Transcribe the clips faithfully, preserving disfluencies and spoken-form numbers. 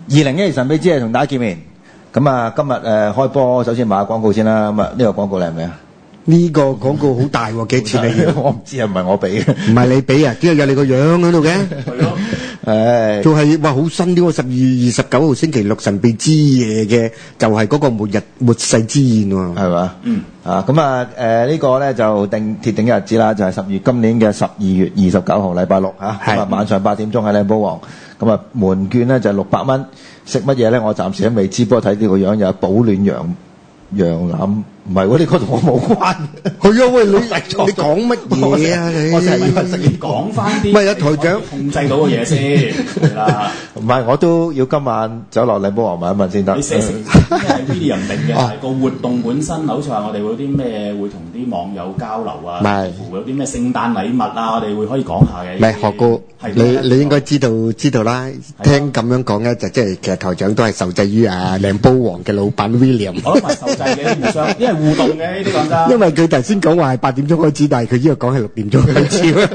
二零一二神秘之夜同大家見面。咁啊，今日誒、呃、開波，首先買下廣告先啦。咁啊，呢個廣告靚唔靚啊？ 呢個廣告好大喎，幾錢你要？ 我唔知啊，唔係我俾嘅。 唔係你俾啊？點解有你個樣喺度嘅？ 係咯。誒， 仲係哇好新啲喎！十二月二十九號星期六神秘之夜嘅，就係、是、嗰個末日末世之宴喎， 係嘛？嗯。啊，咁啊誒呢個咧就定鐵定嘅日子啦，就係、是、十月今年嘅十二月二十九號禮拜六嚇，咁啊晚上八點鐘喺靚寶王，咁啊門券咧就係六百蚊，食乜嘢咧？我暫時都未知，不過睇呢個樣有保暖羊羊腩。唔係喎，呢個同我冇關。 係啊，喂，你你講乜嘢啊？你我成日以為食你講翻啲， 唔係啊，台長控制到嘅嘢先係啦。 唔係，我都要今晚走落靚寶王問一問先得。 你寫成咩係 William 定嘅？係個活動本身，好似話我哋會有啲咩會同啲網友交流啊， 係會有啲咩聖誕禮物啊，我哋會可以講下嘅。 唔係學過，你你應該知道知道啦。聽咁樣講咧，就即係其實台長都係受制於啊靚寶王嘅老闆 William。 我都係受制嘅，互相因為互動嘅呢啲講真。 因為佢頭先講話係八點鐘開始，但係佢呢個講係六點鐘開始。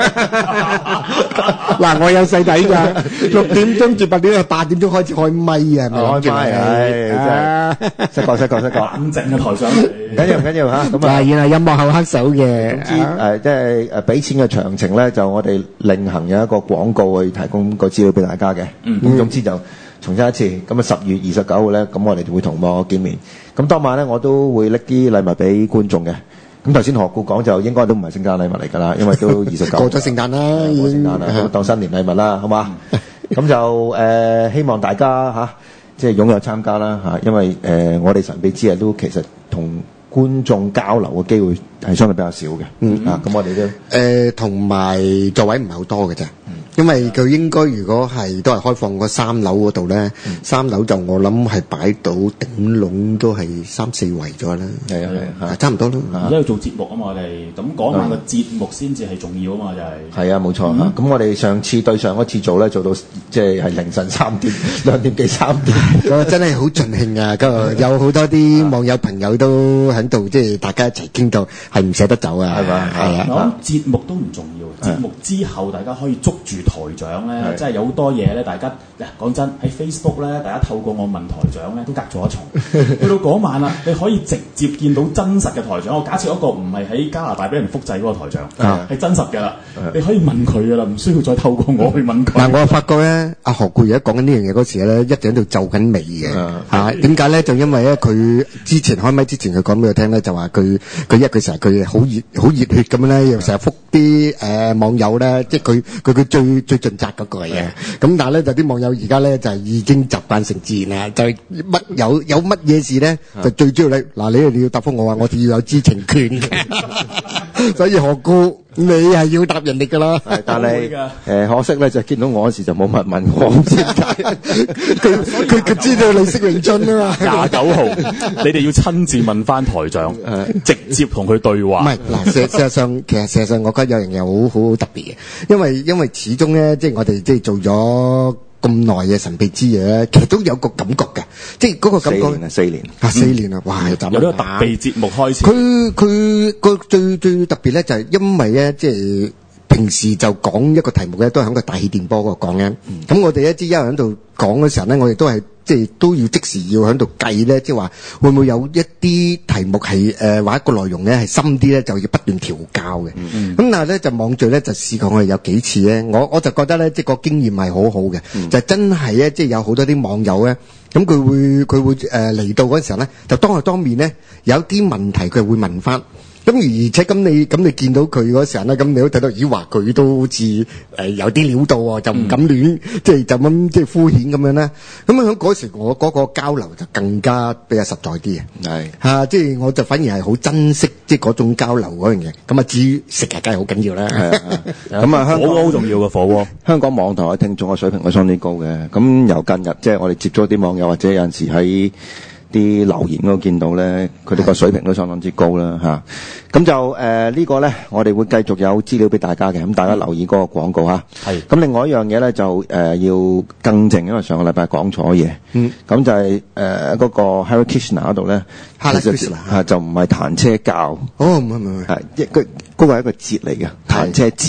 嗱，我有細睇㗎，六點鐘至八點係八點鐘開始開咪啊， 開咪係真係識講識講識講。 冷靜嘅台上， 唔緊要唔緊要嚇。咁啊， 原來音樂後黑手嘅。 總之誒，即係誒俾錢嘅詳情咧，就我哋另行有一個廣告去提供個資料俾大家嘅。嗯。咁總之就重申一次，咁啊十月二十九號咧，咁我哋就會同網友見面。咁當晚咧，我都會拎啲禮物俾觀眾嘅。咁頭先何故講就應該都唔係聖誕禮物嚟㗎啦，因為都二十九過咗聖誕啦， 過聖誕啦，當新年禮物啦，好嘛？咁就誒希望大家嚇即係踴躍參加啦嚇，因為誒我哋神秘之夜都其實同觀眾交流嘅機會係相對比較少嘅。嗯啊，咁我哋都誒同埋座位唔係好多嘅啫。因為佢應該如果係都係開放個三樓嗰度咧，嗯、三樓就我諗係擺到頂籠都係三四圍咗啦。係啊係啊，差唔多啦。 而家要做節目啊嘛，我哋咁講下個節目先至係重要啊嘛，就係、是。 係啊，冇錯。咁、嗯嗯、我哋上次對上一次做咧，做到即係係凌晨三點、兩點幾三點， 真係好盡興啊！嗰有好多啲網友朋友都喺度，即係大家一齊傾到係唔捨得走啊，係嘛？係啊。 我諗節目都唔重要，節目之後大家可以捉住台長咧，真係有好多嘢咧，大家嗱講真喺 Facebook 咧，大家透過我問台長咧，都隔咗一重。去到嗰晚啦，你可以直接見到真實嘅台長。我假設一個唔係喺加拿大俾人複製嗰個台長，係、啊、真實㗎啦，你可以問佢㗎啦，唔需要再透過我去問佢。 嗱、嗯，我發覺咧，阿何故而家講緊呢樣嘢嗰時咧，一直喺度皺緊眉嘅嚇。點解咧？就因為咧，佢之前開麥之前，佢講俾我聽咧，就話佢佢因為佢成日佢好熱好熱血咁樣咧，又成日覆啲誒網友咧，即係佢佢佢最最盡責嗰個嘅。咁但係咧，就啲網友而家咧就係已經習慣成自然啦，就係乜有有乜嘢事咧，就最主要你嗱，你你要答覆我話，我哋要有知情權嘅，所以何故你係要答人哋㗎啦？ 但係誒可惜咧，就見到我嗰時就冇乜問我，唔知點解佢佢佢知道你識詠春啊嘛。 廿九號，你哋要親自問翻台長，直接同佢對話。 唔係嗱，事實上其實事實上，我覺得有樣嘢好好好特別嘅，因為因為始終咧，即係我哋即係做咗咁耐嘅神秘之夜咧，其實都有個感覺嘅，即係嗰個感覺。四年啊，四年啊，四年啊，哇！有呢個特別節目開始。 佢佢個最最特別咧，就係因為咧，即係平時就講一個題目咧，都係喺個大氣電波嗰度講嘅。咁、嗯、我哋一知一喺度講嘅時候咧，我哋都係。即係都要即時要喺度計咧，即係話會唔會有一啲題目係誒或者個內容咧係深啲咧，就要不斷調教嘅。咁、嗯、但係咧就網聚咧就試過我哋有幾次咧，我我就覺得咧即係個經驗係好好嘅，嗯、就真係咧即係有好多啲網友咧，咁佢會佢會誒嚟到嗰陣時候咧，就當係當面咧有啲問題佢會問翻。咁而且咁你咁你見到佢嗰時候咧，咁你都睇到咦話佢都好似誒有啲料到喎，就唔敢亂，嗯、即係就咁即係敷衍咁樣咧。咁喺嗰時我嗰個交流就更加比較實在啲嘅，係嚇、啊，即係我就反而係好珍惜即係嗰種交流嗰樣嘢。咁啊至於食日梗係好緊要啦， 咁啊香港好重要嘅火鍋。 香港網台嘅聽眾嘅水平係相當高嘅。咁由近日即係我哋接咗啲網友或者有陣時喺啲留言嗰度見到咧，佢哋個水平都相當之高啦嚇。咁就誒、呃這個、呢個咧，我哋會繼續有資料俾大家嘅。咁大家留意嗰個廣告嚇。係。咁另外一樣嘢咧就誒、呃、要更正，因為上個禮拜講錯嘢。嗯。咁就係誒嗰個 Hare Krishna 嗰度咧，其實嚇就唔係彈車教。 哦，唔係唔係。係一個嗰個係一個節嚟嘅，彈車節。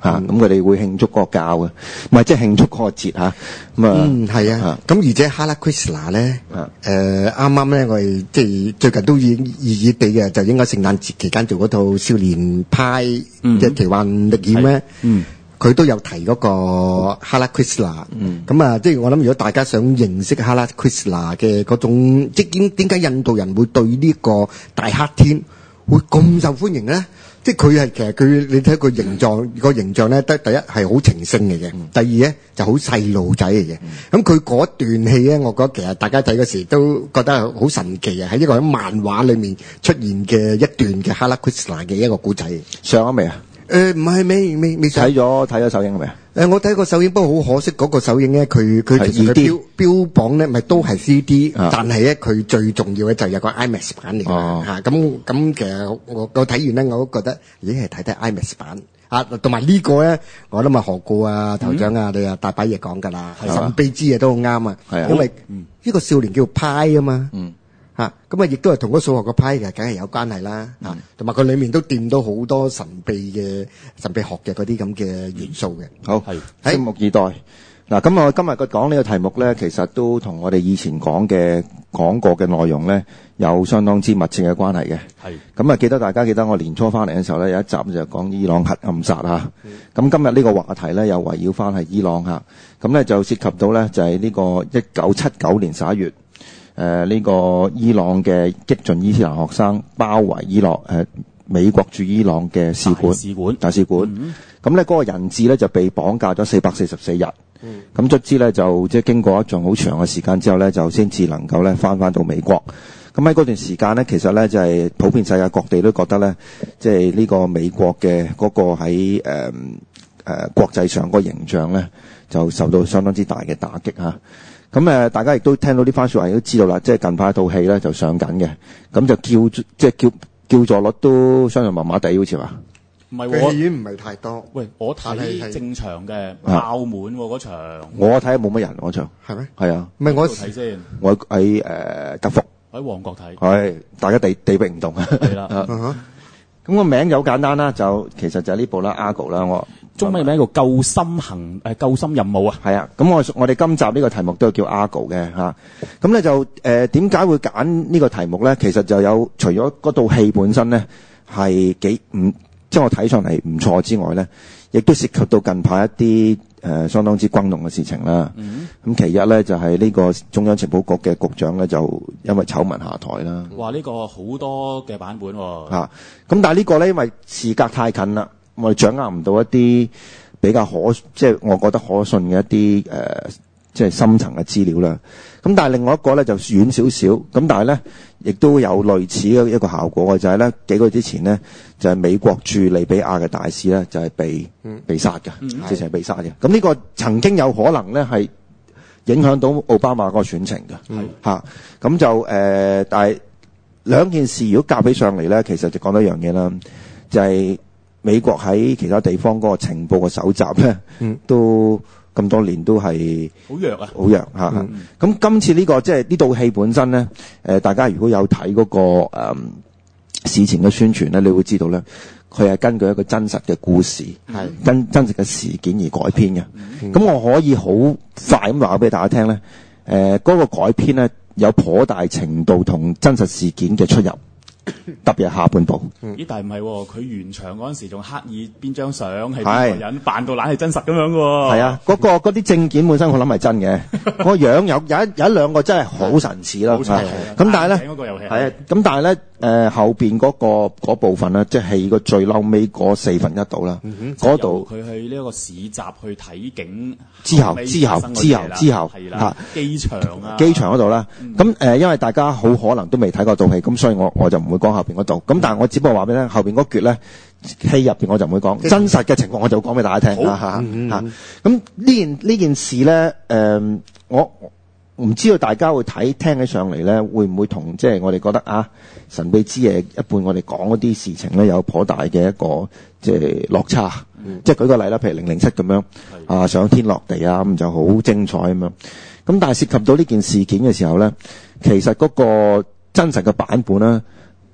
嚇，咁佢哋會慶祝嗰個教嘅，唔係即係慶祝嗰個節嚇。咁啊， 嗯係啊，咁而且 Hala Krishna 咧，誒啱啱咧我哋即係最近都已經熱熱地嘅，就應該聖誕節期間做嗰套少年派即係奇幻歷險咧。 嗯。 佢都有提嗰個 Hala Krishna，咁啊，即係我諗，如果大家想認識 Hala Krishna 嘅嗰種，即係點點解印度人會對呢個大黑天會咁受歡迎咧？即係佢係其實佢你睇個形狀個形象咧，得第一係好情聖嚟嘅，第二咧就好細路仔嚟嘅。咁佢嗰段戲咧，我覺得其實大家睇嗰時都覺得好神奇啊！喺一個喺漫畫裏面出現嘅一段嘅 Hala Krishna 嘅一個古仔。 上咗未啊？ 誒唔係未未未睇咗睇咗首映未啊？ 誒我睇過首映，不過好可惜嗰個首映咧，佢佢其實佢標標榜咧，咪都係 C D，但係咧佢最重要嘅就係有個 IMAX 版嚟嘅嚇。咁咁其實我我睇完咧，我都覺得已經係睇睇 IMAX 版啊，同埋呢個咧，我諗啊何故啊頭長啊，你啊大把嘢講㗎啦，神秘之嘢都好啱啊，因為呢個少年叫派啊嘛。嚇，咁啊，亦都係同嗰數學個派嘅，梗係有關係啦。嚇、嗯，同埋佢裡面都掂到好多神秘嘅神秘學嘅嗰啲咁嘅元素嘅。 好，係，拭目以待。嗱，咁我今日個講呢個題目咧，其實都同我哋以前講嘅講過嘅內容咧，有相當之密切嘅關係嘅。係。咁啊，記得大家記得我年初翻嚟嘅時候咧，有一集就講伊朗核暗殺啊。咁、嗯、今日呢個話題咧，又圍繞翻係伊朗嚇。咁咧就涉及到咧，就係、是、呢個一九七九年十一月。誒、呃、呢、這個伊朗嘅激進伊斯蘭學生包圍伊朗誒、呃、美國駐伊朗嘅使館， 使館大使館。咁咧嗰個人質咧就被綁架咗四百四十四日。咁卒之咧就即係經過一段好長嘅時間之後咧，就先至能夠咧翻翻到美國。咁喺嗰段時間咧，其實咧就係、是、普遍世界各地都覺得咧，即係呢個美國嘅嗰個喺誒誒國際上個形象咧，就受到相當之大嘅打擊嚇。咁誒，大家亦都聽到呢番説話，亦都知道啦。即係近排一套戲咧就上緊嘅，咁就叫即係叫叫座率都相對麻麻地，好似話。 唔係我戲院唔係太多。 喂，我睇正場嘅爆滿喎嗰場。 我睇冇乜人嗰場。 係咩？ 係啊。 唔係我睇先。 我喺誒德福。 喺旺角睇。 係，大家地地域唔同啊。 係啦。 咁個名就好簡單啦，就其實就係呢部啦 ，Argo 啦，我中文名叫救心行誒救心任務啊。 係啊，咁我我哋今集呢個題目都係叫 Argo 嘅嚇。咁咧就誒點解會揀呢個題目咧？其實就有除咗嗰套戲本身咧係幾唔即係我睇上嚟唔錯之外咧，亦都涉及到近排一啲誒、呃、相當之轟動嘅事情啦。咁、嗯、其一咧就係、是、呢個中央情報局嘅局長咧就因為醜聞下台啦。 哇！呢、這個好多嘅版本喎、哦。嚇、啊！咁但係呢個咧因為時隔太近啦，我哋掌握唔到一啲比較可即係我覺得可信嘅一啲誒、呃、即係深層嘅資料啦。咁但係另外一個咧就遠少少，咁但係咧亦都有類似嘅一個效果嘅，就係、是、咧幾個月之前咧就係、是、美國駐利比亞嘅大使咧就係、是、被、嗯、被殺嘅，嗯、直情係被殺嘅。咁呢個曾經有可能咧係影響到奧巴馬個選情嘅，嚇、嗯。咁、啊、就誒、呃，但係兩件事如果夾起上嚟咧，其實就講到一樣嘢啦，就係、是、美國喺其他地方嗰個情報嘅搜集咧、嗯，都。咁多年都係好弱啊， 好弱嚇。咁、嗯嗯、今次呢、這個即係呢套戲本身咧，誒、呃、大家如果有睇嗰、那個誒、嗯、事前嘅宣傳咧，你會知道咧，佢係根據一個真實嘅故事，係真真實嘅事件而改編嘅。咁、嗯嗯、我可以好快咁話俾大家聽咧，誒、呃、嗰、那個改編咧有頗大程度同真實事件嘅出入。特別係下半部， 咦、嗯？但係唔係喎，佢完場嗰陣時仲刻意邊張相係邊個人扮到懶係真實咁樣嘅喎。係啊， 嗰、那個嗰啲證件本身我諗係真嘅，個樣有有一有一兩個真係好神似咯。咁但係咧，係啊，咁但係咧，誒、呃、後邊嗰、那個嗰部分咧，即係戲個最嬲尾嗰四分一度啦。嗰度佢去呢一個市集去睇景之後，之後之後之後係啦，機場啊， 機場嗰度啦。咁、嗯、誒、呃，因為大家好可能都未睇過套戲，咁所以我我就唔會講後邊嗰度。咁但係我只不過話俾你聽，後邊嗰橛咧戲入邊我就唔會講，真實嘅情況我就會講俾大家聽嚇嚇嚇。咁呢件呢件事咧，誒、呃、我唔知道大家會睇聽起上嚟咧，會唔會同即係我哋覺得啊神秘之夜一半我哋講嗰啲事情咧有頗大嘅一個即係落差。嗯、即係舉個例啦，譬如零零七咁樣啊上天落地啊咁就好精彩咁樣。咁但係涉及到呢件事件嘅時候咧，其實嗰個真實嘅版本咧，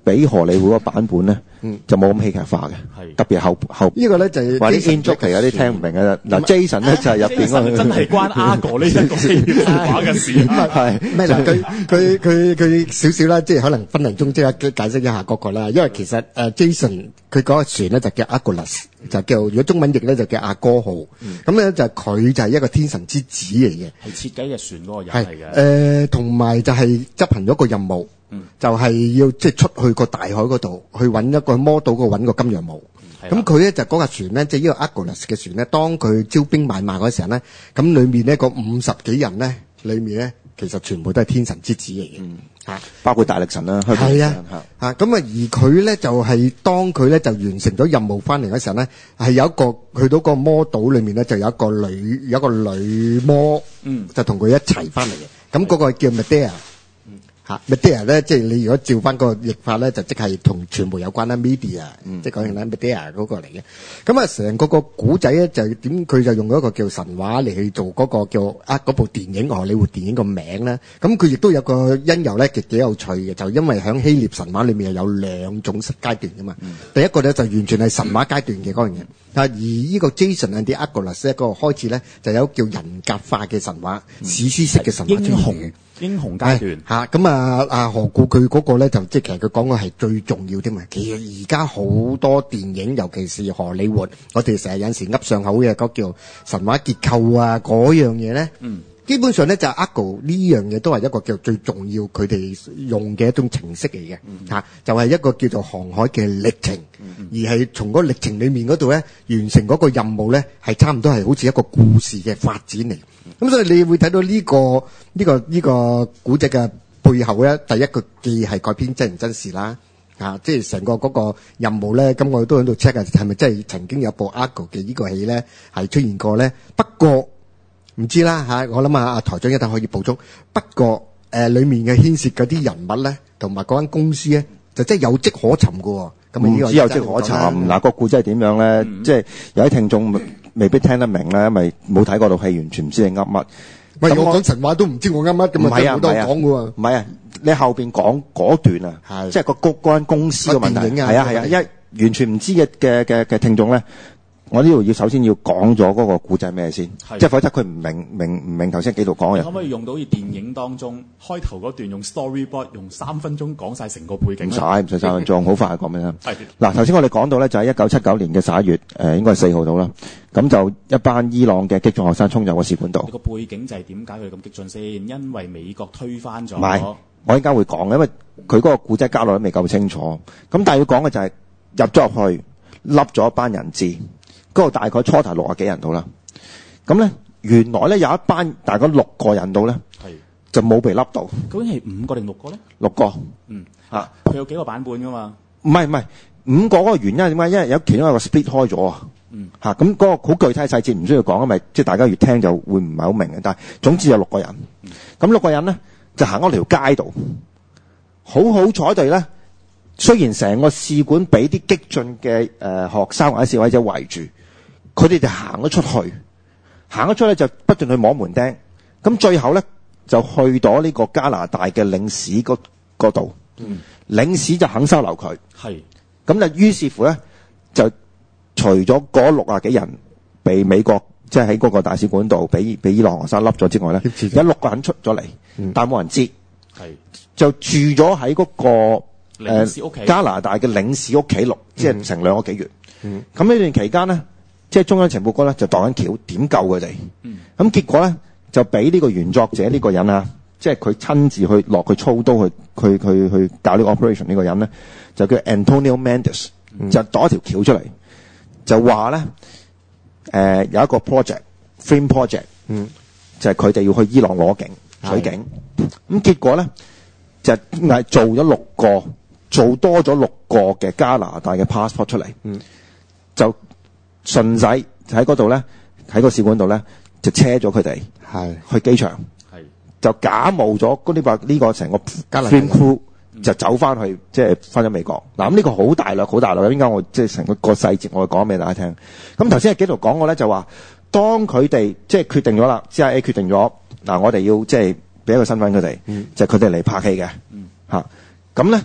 比荷里活個版本咧， 嗯就冇咁戲劇化嘅， 係特別後後呢個咧就係話啲 Jason in joke 嚟嘅，啲聽唔明嘅。嗱 Jason 咧就係入邊嗰 Jason 真係關阿哥呢一個戲劇化嘅事啊！ 係唔係嗱，佢佢佢佢少少啦，即係可能分零鐘即係解釋一下嗰個啦。因為其實誒 Jason 佢嗰個船咧就叫 Argonaut，就叫如果中文譯咧就叫阿哥號。咁咧就佢就係一個天神之子嚟嘅， 係設計隻船嗰個人係嚟嘅。 誒，同埋就係執行咗個任務，就係要即係出去個大海嗰度去揾一個魔島嗰度揾個金羊毛。咁佢咧就嗰架船咧，即係呢個 Argonaut 嘅船咧，當佢招兵買馬嗰時候咧，咁裏面呢個五十幾人咧，裏面咧其實全部都係天神之子嚟嘅，嚇， 包括大力神啦， 係啊，嚇咁啊，而佢咧就係當佢咧就完成咗任務翻嚟嗰時候咧，係有一個去到個魔島裏面咧，就有一個女有一個女魔， 嗯， 就同佢一齊翻嚟嘅，咁嗰個叫 Medea。嚇 ，media 咧，即係你如果照翻個譯法咧，就即係同傳媒有關啦 ，media，、嗯、即係講完啦 media 嗰個嚟嘅。咁啊，成個個古仔咧就點？佢就用咗一個叫神話嚟去做嗰個叫啊嗰部電影荷里活電影個名咧。咁佢亦都有個因由咧，極幾有趣嘅，就因為喺希臘神話裏面係有兩種階段噶嘛。嗯、第一個咧就完全係神話階段嘅嗰樣嘢。啊，而呢個 Jason and the Argonauts 咧，嗰個開始咧就有叫人格化嘅神話、嗯、史詩式嘅神話英雄。英雄階段嚇，咁啊啊何故佢嗰個咧就即係其實佢講嘅係最重要啲嘛。其實而家好多電影，尤其是荷里活，我哋成日有時噏上口嘅嗰叫神話結構啊嗰樣嘢咧，嗯，基本上咧就係 Argo 呢樣嘢都係一個叫最重要佢哋用嘅一種程式嚟嘅嚇，就係、是、一個叫做航海嘅歷程，嗯、而係從嗰個歷程裡面嗰度咧完成嗰個任務咧係差唔多係好似一個故事嘅發展嚟。咁所以你會睇到呢、這個呢、這個呢、這個古仔嘅背後咧，第一個既係改編真人真事啦，啊，即係成個嗰個任務咧，咁我都喺度 check 啊，係咪真係曾經有部 Argo 嘅呢個戲咧係出現過咧？不過唔知啦嚇，我諗啊，阿台長一陣可以補充。不過誒、呃，裡面嘅牽涉嗰啲人物咧，同埋嗰間公司咧，就真係有跡可尋嘅喎。咁唔知有跡可尋，嗱個故仔係點樣咧？嗯、即係有啲聽眾未必聽得明咧，因為冇睇過套戲，完全唔知你噏乜。 喂，我講神話都唔知我噏乜，咁啊真係好多講嘅喎。 唔係啊，你後邊講嗰段啊，即係個嗰間公司嘅問題，係啊係啊，一完全唔知嘅嘅嘅嘅聽眾咧。我呢度要首先要講咗嗰個故仔咩先，即係否則佢唔明明唔明頭先幾度講嘅。 可唔可以用到好似電影當中開頭嗰段用 storyboard 用三分鐘講晒成個背景？ 唔使唔使三分鐘，好快講俾你聽。係嗱，頭先我哋講到咧就係一九七九年嘅十一月，誒、呃、應該係四號到啦。咁就一班伊朗嘅激進學生衝入個使館度。 個背景就係點解佢咁激進先？因為美國推翻咗。 唔係，我依家會講嘅，因為佢嗰個故仔交代都未夠清楚。咁但係要講嘅就係入咗入去，笠咗一班人質。嗰度大概初頭六十幾人到啦，咁咧原來咧有一班大概六個人到咧，就冇被笠到。 究竟係五個定六個咧？ 六個， 嗯嚇，佢有幾個版本噶嘛？ 唔係唔係五個嗰個原因係點解？因為有其中一個 split 開咗啊，嗯嚇，咁嗰個好具體細節唔需要講，因為即係大家越聽就會唔係好明嘅。但係總之有六個人，咁六個人咧就行嗰條街度，好好彩地咧，雖然成個使館俾啲激進嘅誒學生或者示威者圍住。佢哋就行咗出去，行咗出去就不斷去摸門釘，咁最後咧就去到呢個加拿大嘅領事嗰度，嗯、領事就肯收留佢，係咁就於是乎咧就除咗嗰六啊幾人被美國即係喺嗰個大使館度俾俾伊朗學生笠咗之外咧，有六個人出咗嚟，嗯、但冇人知，係就住咗喺嗰個誒、呃、加拿大嘅領事屋企六，即係成兩個幾月，咁呢、嗯、段期間咧。即係中央情報局咧就度緊橋點救佢哋，咁、嗯、結果咧就俾呢個原作者呢個人啊，即係佢親自去落去操刀去去去去搞呢個 operation 呢個人咧，就叫 Antonio Mendes，、嗯、就度一條橋出嚟，就話咧誒有一個 project，film project，、嗯、就係佢哋要去伊朗攞景取景，咁、嗯、結果咧就係做咗六個，做多咗六個嘅加拿大嘅 passport 出嚟，嗯、就。順勢喺嗰度咧，喺個使館度咧就車咗佢哋，係去機場，係就假冒咗嗰啲話呢個成個 film crew 就走翻去，即係翻咗美國。嗱咁呢個好大略，好大略。點解我即係成個個細節我講俾大家聽？咁頭先喺幾度講過咧，就話當佢哋即係決定咗啦 ，C I A 決定咗嗱，我哋要即係俾一個身份佢哋，嗯、就係佢哋嚟拍戲嘅，嚇咁咧。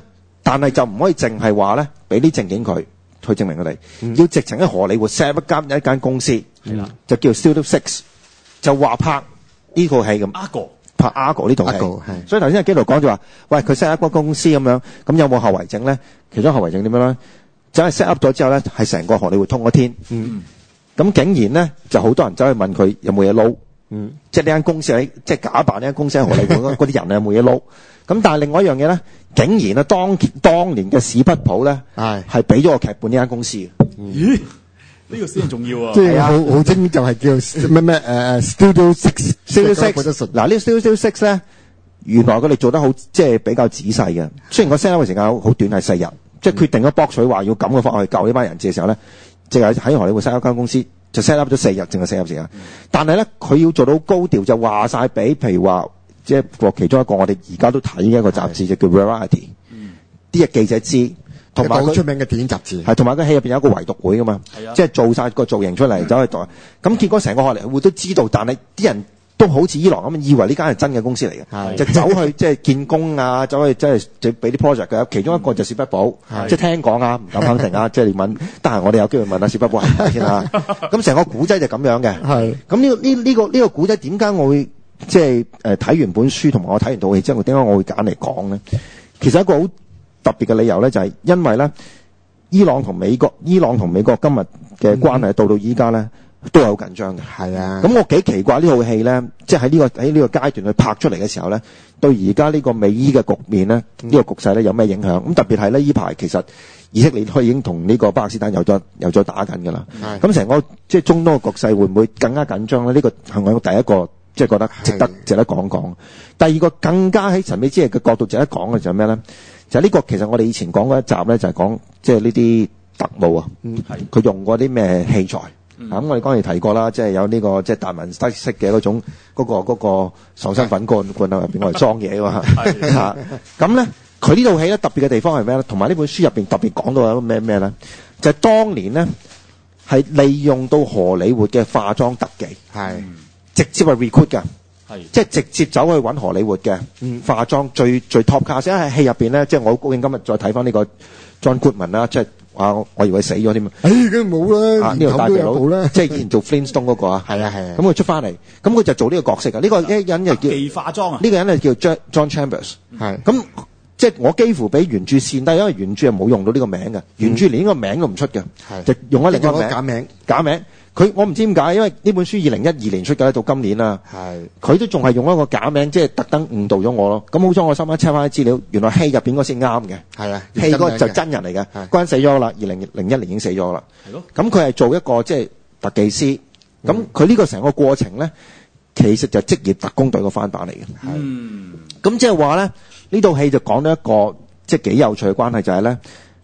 但係就唔可以淨係話咧俾啲證件佢去證明佢哋，嗯、要直情喺荷里活 set 一間一間公司，係啦，就叫 Studio Six， 就話拍呢套戲咁。Argo 拍 Argo 呢套戲，所以頭先阿基奴講就話，喂，佢 set up 一間公司咁樣，咁有冇後遺症咧？其中後遺症點樣咧？就係 set up 咗之後咧，係成個荷里活通咗天。嗯，咁竟然咧就好多人走去問佢有冇嘢撈。嗯，即係呢間公司喺即係假扮呢間公司喺荷里活嗰啲人有冇嘢撈？咁但係另外一樣嘢咧，竟然咧當當年嘅史匹堡咧係係俾咗個劇本呢間公司嘅。 咦？呢個先重要啊！ 即係好好精就係叫咩咩誒 Studio Six，Studio Six 嗱呢個 Studio Six 咧，原來佢哋做得好即係比較仔細嘅。雖然個 set up 嘅時間好短係四日，即係決定咗博取話要咁嘅方法去救呢班人質嘅時候咧，即係喺荷里活 set up 間公司。就 set up 咗四日，淨係四日時間。但係咧，佢要做到高調，就話晒俾，譬如話，即係其中一個我哋而家都睇嘅一個雜誌，就叫 Variety。嗯。啲嘅記者知，同埋好出名嘅電影雜誌。 係，同埋個戲入邊有一個圍讀會噶嘛。係啊。即係做晒個造型出嚟，走去代。咁結果成個荷里活都知道，但係啲人都好似伊朗咁，以為呢間係真嘅公司嚟嘅。就走去即係見工啊，走去即係就俾啲 project 嘅。其中一個就史匹堡，即係聽講啊，唔敢肯定啊，即係你問，得閒我哋有機會問下史匹堡係唔係先啦。咁成個古仔就咁樣嘅。係。咁呢個呢呢個呢個古仔點解我會即係誒睇完本書同埋我睇完套戲之後，點解我會揀嚟講咧？其實一個好特別嘅理由咧，就係因為咧，伊朗同美國，伊朗同美國今日嘅關係到到依家咧。都係好緊張嘅，係啊。咁我幾奇怪呢套戲咧，即係喺呢個喺呢個階段去拍出嚟嘅時候咧，對而家呢個美伊嘅局面咧，呢、嗯、個局勢咧有咩影響？咁特別係咧，呢排其實以色列佢已經同呢個巴勒斯坦有咗有咗打緊㗎啦。咁成個即係中東嘅局勢會唔會更加緊張咧？呢、這個係我第一個即係覺得值得值得講講。第二個更加喺神秘之夜嘅角度值得講嘅就係咩咧？就係、是、呢個其實我哋以前講嗰一集咧，就係、是、講即係呢啲特務啊，佢、嗯、用過啲咩器材。咁、嗯嗯、我哋剛才提過啦，即係有呢、這個即係達文西式嘅嗰種嗰、那個嗰、那個爽身粉罐罐入邊，我哋裝嘢㗎嘛。嚇咁咧，佢呢套戲咧特別嘅地方係咩咧？同埋呢本書入邊特別講到有咩咩咧？就係、是、當年咧係利用到荷里活嘅化妝特技，係直接係 recruit 㗎，係即係直接走去揾荷里活嘅、嗯、化妝最最 top cast。喺戲入邊咧，即係我好高興今日再睇翻呢個 John Goodman 啦，即係。啊！我以為死咗添啊！ 哎，梗冇啦， 呢個大鼻佬啦， 即係以前做 Flintstone 嗰個啊，係啊係啊。咁佢出翻嚟，咁佢就做呢個角色啊。呢個一人就叫技化妝啊。 呢個人係叫 John Chambers，係。咁即係我幾乎俾原著線，但係因為原著係冇用到呢個名嘅，原著連呢個名都唔出嘅，就用咗另一個名假名。假名。佢我唔知點解，因為呢本書二零一二年出嘅，到今年啦。係。佢都仲係用一個假名，即係特登誤導咗我咯。咁好彩我心一 check 翻啲資料，原來戲入邊嗰先啱嘅。係啊，戲嗰個就真人嚟嘅，嗰個人死咗啦，二零零一年已經死咗啦。係咯。咁佢係做一個即係特技師，咁佢呢個成個過程咧，其實就係職業特工隊個翻版嚟嘅。嗯。咁即係話咧，呢套戲就講到一個即係幾有趣嘅關係，就係咧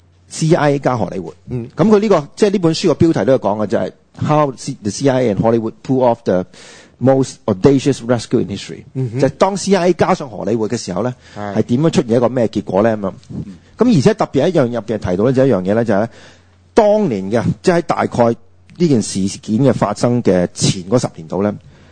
C I A 加荷里活。嗯。咁佢呢個即係呢本書個標題都有講嘅，就係。How the C I A and Hollywood pull off the most audacious rescue in history，嗯、就係、當 C I A 加上荷里活嘅時候咧，係點樣出現一個咩結果咧咁樣？咁、嗯、而且特別一樣入邊提到咧，就一樣嘢咧，就係咧，當年嘅即係喺大概呢件事件嘅發生嘅前嗰十年度咧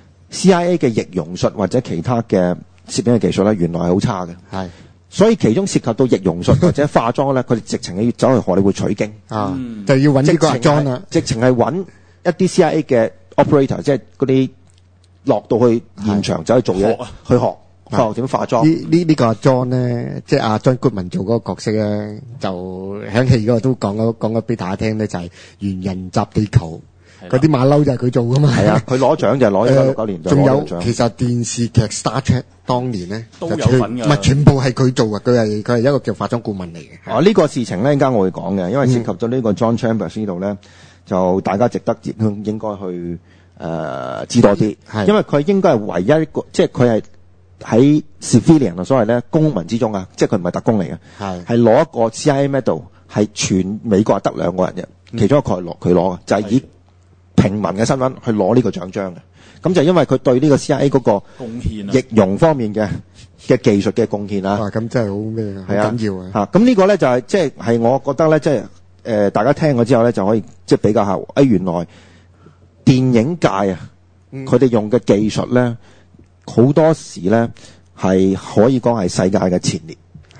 ，C I A 嘅易容術或者其他嘅攝影嘅技術咧，原來係好差嘅。係。所以其中涉及到易容術或者化妝咧，佢哋直情係要走去荷里活取經啊，就要揾呢個化妝啦，直情係揾一啲 C I A 嘅 operator， 即係嗰啲落到去現場走去做嘢，去學學點化妝。呢呢呢個阿 John 咧，即係阿 John Goodman 做嗰個角色咧，就喺戲嗰個都講咗講咗俾大家聽咧，就係猿人襲地球。嗰啲馬騮就係佢做噶嘛，係啊，佢攞獎就係攞一九六九年，仲有其實電視劇 Star Trek 當年咧都有份㗎，唔係全部係佢做嘅，佢係佢係一個叫化妝顧問嚟嘅。哦，呢、呢個事情咧，陣間我會講嘅，因為涉及到呢個 John Chambers 呢度咧，就大家值得應該去誒、呃、知多啲，因為佢應該係唯一一個，即係佢係喺 civilian 所謂咧公民之中啊，即係佢唔係特工嚟嘅，係係攞一個 C I A medal， 係全美國得兩個人嘅、嗯，其中一個係攞佢攞嘅，就係、是、以平民嘅身份去攞呢個獎章嘅，咁就因為佢對呢個 C I A 嗰個貢獻易容方面嘅嘅技術嘅貢獻啊，咁真係好咩啊，好緊要啊嚇！咁呢個咧就係即係係我覺得咧，即係誒大家聽咗之後咧就可以即係比較下，誒、哎、原來電影界啊，佢、嗯、哋用嘅技術咧好多時咧係可以講係世界嘅前列。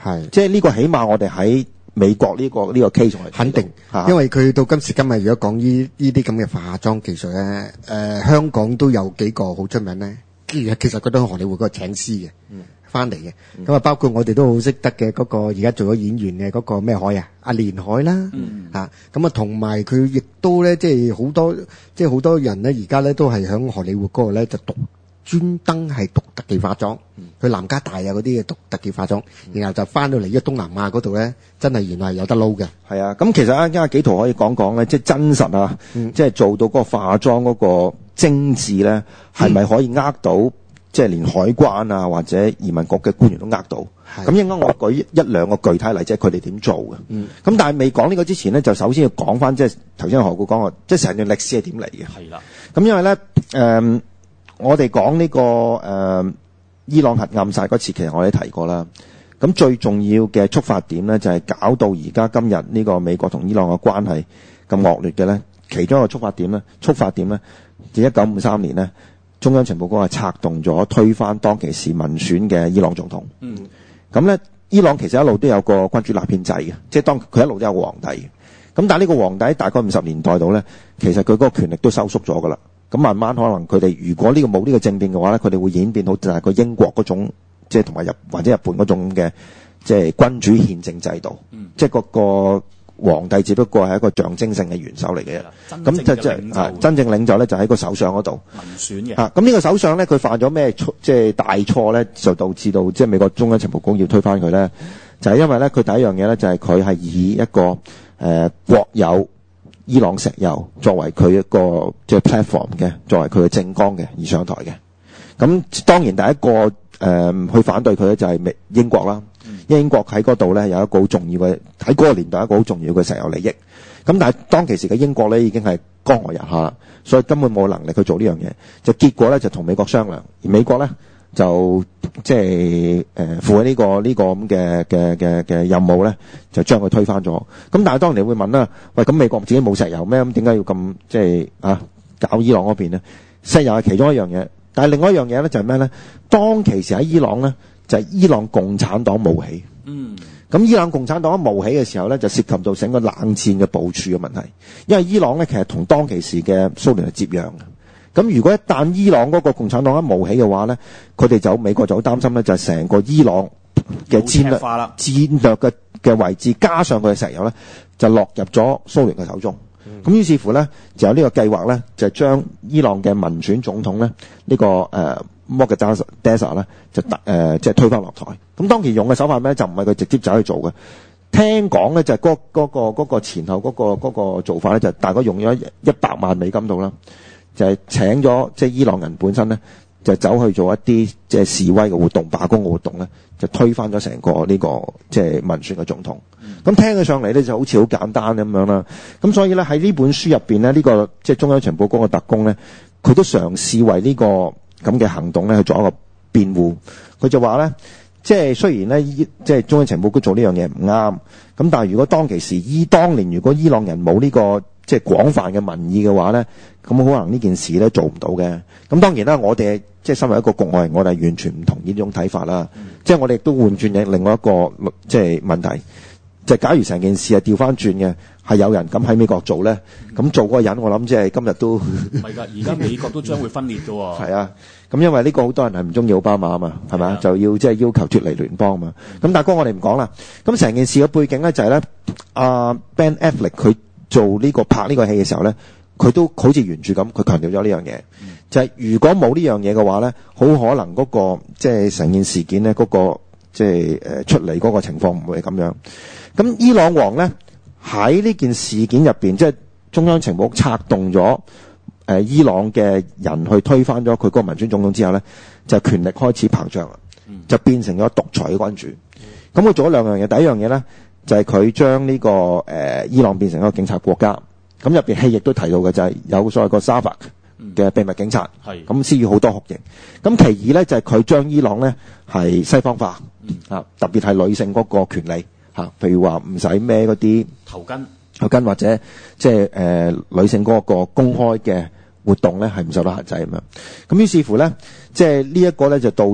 係即係呢個起碼我哋喺美國呢、呢個呢、呢個 case 係肯定， 啊、 因為佢到今時今日，如果講呢呢啲咁嘅化妝技術咧，誒、呃、香港都有幾個好出名咧。其實其實佢都喺荷里活嗰個請師嘅，翻嚟嘅。咁啊，包括我哋都好識得嘅嗰個而家做咗演員嘅嗰個咩海啊，阿連海啦，嚇咁啊，同埋佢亦都咧，即係好多即係好多人咧，而家咧都係喺荷里活嗰個咧就讀專登係讀特技化妝，去南加大啊嗰啲嘅讀特技化妝，然後就翻到嚟依個東南亞嗰度咧，真係原來係有得撈嘅。 係啊，咁其實啊，家幾圖可以講講咧，即係真實啊， 嗯、 即係做到嗰個化妝嗰個精緻咧，係咪可以呃到、嗯、即係連海關啊或者移民局嘅官員都呃到？咁應該我舉一兩個具體例子，佢哋點做嘅。咁、嗯、但係未講呢個之前咧，就首先要講翻即係頭先何故講過，即係成段歷史係點嚟嘅。係啦。咁因為咧，誒、呃，我哋講呢個誒、呃、伊朗核暗殺嗰次，其實我哋提過啦。咁最重要嘅觸發點咧，就係、是、搞到而家今日呢個美國同伊朗嘅關係咁惡劣嘅咧。其中一個觸發點咧，觸發點咧，就一九五三年咧，中央情報局係策動咗推翻當其時民選嘅伊朗總統。嗯。咁咧，伊朗其實一路都有個君主立憲制嘅，即係當佢一路都有個皇帝嘅。咁但係呢個皇帝大概五十年代度咧，其實佢嗰個權力都收縮咗噶啦。咁慢慢可能佢哋如果呢個冇呢個政變嘅話咧，佢哋會演變到就係個英國嗰種，即係同埋日或者日本嗰種嘅，即係君主憲政制度。嗯。即係嗰個皇帝只不過係一個象徵性嘅元首嚟嘅。咁就即係啊，真正領袖咧就喺個首相嗰度。 民選嘅。啊， 咁呢個首相咧，佢犯咗咩錯？即係大錯咧，就導致到即係美國中央情報局要推翻佢咧，就係因為咧，佢第一樣嘢咧就係佢係以一個誒、呃、國有伊朗石油作為佢一個即係 platform 嘅，作為佢嘅政綱嘅而上台嘅。咁當然第一個誒、呃、去反對佢咧就係美英國啦。英國喺嗰度咧有一個好重要嘅，喺嗰個年代一個好重要嘅石油利益。咁但係當其時嘅英國咧已經係江河日下啦，所以根本冇能力去做呢樣嘢。就結果咧就同美國商量，而美國咧就即係誒負起呢個呢個咁嘅嘅嘅嘅任務咧，就將佢推翻咗。咁但係當然你會問啦，喂，咁美國自己冇石油咩？咁點解要咁即係啊搞伊朗嗰邊咧？石油係其中一樣嘢，但係另外一樣嘢咧就係咩咧？當其時喺伊朗咧就係伊朗共產黨冒起。嗯。咁伊朗共產黨一冒起嘅時候咧，就涉及到整個冷戰嘅部署嘅問題。因為伊朗咧其實同當其時嘅蘇聯係接壤嘅。咁如果一旦伊朗嗰個共產黨一冒起嘅話咧，佢哋就美國就好擔心咧，就係成個伊朗嘅戰略戰略嘅嘅位置，加上佢嘅石油咧，就落入咗蘇聯嘅手中。咁、嗯、於是乎咧，就有呢個計劃咧，就將伊朗嘅民選總統咧，呢、這個誒 Moghadazar 咧，就誒、呃、即係推翻落台。咁當其用嘅手法咩？就唔係佢直接走去做嘅。聽講咧就係嗰嗰個嗰、那個前後嗰、那個嗰、那個做法咧，就大概用咗一百萬美金度啦，就係、是、請咗即係伊朗人本身咧，就走去做一啲即係示威嘅活動、罷工嘅活動咧，就推翻咗成個呢、這個即係民選嘅總統。咁、嗯、聽起上嚟咧就好似好簡單咁樣啦。咁所以咧喺呢本書入邊咧，呢、這個即係中央情報局嘅特工咧，佢都嘗試為呢個咁嘅行動咧去做一個辯護。佢就話咧，即係雖然咧，即係中央情報局做呢樣嘢唔啱，咁但係如果當其時伊當年如果伊朗人冇呢、這個即係廣泛嘅民意嘅話咧，咁可能呢件事咧做唔到嘅。咁當然啦，我哋即係身為一個局外人，我哋係完全唔同意呢種睇法啦。嗯、即係我哋都換轉嘅另外一個即係問題，就係、假如成件事係調翻轉嘅，係有人咁喺美國做咧，咁、嗯、做嗰個人，我諗即係今日都唔係㗎。而家美國都將會分裂㗎喎。係啊，咁因為呢個好多人係唔中意奧巴馬啊嘛，係咪？就要即係要求脫離聯邦啊嘛。咁、嗯、大哥我哋唔講啦。咁成件事嘅背景咧就係、是、咧，阿、uh, Ben Affleck 佢做呢、這個拍呢個戲嘅時候咧，佢都好似原著咁，佢強調咗呢樣嘢，嗯、就係、是、如果冇呢樣嘢嘅話咧，好可能嗰、那個即係成件事件咧，嗰、那個即係誒出嚟嗰個情況唔會係咁樣。咁伊朗王咧喺呢件事件入邊，即係中央情報局策動咗誒、呃、伊朗嘅人去推翻咗佢嗰個民選總統之後咧，就權力開始膨脹啦，就變成咗獨裁嘅君主。咁佢做咗兩樣嘢，第一樣嘢咧就係佢將呢個誒、呃、伊朗變成一個警察國家。咁入邊戲亦都提到嘅就係有所謂個沙法嘅秘密警察，係咁施予好多酷刑。咁其二咧就係佢將伊朗咧係西方化，嗯、啊特別係女性嗰個權利嚇、啊，譬如話唔使孭嗰啲頭巾，頭巾或者即係誒女性嗰個公開嘅活動咧係唔受到限制咁樣。咁於是乎咧，即係呢一個咧就導致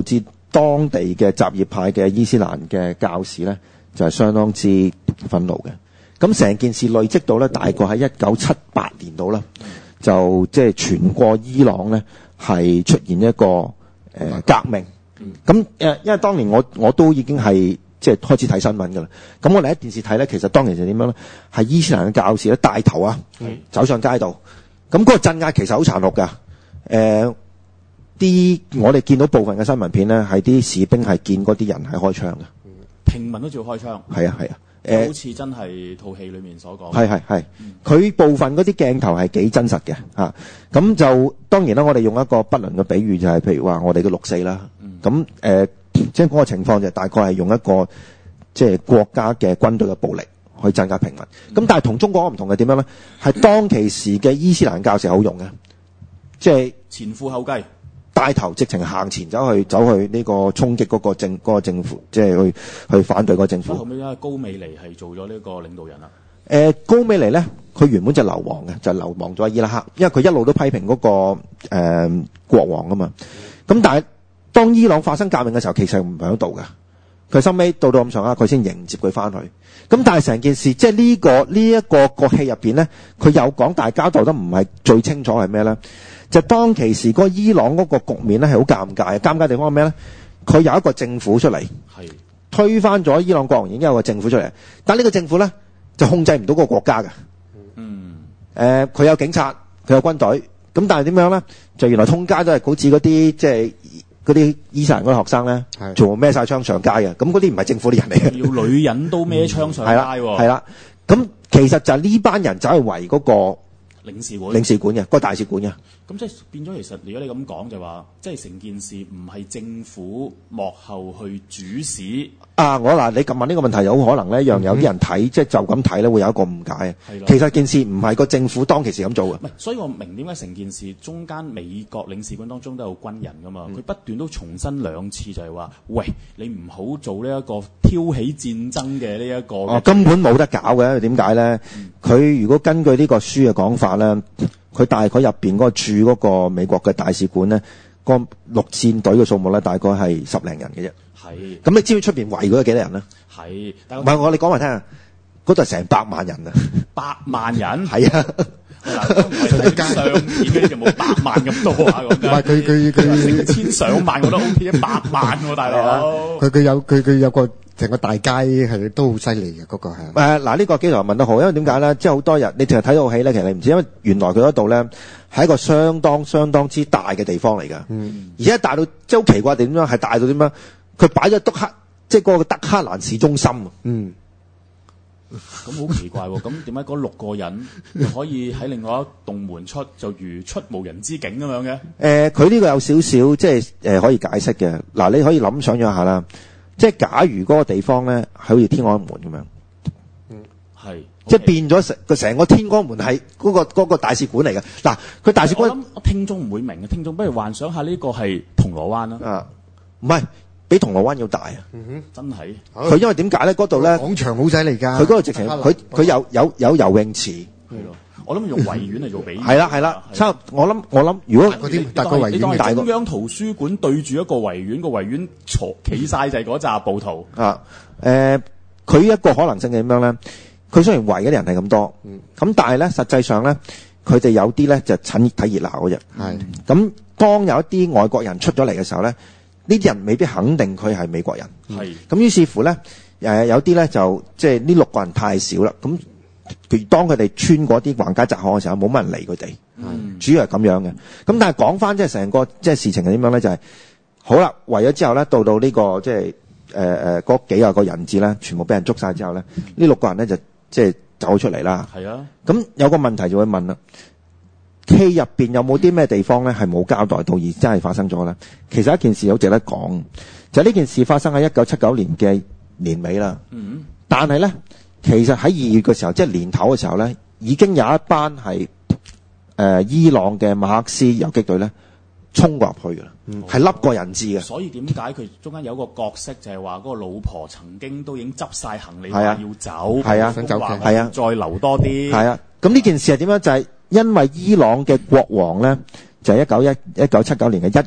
當地嘅什葉派嘅伊斯蘭嘅教士咧，就係、是、相當之憤怒嘅。咁成件事累積到咧，大概喺一九七八年度啦，就即係全個伊朗咧係出現一個誒、呃、革命。咁誒，因為當年我我都已經係即係開始睇新聞㗎啦。咁我哋喺電視睇咧，其實當年就點樣咧？係伊斯蘭嘅教士咧帶頭啊，走上街道。咁嗰個鎮壓其實好殘酷㗎。誒、呃，啲我哋見到部分嘅新聞片咧，係啲士兵係見嗰啲人係開槍嘅， 平民都照開槍。係啊係啊。 誒，好似真係套戲裏面所講。係係係，佢、嗯、部分嗰啲鏡頭係幾真實嘅嚇。咁、啊、就當然啦，我哋用一個不倫嘅比喻，就係、是、譬如話我哋嘅六四啦。咁誒、嗯呃，即係嗰個情況就大概係用一個即係國家嘅軍隊嘅暴力去鎮壓平民。咁、嗯、但係同中國唔同嘅點樣咧？係當其時嘅伊斯蘭教士好用嘅，即係前赴後繼。 帶頭直情行前走去走去呢個衝擊嗰個政嗰、嗰個政府，即係去去反對嗰個政府。 後尾因為高美尼係做咗呢個領導人啦。 誒、呃、高美尼咧，佢原本就流亡嘅，就流亡咗伊拉克，因為佢一路都批評嗰、嗰個誒、呃、國王啊嘛。咁、嗯、但係當伊朗發生革命嘅時候，其實唔喺度嘅。佢收尾到到咁上下，佢先迎接佢翻去。咁但係成件事，即係、呢、呢個呢一、呢個個戲入邊咧，佢有講，但係交代得唔係最清楚係咩咧？就當其時嗰個伊朗嗰個局面咧係好尷尬，尷尬地方係咩咧？佢有一個政府出嚟，係推翻咗伊朗國王，已經有個政府出嚟，但係呢個政府咧就控制唔到個國家嘅。嗯。誒、呃，佢有警察，佢有軍隊，咁但係點樣咧？就原來通街都係好似嗰啲即係嗰啲伊斯蘭嗰啲學生咧，做孭晒槍上街嘅。咁嗰啲唔係政府啲人嚟嘅。要女人都孭槍上街喎。 係啦，咁其實就係呢班人走去圍嗰個領事館， 領事館嘅，嗰個大使館嘅。 咁即係變咗，其實如果你咁講就話，即係成件事唔係政府幕後去主使。 啊，我嗱，你咁問呢個問題，有可能咧，讓有啲人睇、嗯，即係就咁睇咧，會有一個誤解。係其實件事唔係個政府當其時咁做嘅。唔係， 所以我明點解成件事中間美國領事館當中都有軍人噶嘛？佢、嗯、不斷都重申兩次就係話，喂，你唔好做呢一個挑起戰爭嘅呢一個。哦，根本冇得搞嘅，點解咧？佢、嗯、如果根據呢個書嘅講法咧，佢大概入邊嗰個駐嗰個美國嘅大使館咧，個陸戰隊嘅數目咧，大概係十零人嘅啫。係。咁你知唔知出邊圍嗰個幾多人咧？係。唔係我哋講埋聽啊，嗰度係成百萬人啊！百萬人？係啊。嗱，街上片嗰啲就冇百萬咁多啊，咁樣。唔係佢佢佢成千上萬我都 O K，一百萬喎，大佬。 佢佢有佢佢有個成個大街係都好犀利嘅，嗰、嗰個係。 誒、呃，嗱、呢、呢個基頭問得好，因為點解咧？即係好多人，你淨係睇到戲咧，其實你唔知，因為原來佢嗰度咧係一個相當相當之大嘅地方嚟㗎。嗯。而且大到即係好奇怪點樣，係大到點樣？佢擺咗德克，即係嗰個德克蘭市中心。嗯。咁好奇怪喎！咁點解嗰六個人就可以喺另外一棟門出，就如出無人之境咁樣嘅？誒、呃，佢呢個有少少即係誒、呃、可以解釋嘅。嗱，你可以諗想象下啦。即係假如嗰個地方咧係好似天安門咁樣，嗯，係，即係變咗成個成個天安門係嗰、嗰個嗰、嗰個大使館嚟嘅。嗱，佢大使館，我諗我聽眾唔會明嘅，聽眾不如幻想下呢個係銅鑼灣啦。啊，唔係。比銅鑼灣要大啊！嗯哼，真係。佢因為點解咧？嗰度咧廣場好犀利㗎。 佢嗰度直情，佢佢有有有游泳池。係咯，我諗用維園嚟做比喻。係啦係啦，差我諗我諗，如果嗰啲大個維園大個。中央圖書館對住一個維園，個維園坐企晒就係嗰紮暴徒。啊，誒、呃，佢一個可能性係點樣咧？佢雖然圍嘅人係咁多，嗯，咁但係咧實際上咧，佢哋有啲咧就趁睇熱鬧嗰隻。係。咁當有一啲外國人出咗嚟嘅時候咧。呢啲人未必肯定佢係美國人，係咁於是乎咧，誒、呃、有啲咧就即係呢六個人太少啦。咁譬如當佢哋穿過啲橫街窄巷嘅時候，冇乜人理佢哋，嗯，主要係咁樣嘅。咁但係講翻即係成個即係事情係點樣咧？就係、是、好啦，圍咗之後咧，到到呢、這個即係誒誒嗰幾廿個人質咧，全部俾人捉晒之後咧，呢六個人咧就即係走出嚟啦。係啊，咁有個問題就會問啦。戲入邊有冇啲咩地方咧係冇交代到而真係發生咗咧？其實一件事好值得講，就係、是、呢件事發生喺一九七九年嘅年尾啦。嗯，但係咧，其實喺二月嘅時候，即係年頭嘅時候咧，已經有一班係誒、呃、伊朗嘅馬克思游擊隊咧衝過入去㗎啦，係、嗯、笠過人質嘅。所以點解佢中間有個角色就係話嗰個老婆曾經都已經執晒行李話要走，係啊，想走嘅，係啊，再留多啲。係啊，咁呢件事係點樣？就係、是因為伊朗嘅國王咧，就係一九一一九七九年嘅一月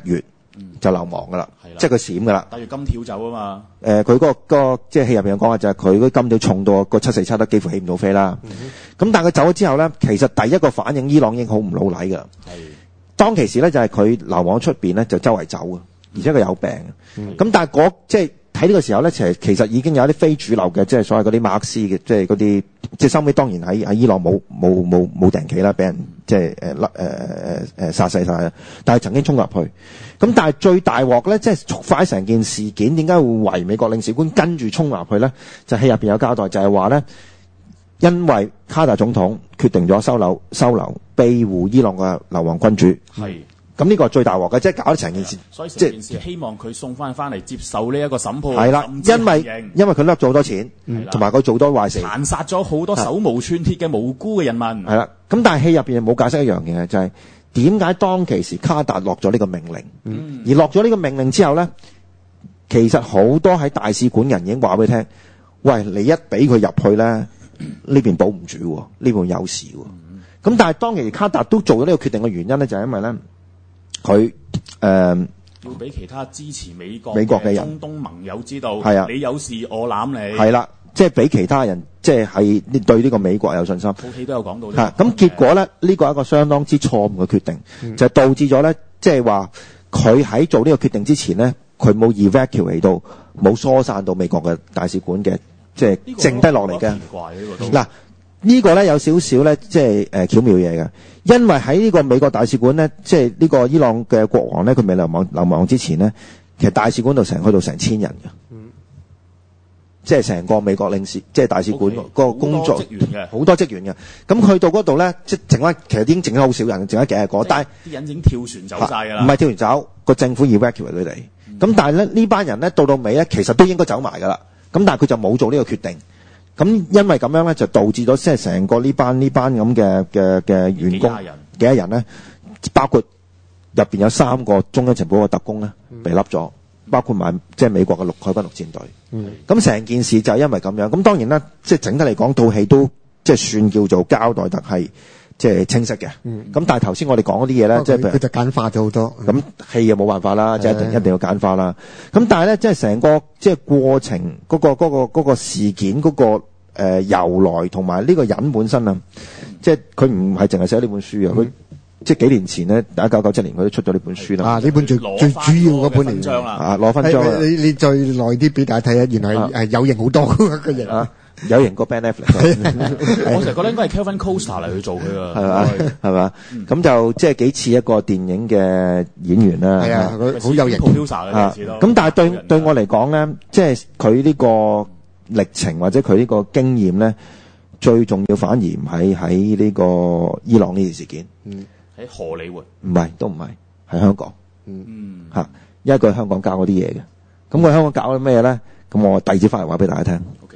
就流亡噶啦，即係佢閃噶啦。 帶住金條走啊嘛。 誒，佢嗰個嗰個即係戲入邊講嘅就係佢嗰啲金條重到個七四七都幾乎起唔到飛啦。咁但係佢走咗之後咧，其實第一個反應伊朗已經好唔老禮噶啦。當其時咧就係佢流亡出邊咧就周圍走嘅，而且佢有病。咁但係嗰即係喺呢個時候咧，其實其實已經有一啲非主流嘅，即係所謂嗰啲馬克思嘅，即係嗰啲即係收尾當然喺喺伊朗冇冇冇冇定期啦，俾人即係誒誒誒誒殺死晒。但係曾經衝入去。咁但係最大鑊咧，即係觸發成件事件，點解會圍美國領事館跟住衝入去咧？就戲入邊有交代，就係話咧，因為卡達總統決定咗收留收留庇護伊朗嘅流亡君主。係。咁呢個係最大鑊嘅，即係搞得成件事。 所以成件事希望佢送翻翻嚟接受呢一個審判。 係啦，因為因為佢掠咗好多錢，同埋佢做多壞事， 殘殺咗好多手無寸鐵嘅無辜嘅人民。 係啦，咁但係戲入邊冇解釋一樣嘢，就係點解當其時卡達落咗呢個命令，嗯、而落咗呢個命令之後咧，其實好多喺大使館人已經話俾你聽，喂，你一俾佢入去咧，呢邊保唔住，呢邊有事。咁、嗯、但係當其時卡達都做咗呢個決定嘅原因咧，就係因為咧。佢誒、呃、 要俾其他支持美國美國嘅人中東盟友知道， 係啊， 你有事我攬你， 係啦，即係俾其他人即係係對呢個美國有信心。 套戲都有講到。 嚇，咁結果咧，呢個係一個相當之錯誤嘅決定，嗯、就係導致咗咧，即係話佢喺做呢個決定之前咧，佢冇 evacuate 到，冇疏散到美國嘅大使館嘅，即係剩低落嚟嘅。嗱。呢個咧有少少咧，即係誒巧妙嘢嘅，因為喺呢個美國大使館咧，即係呢個伊朗嘅國王咧，佢未流亡流亡之前咧，其實大使館度成去到成千人嘅，嗯，即係成個美國領事，即係大使館嗰個工作，好多職員嘅，好多職員嘅。咁去到嗰度咧，即係剩翻，其實已經剩咗好少人，剩咗幾廿個，但係啲人已經跳船走晒㗎啦， 唔係跳船走，個政府 evacuate 佢哋。咁、嗯、但係咧呢班人咧到到尾咧，其實都應該走埋㗎啦。咁但係佢就冇做呢個決定。咁因為咁樣咧，就導致咗即係成個呢班呢班咁嘅嘅嘅員工幾多人咧，包括入邊有三個中央情報嘅特工咧被笠咗，包括埋即係美國嘅陸海軍陸戰隊。咁、嗯、成件事就係因為咁樣。咁當然啦，即係整體嚟講，套戲都即係算叫做交代得係即係清晰嘅。咁、嗯、但係頭先我哋講嗰啲嘢咧，即係佢就簡化咗好多。 咁戲又冇辦法啦，即係一定一定要簡化啦。咁但係咧，即係成個即係過程嗰、嗰個嗰、嗰個嗰、嗰個事件嗰、嗰個。誒、呃、由來同埋呢個人本身啊，即係佢唔係淨係寫呢本書啊，佢、嗯、即係幾年前咧，一九九七年佢都出咗呢本書啦。啊，呢本最最主要嗰本嚟啊，攞分章啦。你你再耐啲俾大家睇下，原來係有型好多個型啊，有型過 Ben Affleck。 我成日覺得應該係 Kevin Costner 嚟去做佢㗎，係嘛係嘛？咁、嗯、就即係幾似一個電影嘅演員啦。係啊，佢好有型。啊，咁但係對對我嚟講咧，即係佢呢個歷程或者佢呢個經驗咧，最重要反而唔係喺呢個伊朗呢件事件。嗯，喺荷里活。唔係，都唔係，喺香港。嗯。嚇，因為佢喺香港教嗰啲嘢嘅。咁佢喺香港教咗咩咧？咁我第二節翻嚟話俾大家聽。Okay.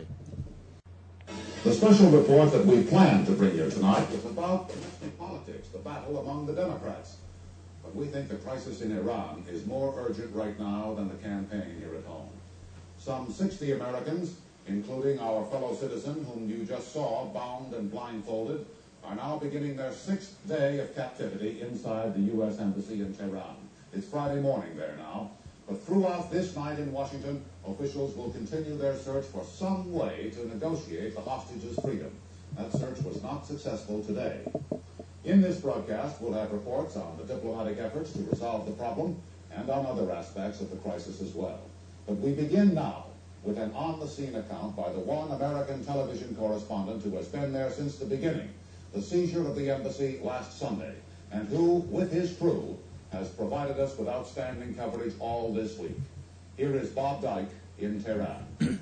The special report that we plan to bring you tonight is about politics, the battle among the Democrats. But we think the crisis in Iran is more urgent right now than the campaign here at home. Some sixty Americans, including our fellow citizen whom you just saw bound and blindfolded, are now beginning their sixth day of captivity inside the U S Embassy in Tehran. It's Friday morning there now, but throughout this night in Washington, officials will continue their search for some way to negotiate the hostages' freedom. That search was not successful today. In this broadcast, we'll have reports on the diplomatic efforts to resolve the problem and on other aspects of the crisis as well. But we begin now with an on-the-scene account by the one American television correspondent who has been there since the beginning, the seizure of the embassy last Sunday, and who, with his crew, has provided us with outstanding coverage all this week. Here is Bob Dyke in Tehran.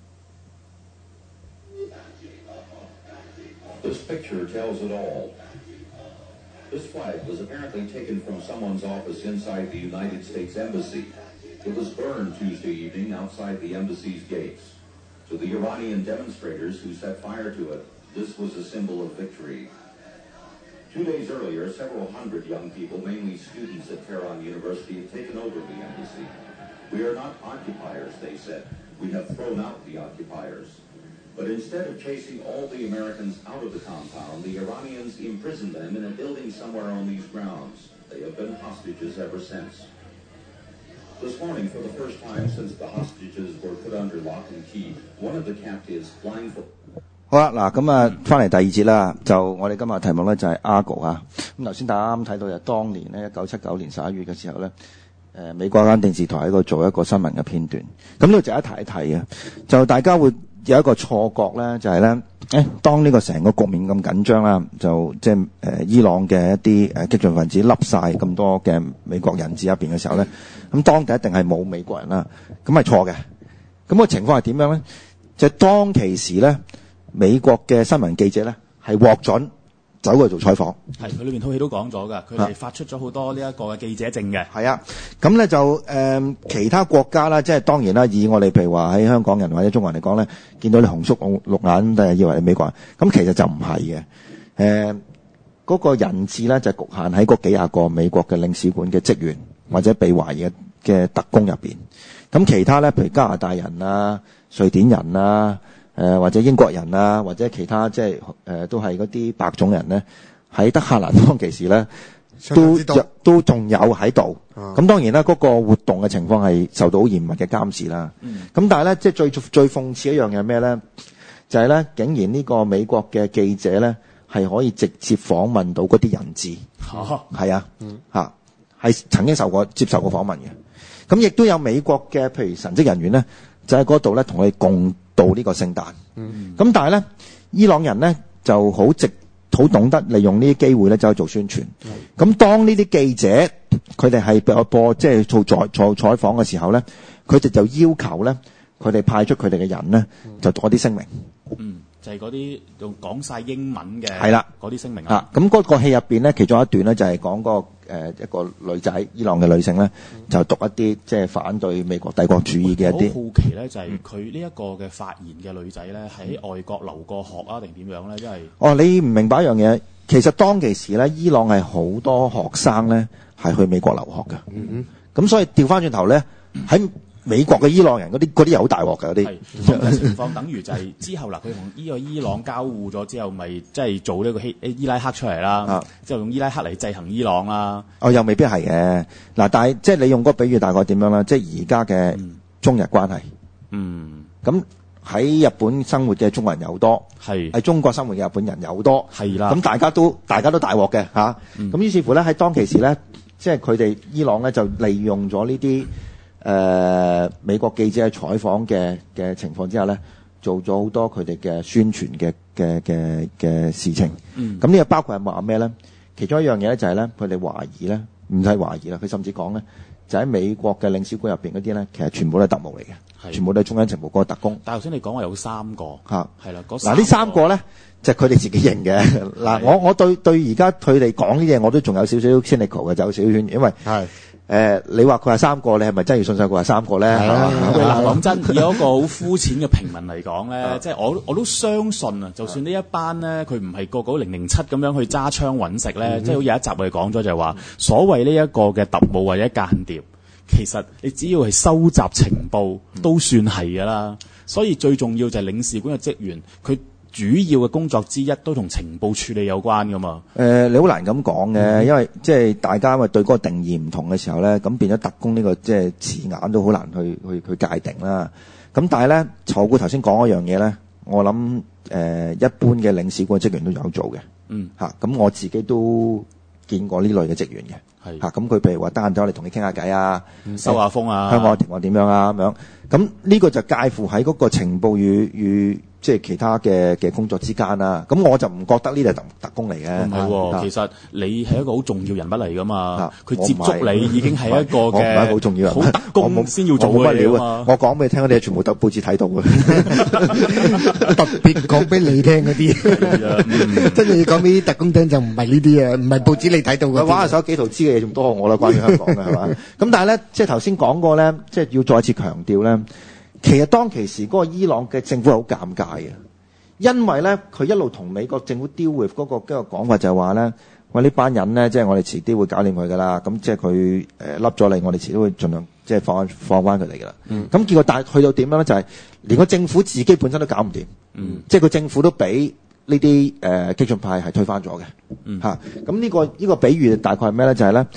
This picture tells it all. This flag was apparently taken from someone's office inside the United States Embassy. It was burned Tuesday evening outside the embassy's gates. To the Iranian demonstrators who set fire to it, this was a symbol of victory. Two days earlier, several hundred young people, mainly students at Tehran University, had taken over the embassy. We are not occupiers, they said. We have thrown out the occupiers. But instead of chasing all the Americans out of the compound, the Iranians imprisoned them in a building somewhere on these grounds. They have been hostages ever since. This morning, for the first time since the hostages were put under lock and key, one of the captives blindfolded. 好啦，嗱咁啊，翻嚟第二節啦，就我哋今日題目咧就係 Argo 啊。咁頭先大家啱睇到就當年咧，一九七九年十一月嘅時候咧，誒、呃、美國間電視台喺度做一個新聞嘅片段。咁呢個值得一提一提嘅，就大家會有一個錯覺咧，就係、是、咧，誒當呢個成個局面咁緊張啦，就即係誒伊朗嘅一啲誒激進分子笠晒咁多嘅美國人質入邊嘅時候咧，咁當地一定係冇美國人啦，咁係錯嘅。咁、個情況係點樣咧？就係、當其時咧。美國嘅新聞記者咧係獲准走過去做採訪， 係佢裏邊套戲都講咗㗎，佢哋發出咗好多呢一個嘅記者證嘅。 係啊，咁咧就誒、呃、其他國家啦，即係當然啦，以我哋譬如話喺香港人或者中國人嚟講咧，見到你紅縮綠眼都係以為你美國人，咁其實就唔係嘅。誒、呃、嗰、那個人質咧就局限喺嗰幾廿個美國嘅領事館嘅職員或者被懷疑嘅特工入邊，咁其他咧譬如加拿大人啊、瑞典人啊。誒、呃、或者英國人啊，或者其他即係誒都係嗰啲白種人咧，喺德黑蘭當其時咧，都都仲有喺度。咁、啊、當然啦，嗰、那個活動嘅情況係受到好嚴密嘅監視啦。咁、嗯、但係咧，即係最最諷刺一樣嘢係咩咧？就係、是、咧，竟然呢個美國嘅記者咧係可以直接訪問到嗰啲人質。係啊，嚇係、嗯、曾經受過接受過訪問嘅。咁亦都有美國嘅譬如神職人員咧，就喺嗰度咧同佢哋共到呢個聖誕，咁、嗯、但係咧，伊朗人咧就好直好懂得利用呢啲機會咧走去做宣傳。咁、嗯、當呢啲記者佢哋係播播即係做採做採訪嘅時候咧，佢哋就要求咧，佢哋派出佢哋嘅人咧，就做一啲聲明。 嗯，就係嗰啲用講晒英文嘅係啦， 嗰啲聲明啊。咁嗰個戲入邊咧，其中一段咧就係講個。誒一個女仔，伊朗嘅女性咧，就讀一啲即係反對美國帝國主義嘅一啲。 好好奇咧，就係佢呢一個嘅發言嘅女仔咧，喺外國留過學啊，定點樣咧？因為哦，你唔明白一樣嘢，其實當其時咧，伊朗係好多學生咧係去美國留學嘅。嗯咁所以調翻轉頭咧，喺美國嘅伊朗人嗰啲嗰啲又好大鑊㗎嗰啲。係同嘅情況，等於就係之後嗱，佢同呢個伊朗交互咗之後，咪即係做呢個希伊拉克出嚟啦。啊，之後用伊拉克嚟制衡伊朗啦。哦，又未必係嘅。嗱，但係即係你用嗰個比喻大概點樣啦？即係而家嘅中日關係。嗯。咁喺日本生活嘅中國人又多，係喺中國生活嘅日本人又多，係啦。咁大家都大家都大鑊嘅嚇。咁、嗯、於是乎咧，喺當其時咧，即係佢哋伊朗咧就利用咗呢啲。誒、呃、美國記者喺採訪嘅嘅情況之下咧，做咗好多佢哋嘅宣傳嘅嘅嘅嘅事情。嗯，咁呢個包括係話咩咧？其中一樣嘢咧就係咧，佢哋懷疑咧，唔係懷疑啦，佢甚至講咧，就喺美國嘅領事館入邊嗰啲咧，其實全部都係特務嚟嘅，全部都係中央情報嗰個特工。 但係頭先你講話有三個，嚇係啦， 嗱呢三個咧就係佢哋自己認嘅。嗱我我對對而家佢哋講呢啲嘢，我都仲有少少 cynical 嘅，就有少少圈，因為係。誒、呃，你話佢係三個，你係咪真係要信晒佢係三個咧？係啊， 嗱，講真，以一個好膚淺嘅平民嚟講咧，即係我我都相信啊，就算呢一班咧，佢唔係個個零零七咁樣去揸槍揾食咧，即係好有一集我哋講咗就係話，所謂呢一個嘅特務或者間諜，其實你只要係收集情報都算係㗎啦。所以最重要就係領事館嘅職員，佢主要嘅工作之一都同情報處理有關噶嘛？ 誒、呃，你好難咁講嘅，嗯、因為即係大家因為對嗰個定義唔同嘅時候咧，咁變咗特工呢、這個即係字眼都好難去去去界定啦。咁但係咧，曹顧頭先講嗰樣嘢咧，我諗誒、呃、一般嘅領事館職員都有做嘅。嗯，嚇、啊，咁我自己都見過呢類嘅職員嘅。係嚇，咁佢譬如話得閒走嚟同你傾下偈啊， 收下風啊， 香港情況點樣啊咁樣。咁呢個就介乎喺嗰個情報與與。即係其他嘅嘅工作之間啦，咁我就唔覺得呢啲係特特工嚟嘅。 唔係喎，其實你係一個好重要人物嚟噶嘛，佢接觸你已經係一個嘅， 我唔係好重要人物， 好特工先要做嘅嘢啊嘛。 我講俾你聽嗰啲全部都報紙睇到嘅， 特別講俾你聽嗰啲，真係要講俾啲特工聽就唔係呢啲啊，唔係報紙你睇到嘅。 玩下手幾圖知嘅嘢仲多過我啦，關於香港嘅係嘛？咁但係咧，即係頭先講過咧，即係要再次強調咧。其實當其時嗰個伊朗嘅政府係好尷尬嘅，因為咧佢一路同美國政府 deal with 嗰個嗰個講法就係話咧，喂呢班人咧，即係我哋遲啲會搞掂佢噶啦，咁即係佢誒笠咗你，我哋遲啲會盡量即係放放翻佢嚟噶啦。咁、嗯、結果但係去到點樣咧？就係、是、連個政府自己本身都搞唔掂，嗯、即係個政府都俾呢啲誒激進派係推翻咗嘅。嚇、嗯，咁呢、這個呢、這個比喻大概係咩咧？就係、是、咧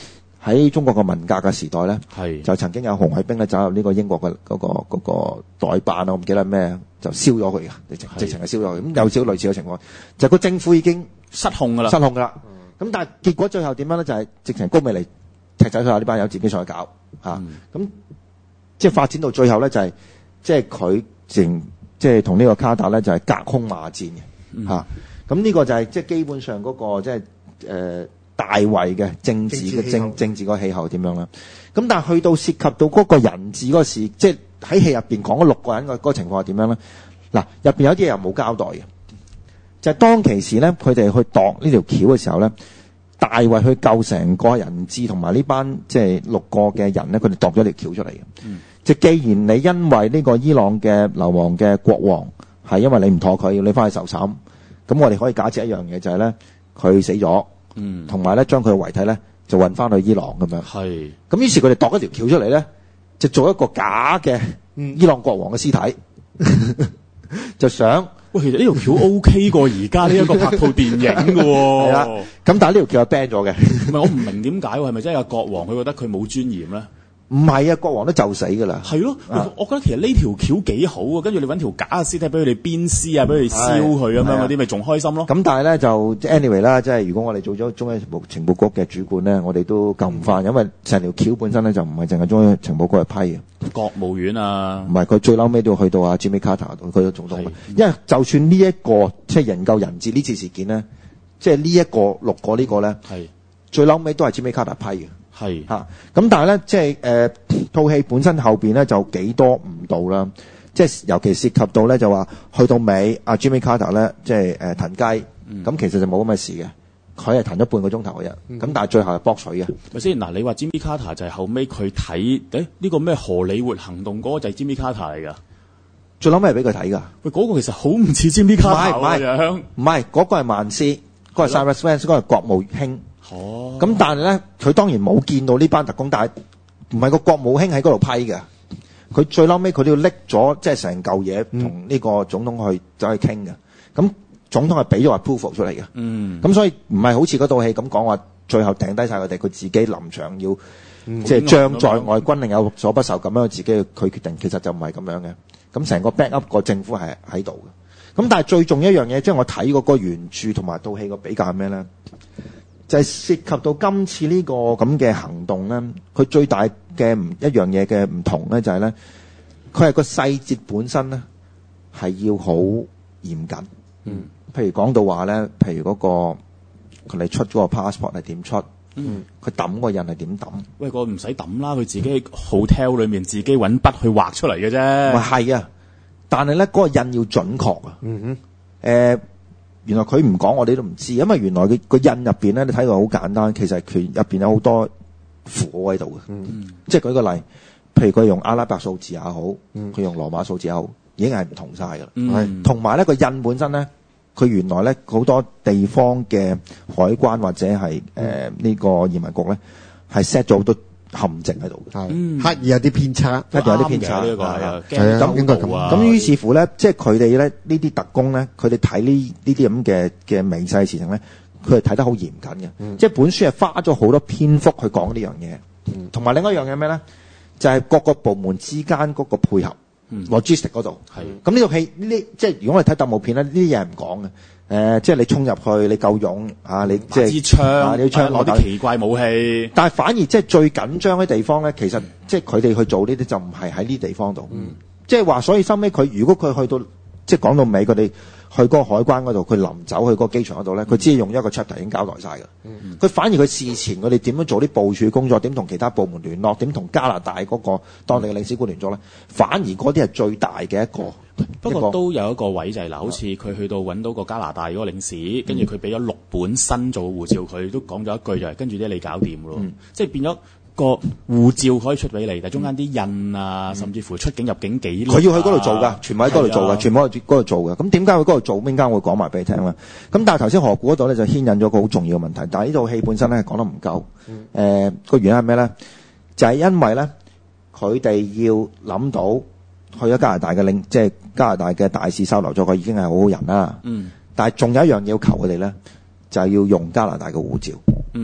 喺中國嘅文革嘅時代咧， 係就曾經有紅衛兵咧走入呢個英國嘅嗰、個嗰、個代辦啊，我唔記得係咩，就燒咗佢嘅，直情直情係燒咗佢。咁有少少類似嘅情況，就個政府已經失控㗎啦， 失控㗎啦。咁、但係結果最後點樣咧？就係、直情高美嚟踢走佢下呢班友自己上去搞嚇。咁、 嗯即係發展到最後咧，就係、即係佢成即係同呢個卡達咧就係、隔空罵戰嘅嚇。咁呢、個就係、即係基本上嗰、個即係誒。大圍嘅政治嘅政政治個氣候點樣啦？咁但係去到涉及到嗰個人質嗰個事，即係喺戲入邊講嗰六個人嘅嗰個情況係點樣咧？嗱，入邊有啲嘢又冇交代嘅，就係、當其時咧，佢哋去度呢條橋嘅時候咧，大圍去救成個人質同埋呢班即係六個嘅人咧，佢哋度咗條橋出嚟嘅。嗯、即係既然你因為呢個伊朗嘅流亡嘅國王係因為你唔妥佢，要你翻去受審，咁我哋可以假設一樣嘢就係咧，佢死咗。嗯，同埋咧，將佢嘅遺體咧就運翻去伊朗咁樣。係。咁於是佢哋度一條橋出嚟咧，就做一個假嘅伊朗國王嘅屍體，嗯、就想喂，其實呢條橋 O K 過而家呢一個拍套電影嘅喎。係啦。 咁但係呢條橋係 ban 咗嘅。 唔係，我唔明點解喎？係咪真係個國王佢覺得佢冇尊嚴咧？ 唔係啊，國王都就死㗎啦。 係咯，我覺得其實呢條橋幾好啊，跟住你揾條假嘅屍體俾佢哋鞭屍啊，俾佢哋燒佢咁樣嗰啲，咪仲開心咯。 咁但係咧就 anyway 啦，即係如果我哋做咗中央情報情報局嘅主管咧，我哋都救唔翻，因為成條橋本身咧就唔係淨係中央情報局去批嘅， 國務院啊， 唔係佢最嬲尾都要去到阿 Jimmy Carter 度，佢都總統。因為就算呢、這、一個即係營救人質呢次事件咧，即係呢一個六個呢個咧，係最嬲尾都係 Jimmy Carter 批嘅。係嚇，咁但係咧，即係誒套戲本身後邊咧就幾多誤導啦，即係尤其涉及到咧就話去到尾，阿 Jimmy Carter 咧即係誒騰雞，咁、嗯、其實就冇咁嘅事嘅，佢係騰咗半個鐘頭嘅啫，咁、嗯、但係最後係駁水嘅。 咪先嗱，你話 Jimmy Carter 就係後尾佢睇誒呢個咩荷里活行動嗰個就係 Jimmy Carter 嚟㗎， 最諗咩俾佢睇㗎？ 喂，嗰、那個其實好唔似 Jimmy Carter 嘅樣， 唔係嗰個係曼斯，嗰、那個係 Cyrus Vance，嗰個係國務卿。哦，咁但係咧，佢當然冇見到呢班特工，但係唔係個國務卿喺嗰度批嘅。佢最嬲尾佢都要拎咗即係成嚿嘢同呢個總統去走去傾嘅。咁總統係俾咗 approval 出嚟嘅。嗯，咁所以唔係好似嗰套戲咁講話，最後掟低晒佢哋，佢自己臨場要、嗯、即係將在外軍令有所不受咁樣自己佢決定，其實就唔係咁樣嘅。咁成個 back up 個政府係喺度嘅。咁但係最重要一樣嘢，即係我睇嗰個原著同埋套戲個比較係咩咧？就係、是、涉及到今次呢個咁嘅行動咧，佢最大嘅唔一樣嘢嘅唔同咧，就係咧，佢係個細節本身咧係要好嚴謹。嗯，譬如講到話咧，譬如嗰、那個佢哋出嗰個 passport 係點出，嗯，佢抌個印係點抌？喂， 個唔使抌啦，佢自己喺 hotel 裏面自己揾筆去畫出嚟嘅啫。 咪係啊，但係咧嗰個印要準確啊。嗯哼，誒、呃。原來佢唔講，我哋都唔知，因為原來佢個印入邊咧，你睇到好簡單，其實佢入邊有好多符號喺度嘅。嗯，即係舉個例，譬如佢用阿拉伯數字也好，佢、嗯、用羅馬數字也好，已經係唔同晒㗎啦。係，同埋咧個印本身咧，佢原來咧好多地方嘅海關或者係誒呢個移民局咧，係 set 咗好多陷阱喺度嘅， 係刻意有啲偏差， 刻意有啲偏差， 呢、這個係啊， 咁應該咁。咁於是乎咧，即係佢哋咧呢啲特工咧，佢哋睇呢呢啲咁嘅嘅微細事情咧，佢係睇得好嚴謹嘅。嗯、即係本書係花咗好多篇幅去講呢樣嘢，同、嗯、埋另一樣嘢咩咧？就係、是、各個部門之間嗰個配合、嗯、，logistic 嗰度。係。咁呢套戲呢啲，即係如果我哋睇特務片咧，呢啲嘢係唔講嘅。誒、呃，即係你衝入去，你夠勇啊！你即係支槍， 啊、你槍攞啲奇怪武器。 但係反而即係最緊張嘅地方咧，其實即係佢哋去做呢啲就唔係喺呢地方度。嗯，即係話，所以收尾佢如果佢去到即係講到尾，佢哋去嗰個海關嗰度，佢臨走去嗰個機場嗰度咧，佢只係用一個 chapter 已經交代晒㗎。嗯，佢反而佢事前佢哋點樣做啲部署工作，點同其他部門聯絡，點同加拿大嗰個當地嘅領事館聯絡咧，反而嗰啲係最大嘅一個。 不過都有一個位就係、是、嗱，好似佢去到揾到個加拿大嗰個領事，跟住佢俾咗六本新做護照，佢都講咗一句就係、是、跟住啲你搞掂咯，嗯、即係變咗個護照可以出俾你，但係中間啲印啊，嗯、甚至乎出境入境記錄、啊， 佢要去嗰度做㗎，全部喺嗰度做㗎，全部喺嗰度做㗎。咁點解去嗰度做？邊間會講埋俾你聽啦。咁但係頭先何故嗰度咧就牽引咗個好重要嘅問題，但係呢套戲本身咧講得唔夠。誒、嗯、個、呃、原因係咩咧？就係、是、因為咧佢哋要諗到。去咗加拿大嘅領，即係加拿大嘅大使收留咗佢，已經係好好人啦。嗯。但係仲有一樣要求佢哋咧，就係、是、要用加拿大嘅護照。嗯。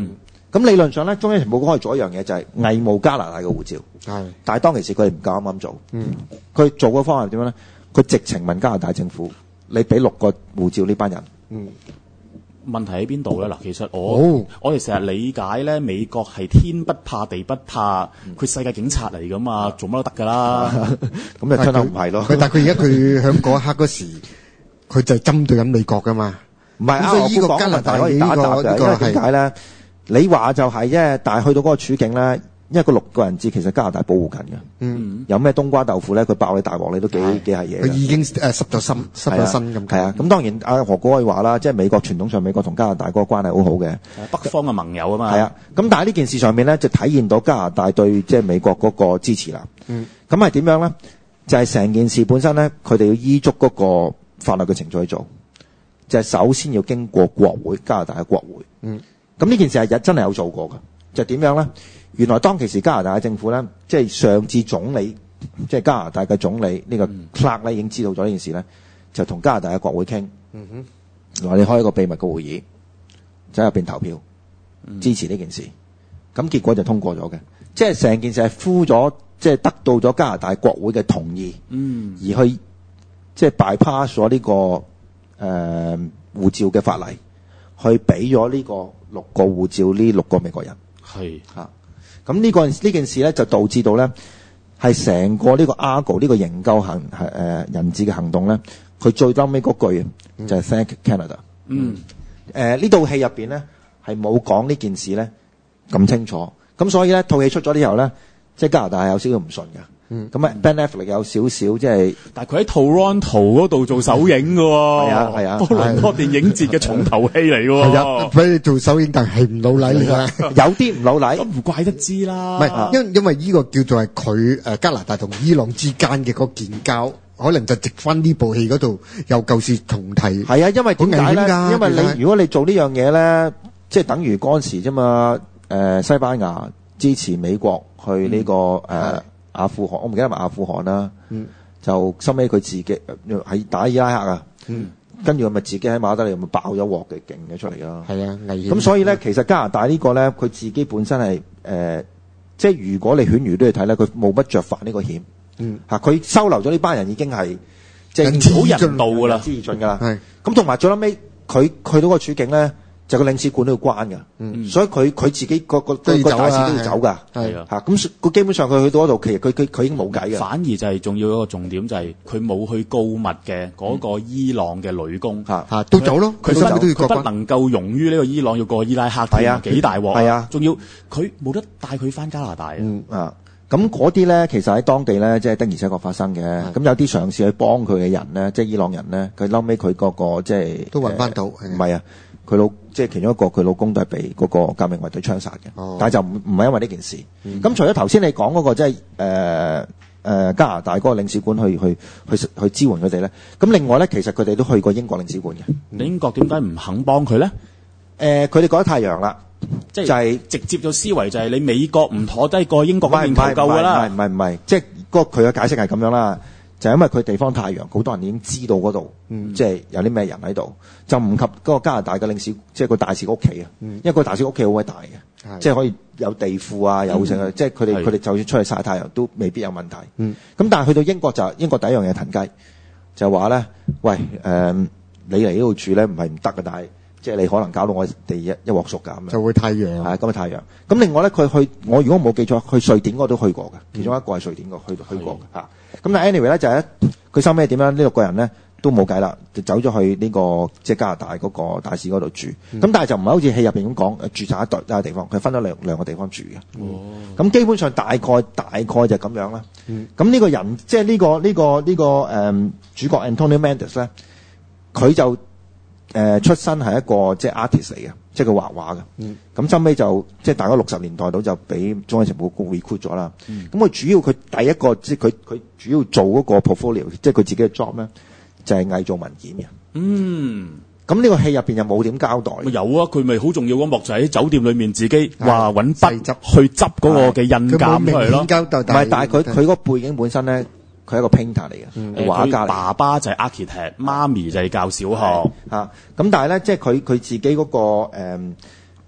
咁理論上咧，中央情報局可以做一樣嘢，就係偽冒加拿大嘅護照。 係， 但係當其時佢哋唔夠啱啱做。 嗯， 佢做嘅方法係點樣咧？佢直情問加拿大政府：你俾六個護照呢班人？ 嗯。 問題喺邊度咧？嗱，其實我、 哦、 我哋成日理解咧，美國係天不怕地不怕，佢世界警察嚟噶嘛，做乜都得噶啦。 咁就真係唔係咯。 但係佢而家佢喺嗰一刻嗰時，佢就係針對緊美國噶嘛。 唔係啊， 所以呢個我加拿大可以打答嘅， 呢個因為點解咧？你話就係啫，但係去到嗰個處境咧，因為個六個人質其實加拿大保護緊嘅。 嗯， 有咩冬瓜豆腐咧？佢爆你大鑊，你都幾幾係嘢。 佢已經誒濕咗身，濕咗身咁。 係啊，咁當然阿何哥可以話啦，即係美國傳統上美國同加拿大嗰個關係好好嘅， 北方嘅盟友啊嘛。 係啊，咁但係呢件事上面咧，就體現到加拿大對即係美國嗰個支持啦。 嗯， 咁係點樣咧？就係成件事本身咧，佢哋要依足嗰個法律嘅程序去做，就係首先要經過國會，加拿大嘅國會。 嗯。 咁呢件事係真係有做過㗎，就點樣咧？原來當其時加拿大嘅政府咧，即係上至總理，即係加拿大嘅總理呢個 Clark 咧已經知道咗呢件事咧，就同加拿大嘅國會傾， 嗯哼，話你開一個秘密嘅會議，就喺入邊投票支持呢件事，咁結果就通過咗嘅，即係成件事係敷咗，即係得到咗加拿大國會嘅同意， 嗯， 而去即係 bypass 咗呢個誒護照嘅法例，去俾咗呢個六個護照呢六個美國人。 係嚇，咁呢個呢件事咧就導致到咧係成個呢個 Argo 呢個營救行係誒人質嘅行動咧，佢最嬲尾嗰句就係 Thank Canada。 嗯， 誒呢套戲入邊咧係冇講呢件事咧咁清楚，咁所以咧套戲出咗之後咧，即係加拿大係有少少唔順㗎。嗯，咁啊 Ben Affleck 有少少即係， 但係佢喺 Toronto 嗰度做首映㗎喎。係啊係啊， 多倫多電影節嘅重頭戲嚟㗎喎。 係啊，俾你做首映，但係唔老禮嚟㗎。 有啲唔老禮， 咁唔怪得知啦。 唔係，因因為呢個叫做係佢誒加拿大同伊朗之間嘅嗰個建交，可能就直翻呢部戲嗰度又舊事重提。 係啊，因為點解咧？因為其實你如果你做呢樣嘢咧，即係等於嗰陣時啫嘛。誒西班牙支持美國去呢個誒阿富汗，我唔記得係咪阿富汗啦。 嗯， 就收尾佢自己喺打伊拉克啊。 嗯， 跟住佢咪自己喺馬德里咪爆咗鑊嘅勁嘅出嚟咯。 係啊，危險。 咁所以咧，其實加拿大呢個咧，佢自己本身係誒，即係如果你犬儒都要睇咧，佢冇乜著犯呢個險。 嗯， 嚇佢收留咗呢班人已經係即仁至係好義盡人道㗎啦，仁至義盡㗎啦。 係咁同埋最撚尾，佢去到個處境咧，就個領事館都要關㗎。 嗯， 所以佢佢自己個個個都要走啊大使都要走㗎。 係啊嚇咁佢基本上佢去到嗰度，其實佢佢佢已經冇計㗎。 反而就係重要一個重點就係佢冇去告密嘅嗰個伊朗嘅女工嚇嚇都走咯， 佢佢都都要不佢不過關。 能夠容於呢個伊朗要過伊拉克係啊添，幾大鑊係啊仲要佢冇得帶佢翻加拿大啊！ 嗯啊，咁嗰啲咧，其實喺當地咧，即係的而且確發生嘅。咁有啲嘗試去幫佢嘅人咧，即係伊朗人咧，佢嬲尾佢嗰個即係都揾返到誒係唔係啊？佢老即係其中一個，佢老公都係被嗰個革命衛隊槍殺嘅。 哦但係就唔唔係因為呢件事。咁、除咗頭先你講嗰個即係誒誒加拿大嗰個領事館去去去去支援佢哋咧，咁另外咧，其實佢哋都去過英國領事館嘅。 英國點解唔肯幫佢咧？ 誒，佢哋覺得太陽啦。 即係就係直接嘅思維就係你美國唔妥低過英國唔係唔嗰邊求救㗎係唔係啦。 唔係唔係，即係嗰個佢嘅解釋係咁樣啦，就係因為佢地方太陽，好多人已經知道嗰度，即係有啲咩人喺度，就唔及嗰個加拿大嘅領事，即係個大使屋企啊。因為個大使屋企好鬼大嘅，即係可以有地庫啊，有成啊，即係佢哋係佢哋就算出去曬太陽都未必有問題。咁但係去到英國就英國第一樣嘢騰雞，就話咧，喂誒，你嚟呢度住咧唔係唔得嘅，但係即係你可能搞到我哋一一鑊熟㗎咁樣。 就會太陽。 係咁嘅太陽。咁另外咧，佢去我如果冇記錯，去瑞典我都去過嘅，其中一個係瑞典個去去過嘅嚇。咁但係 anyway 咧就係佢收尾點樣？呢六個人咧都冇計啦，就走咗去呢個即係加拿大嗰個大使嗰度住。咁但係就唔係好似戲入邊咁講，住晒一對一個地方，佢分咗兩兩個地方住嘅。咁基本上大概大概就咁樣啦。咁呢個人即係呢個呢個呢個誒主角 Antonio Mendes 咧，佢就。誒、呃、出身係一個即係 artist 嚟嘅，即係佢畫畫嘅。咁收尾就即係大概六十年代度就俾中央情報局 recruit 咗啦。咁佢、嗯、主要佢第一個即係佢佢主要做嗰個 portfolio，即係佢自己嘅 job 咧，就係、是、偽造文件嘅。 嗯， 咁呢個戲入邊又冇點交代。 有啊，佢咪好重要嗰幕就喺酒店裏面自己話揾筆執去執嗰個嘅印鑑出嚟咯。 唔係， 但係佢佢嗰個背景本身咧。佢係一個 painter 嚟嘅， 嗯、 畫家嚟。 爸爸就係 architect，媽咪就係教小學。 嚇，咁但係咧，即係佢佢自己嗰、那個誒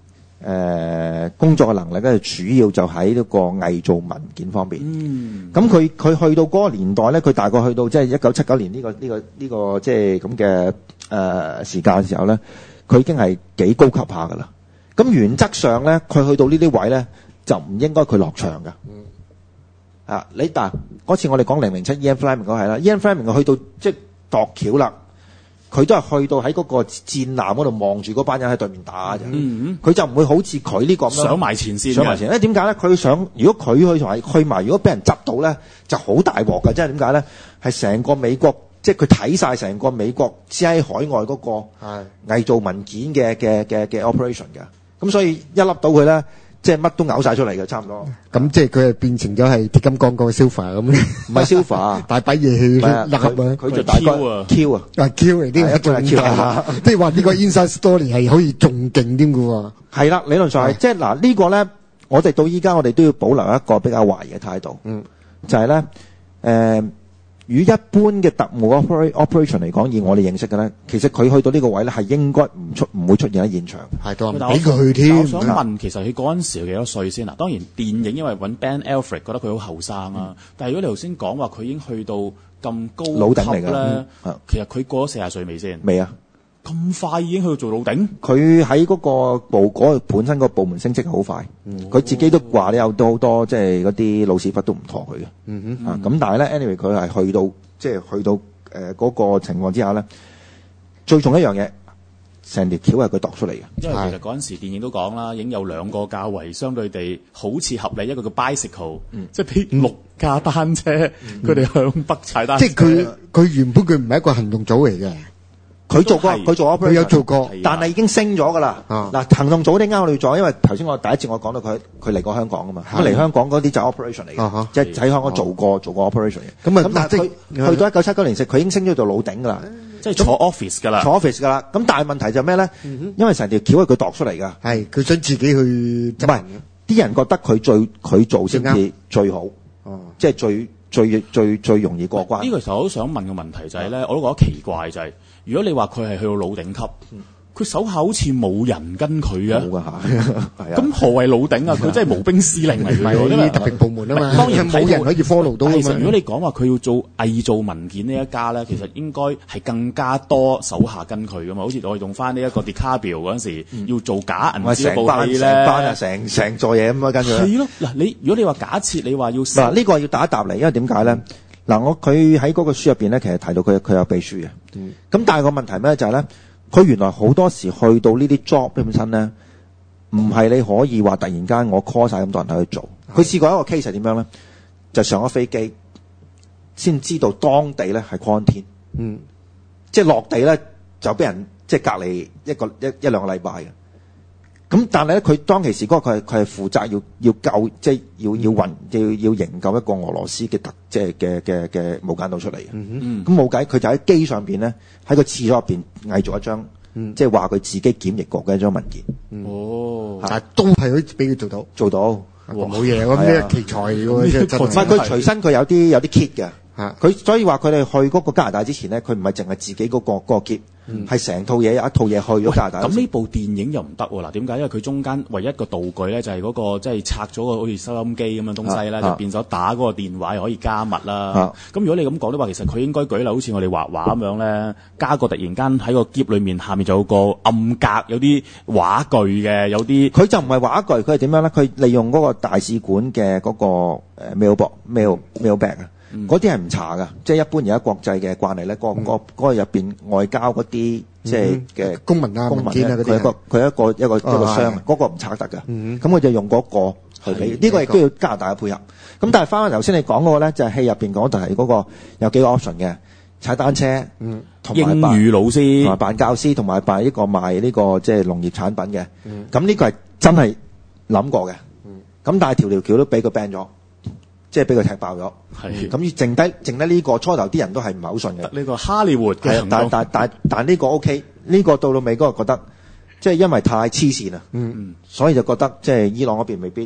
呃、工作嘅能力咧，主要就喺呢個偽造文件方面。 嗯， 咁佢佢去到嗰個年代咧，佢大概去到即係一九七九年呢、這個呢、這個呢、這個即係咁嘅誒時間嘅時候咧，佢已經係幾高級下噶啦。咁原則上咧，佢去到呢啲位咧，就唔應該佢落場㗎。嗯。啊，你但嗰次我哋講零零七 Ian Fleming 嗰係啦 ，Ian Fleming 去到即係度橋啦。佢都係去到喺嗰個戰艦嗰度望住嗰班人喺對面打啫，佢、 嗯、 就唔會好似佢呢個咁樣上埋前線。 上埋前線，因為點解咧？佢想如果佢去埋去埋，如果俾人執到咧，就好大鑊㗎。即係點解咧？係成個美國，即係佢睇晒成個美國只喺海外嗰個偽造文件嘅嘅嘅嘅 operation 㗎。咁所以一粒到佢咧。即係乜都嘔晒出嚟嘅，差唔多。 咁即係佢係變成咗係鐵金剛個 Silver 咁。 唔係 Silver， 大把嘢去揦啊！ 佢就大個 Q 啊， 啊 Q 嚟啲， 一個係 Q 啊。 即係話呢個 Inside Story 係可以仲勁啲嘅喎。 係啦，理論上係即係嗱呢個咧，我哋到依家我哋都要保留一個比較懷疑嘅態度。嗯，就係咧誒。與一般嘅特務 operation 嚟講，以我哋認識嘅咧，其實佢去到呢個位咧，係應該唔出唔會出現喺現場。 係都唔俾佢去添。 我想問，其實佢嗰陣時有幾多歲先啊？當然電影因為揾 Ben Affleck 覺得佢好後生啊，嗯、但係如果你頭先講話佢已經去到咁高老頂嚟咧， 嗯、 其實佢過咗四十歲未先？ 未啊！ 咁快已經去到做老頂？ 佢喺嗰個部嗰、嗰個、本身個部門升職好快，佢、嗯、自己都話你有好多多即係嗰啲老屎忽都唔妥佢嘅。嗯哼，啊咁但係咧 anyway 佢係去到即係去到誒嗰、呃嗰個情況之下咧，最重要一樣嘢，成條橋係佢度出嚟嘅。 因為其實嗰陣時電影都講啦，已經有兩個較為相對地好似合理，一個叫 bicycle，、嗯、即係啲六架單車，佢、嗯、哋向北踩單車。 即係佢佢原本佢唔係一個行動組嚟嘅。 佢做過，佢做 operation， 佢有做過， 但係已經升咗噶啦。嗱、啊，行動組啲啱我哋做，因為頭先我第一節我講到佢，佢嚟過香港噶嘛，咁嚟香港嗰啲就 operation 嚟嘅，即係喺香港做過、啊、做過 operation 嘅。咁啊，咁但係佢去到一九七九年時，佢已經升咗做老頂噶啦， 即係坐 office 噶啦， 坐 office 噶啦。咁但係問題就係咩咧？因為成條橋係佢度出嚟噶， 係佢想自己去，唔係啲人覺得佢最佢做先至最好，哦、即係最最最最容易過關。 呢、這個時候我都想問嘅問題就係、是、咧，我都覺得奇怪就係、是。如果你話佢係去到老頂級，佢手下好似冇人跟佢嘅， 冇㗎嚇。 咁何謂老頂啊？佢真係無兵司令嚟嘅，因為特別部門啊嘛。 當然冇人可以 follow 到。 其實如果你講話佢要做偽造文件呢一家咧，其實應該係更加多手下跟佢噶嘛。好似我哋用翻呢一個 DiCaprio 嗰陣時，要做假銀紙部戲咧， 成班啊，成成座嘢咁啊，跟住。 係咯，嗱你如果你話假設你話要嗱呢個要打一答嚟，因為點解咧？嗱，我佢喺嗰個書入邊咧，其實提到佢佢有秘書嘅。咁、嗯、但係個問題咩就係咧，佢原來好多時去到呢啲 job 本身咧，唔係你可以話突然間我 call 晒咁多人去做。佢試過一個 case 係點樣咧？就上咗飛機先知道當地咧係 quarantine，嗯，即係落地咧就俾人即係隔離一個一一兩個禮拜嘅。咁但係咧，佢當其時嗰個佢係佢係負責要要救，即係要要運要要營救一個俄羅斯嘅特即係嘅嘅嘅無間道出嚟嘅。咁冇計，佢就喺機上邊咧，喺個廁所入邊偽造一張，嗯、即係話佢自己檢疫過嘅一張文件。 嗯、哦，但係都係可以俾佢做到， 做到冇嘢咁咩奇才嚟嘅，即係真係。 唔係佢隨身佢有啲有啲 kit 嘅。佢所以話佢哋去嗰個加拿大之前咧，佢唔係淨係自己嗰、嗰個嗰、嗰個 kit，係成、嗯、套嘢有一套嘢去咗加拿大。 咁呢部電影又唔得喎？嗱，點解？因為佢中間唯一個道具咧就係嗰、嗰個即係、就是、拆咗個好似收音機咁嘅東西咧、啊，就變咗打嗰個電話又可以加密啦。咁、啊、如果你咁講的話，其實佢應該舉例好似我哋畫畫咁樣咧，加個突然間喺個篋裏面下面就有個暗格，有啲畫具嘅，有啲佢就唔係畫具，佢係點樣咧？佢利用嗰個大使館嘅嗰個誒 mail box mail mail bag 啊。嗰啲係唔查噶，即係一般而家國際嘅慣例咧，嗰、嗯、個嗰、嗰個入邊外交嗰啲即係嘅公民啊、公民啊嗰啲，佢一個佢一個一個一個箱，嗰、哦嗰個唔拆得噶。咁、嗯、佢就用嗰個去俾，呢、呢個亦都要加拿大嘅配合。咁但係翻翻頭先你講嗰個咧，就係戲入邊講就係嗰個有幾個 option 嘅，踩單車，嗯，同埋英語老師， 同埋扮教師，同埋扮呢個賣呢個即係農業產品嘅。咁、嗯、呢個係真係諗過嘅。咁、嗯、但係條條橋都俾佢 ban 咗。即係俾佢踢爆咗，咁剩低剩低呢個初頭啲人都係唔係好信嘅。 呢個哈利活嘅， 但但但但呢個 OK，呢個到到尾嗰個覺得，即係因為太黐線啦，嗯，所以就覺得即係伊朗嗰邊未必誒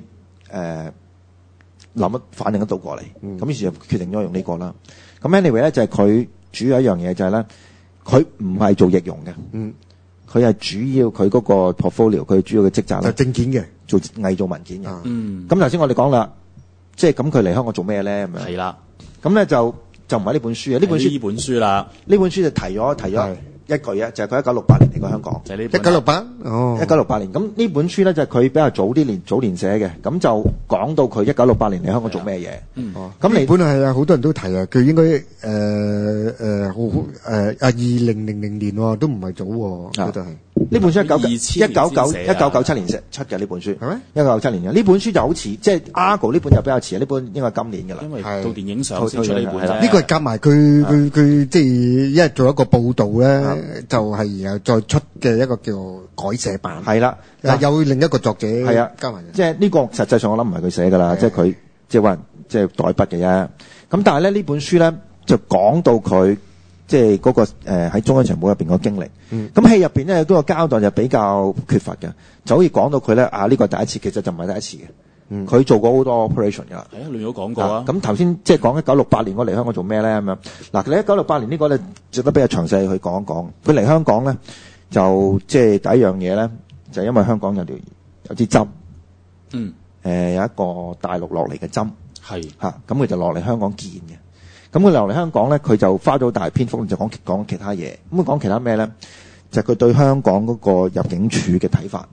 諗得反應得到過嚟，咁、嗯、於是就決定咗用呢個啦。咁 anyway 咧就係佢主要一樣嘢就係咧，佢唔係做易容嘅，嗯， 佢係主要佢嗰個 portfolio， 佢主要嘅職責就咧證件嘅， 做偽造文件嘅。 啊嗯， 咁頭先我哋講啦，即係咁佢嚟香港做咩咧？咁樣係啦， 咁咧就就唔係呢本書啊，呢本書呢本書啦， 呢本書就提咗提咗係一句啊，就係佢一九六八年嚟過香港。 就係呢本一九六八哦， 一九六八年，咁呢本書咧就係佢比較早啲年早年寫嘅，咁就講到佢一九六八年嚟香港做咩嘢。 嗯哦， 咁你咁本來係啊，好多人都提啊，佢應該誒誒好誒啊二零零零年喎，都唔係早喎，佢就係呢本書一九二千一九九年先寫啊一九九七年寫出嘅呢本書， 係咩？ 一九九七年嘅呢本書就好似即係 Argo 呢本就比較遲啊，呢本應該係今年㗎啦因。為係到電影上先出呢本係啦啫。 呢個係夾埋佢佢佢即係一係做一個報導咧，就係然後再出嘅一個叫改寫版， 係啦， 啊有另一個作者係啊加埋嘅， 即係呢個實際上我諗唔係佢寫㗎啦， 係即係佢即係話即係代筆嘅啫。咁但係咧呢本書咧就講到佢即係嗰個誒喺中央情報入邊個經歷。 嗯咁戲入邊咧嗰個交代就比較缺乏嘅，就好似講到佢咧啊呢個係第一次，其實就唔係第一次嘅。 嗯佢做過好多 operation 㗎啦。 係啊，亂咗講過啊。 咁頭先即係講一九六八年我嚟香港做咩咧咁樣？嗱，你一九六八年呢個咧，值得比較詳細去講一講。佢嚟香港咧，就即係第一樣嘢咧，就係因為香港有條有支針， 嗯， 誒有一個大陸落嚟嘅針係嚇，咁佢就落嚟香港見嘅。咁佢落嚟香港咧，佢就花咗好大篇幅就講講其他嘢。咁佢講其他咩咧？就係佢對香港嗰個入境處嘅睇法。